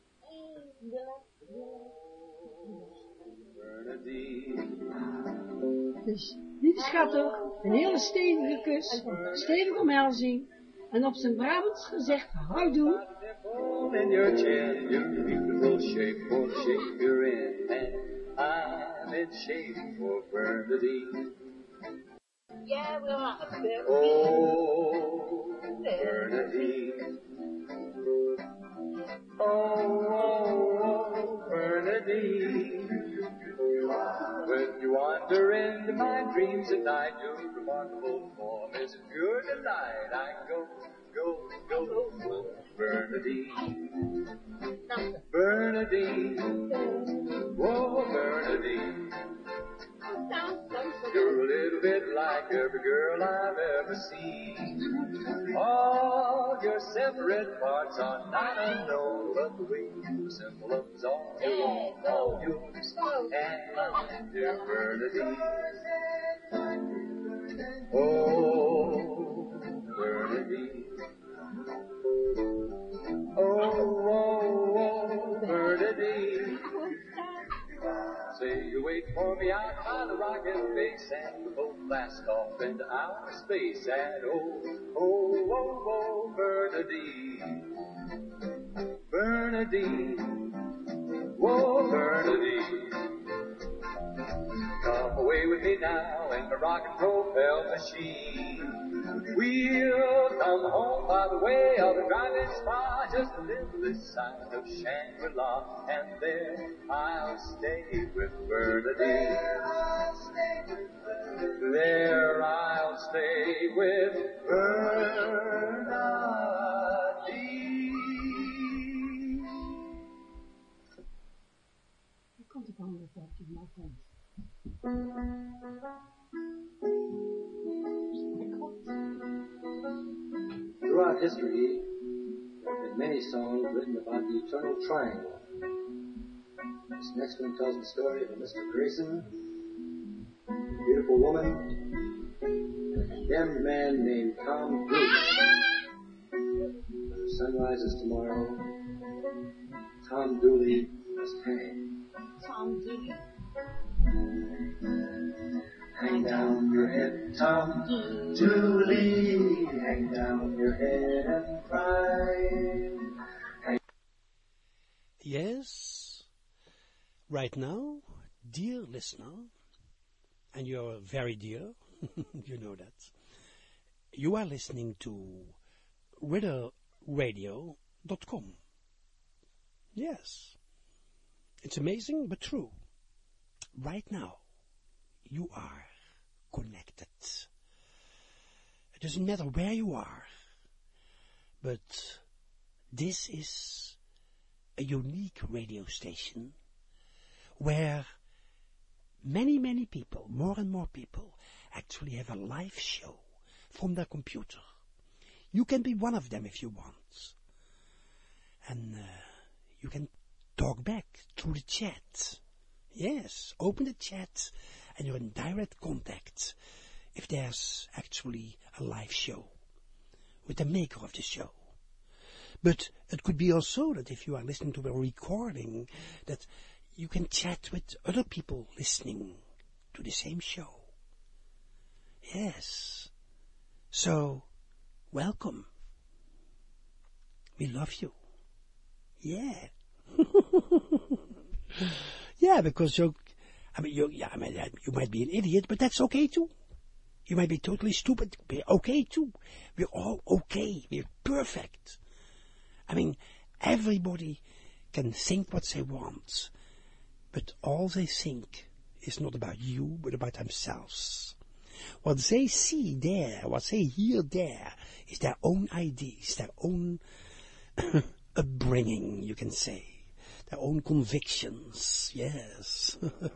Dus, lieve schatten, een hele stevige kus, stevige omhelzing. En op zijn Brabants gezegd, houdoe. In your chin, your beautiful shape will shake your in, and I'm in shape for Bernadine. Yeah, we'll have it. Oh, Bernadine. Oh, oh, oh, Bernadine. When you wander into my dreams at night, your remarkable form is a pure delight. I go, go, go, go, Bernadine. Bernadine. Whoa, Bernadine. You're a little bit like every girl I've ever seen. All your separate parts are not unknown, but the way you assemble them is all yours, all yours. And dear Bernadine, oh, Bernadine. Oh, oh, oh, Bernadine. Say you wait for me out by the rocket base, and we both blast off into outer space. And oh, oh, oh, oh, Bernadine, Bernadine, whoa, Bernadine. Come away with me now in the rock and roll bell machine. We'll come home by the way of the driving spa, just to live this side of Shangri-La, and there I'll stay with Bernadine. There I'll stay with Bernadine. Je komt op andere plek die maar komt. Throughout history, there have been many songs written about the eternal triangle. This next one tells the story of a Mister Grayson, a beautiful woman, and a condemned man named Tom Dooley. When the sun rises tomorrow, Tom Dooley must hang. Tom Dooley. Hang down your head, Tom Dooley. Hang down your head and cry. Hang Yes, right now, dear listener, and you're very dear, you know that, you are listening to Ritter Radio dot com. Yes, it's amazing but true. Right now, you are connected. It doesn't matter where you are, but this is a unique radio station where many, many people, more and more people, actually have a live show from their computer. You can be one of them if you want. And uh, you can talk back through the chat. Yes, open the chat and you're in direct contact if there's actually a live show with the maker of the show. But it could be also that if you are listening to a recording, that you can chat with other people listening to the same show. Yes. So, welcome. We love you. Yeah. Yeah, because you're, I mean, you, yeah, I mean, you might be an idiot, but that's okay too. You might be totally stupid, but okay too. We're all okay. We're perfect. I mean, everybody can think what they want, but all they think is not about you, but about themselves. What they see there, what they hear there, is their own ideas, their own upbringing, you can say. Their own convictions, yes.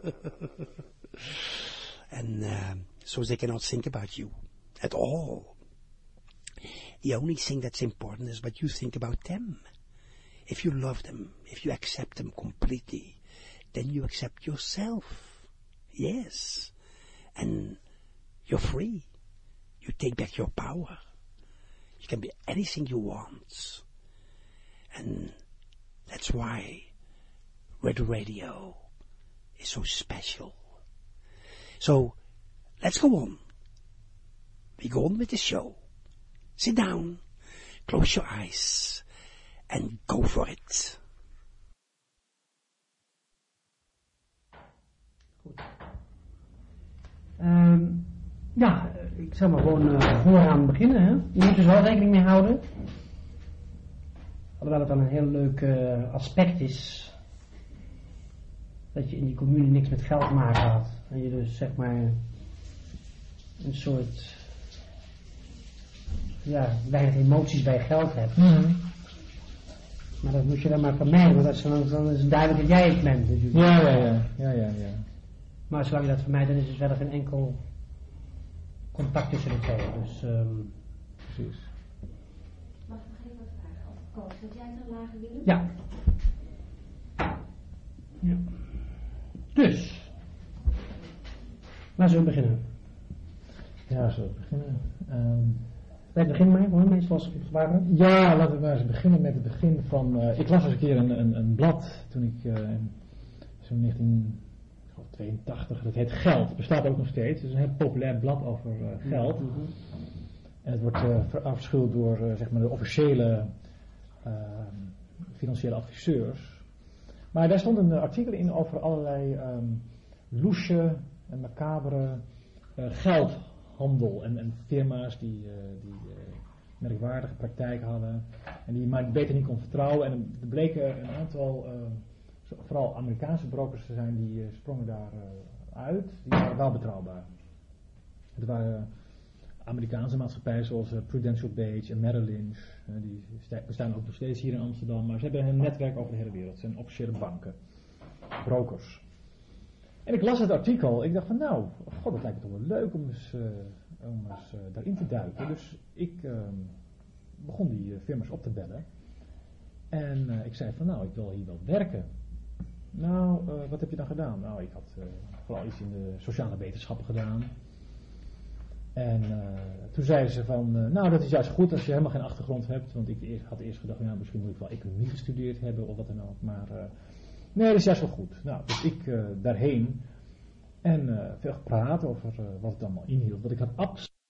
And um, so they cannot think about you at all. The only thing that's important is what you think about them. If you love them, if you accept them completely, then you accept yourself. Yes. And you're free. You take back your power. You can be anything you want. And that's why Red Radio is so special. So, let's go on. We go on with the show. Sit down, close your eyes, and go for it. Goed. Um, ja, ik zal maar gewoon uh, vooraan beginnen. Hè? Je moet er wel rekening mee houden. Alhoewel het dan een heel leuk uh, aspect is. Dat je in die commune niks met geld te maken had. En je dus zeg maar een soort, ja, weinig emoties bij geld hebt. Mm-hmm. Maar dat moet je dan maar vermijden, want dat is dan, dan is het duidelijk dat jij het bent. Dus ja, ja, ja, ja, ja, ja. Maar zolang je dat vermijdt, dan is er verder geen enkel contact tussen de twee. Dus, um, precies. Mag ik nog even wat vragen over Koos? Wil jij het nog lager willen? Ja. Ja. Dus, laten we beginnen. Ja, zullen we beginnen? Um, Wij beginnen maar, hoor, meestal als ik het gevaar heb. Ja, laten we maar eens beginnen met het begin van... Uh, ik las eens een keer een, een, een blad toen ik uh, zo'n negentien tweeëntachtig, dat heet Geld. Het bestaat ook nog steeds. Het is een heel populair blad over uh, geld. Mm-hmm. En het wordt uh, verafschuwd door uh, zeg maar de officiële uh, financiële adviseurs. Maar daar stond een artikel in over allerlei um, loesje en macabere uh, geldhandel en, en firma's die, uh, die uh, merkwaardige praktijk hadden en die maar beter niet kon vertrouwen. En er bleken een aantal, uh, vooral Amerikaanse brokers te zijn, die uh, sprongen daar uh, uit. Die waren wel betrouwbaar. Het waren Amerikaanse maatschappijen zoals uh, Prudential Bates en Merrill Lynch. Uh, die bestaan ook nog steeds hier in Amsterdam, maar ze hebben een netwerk over de hele wereld. Het zijn officiële banken, brokers. En ik las het artikel, ik dacht van nou, god, dat lijkt me toch wel leuk om eens, uh, om eens uh, daarin te duiken. Dus ik uh, begon die uh, firma's op te bellen. En uh, ik zei van nou, ik wil hier wel werken. Nou, uh, wat heb je dan gedaan? Nou, ik had uh, vooral iets in de sociale wetenschappen gedaan. En uh, toen zeiden ze van, uh, nou dat is juist goed als je helemaal geen achtergrond hebt. Want ik eerst, had eerst gedacht, nou misschien moet ik wel economie gestudeerd hebben of wat dan ook. Maar uh, nee, dat is juist wel goed. Nou, dus ik uh, daarheen en uh, veel gepraat over uh, wat het allemaal inhield. Want ik had absoluut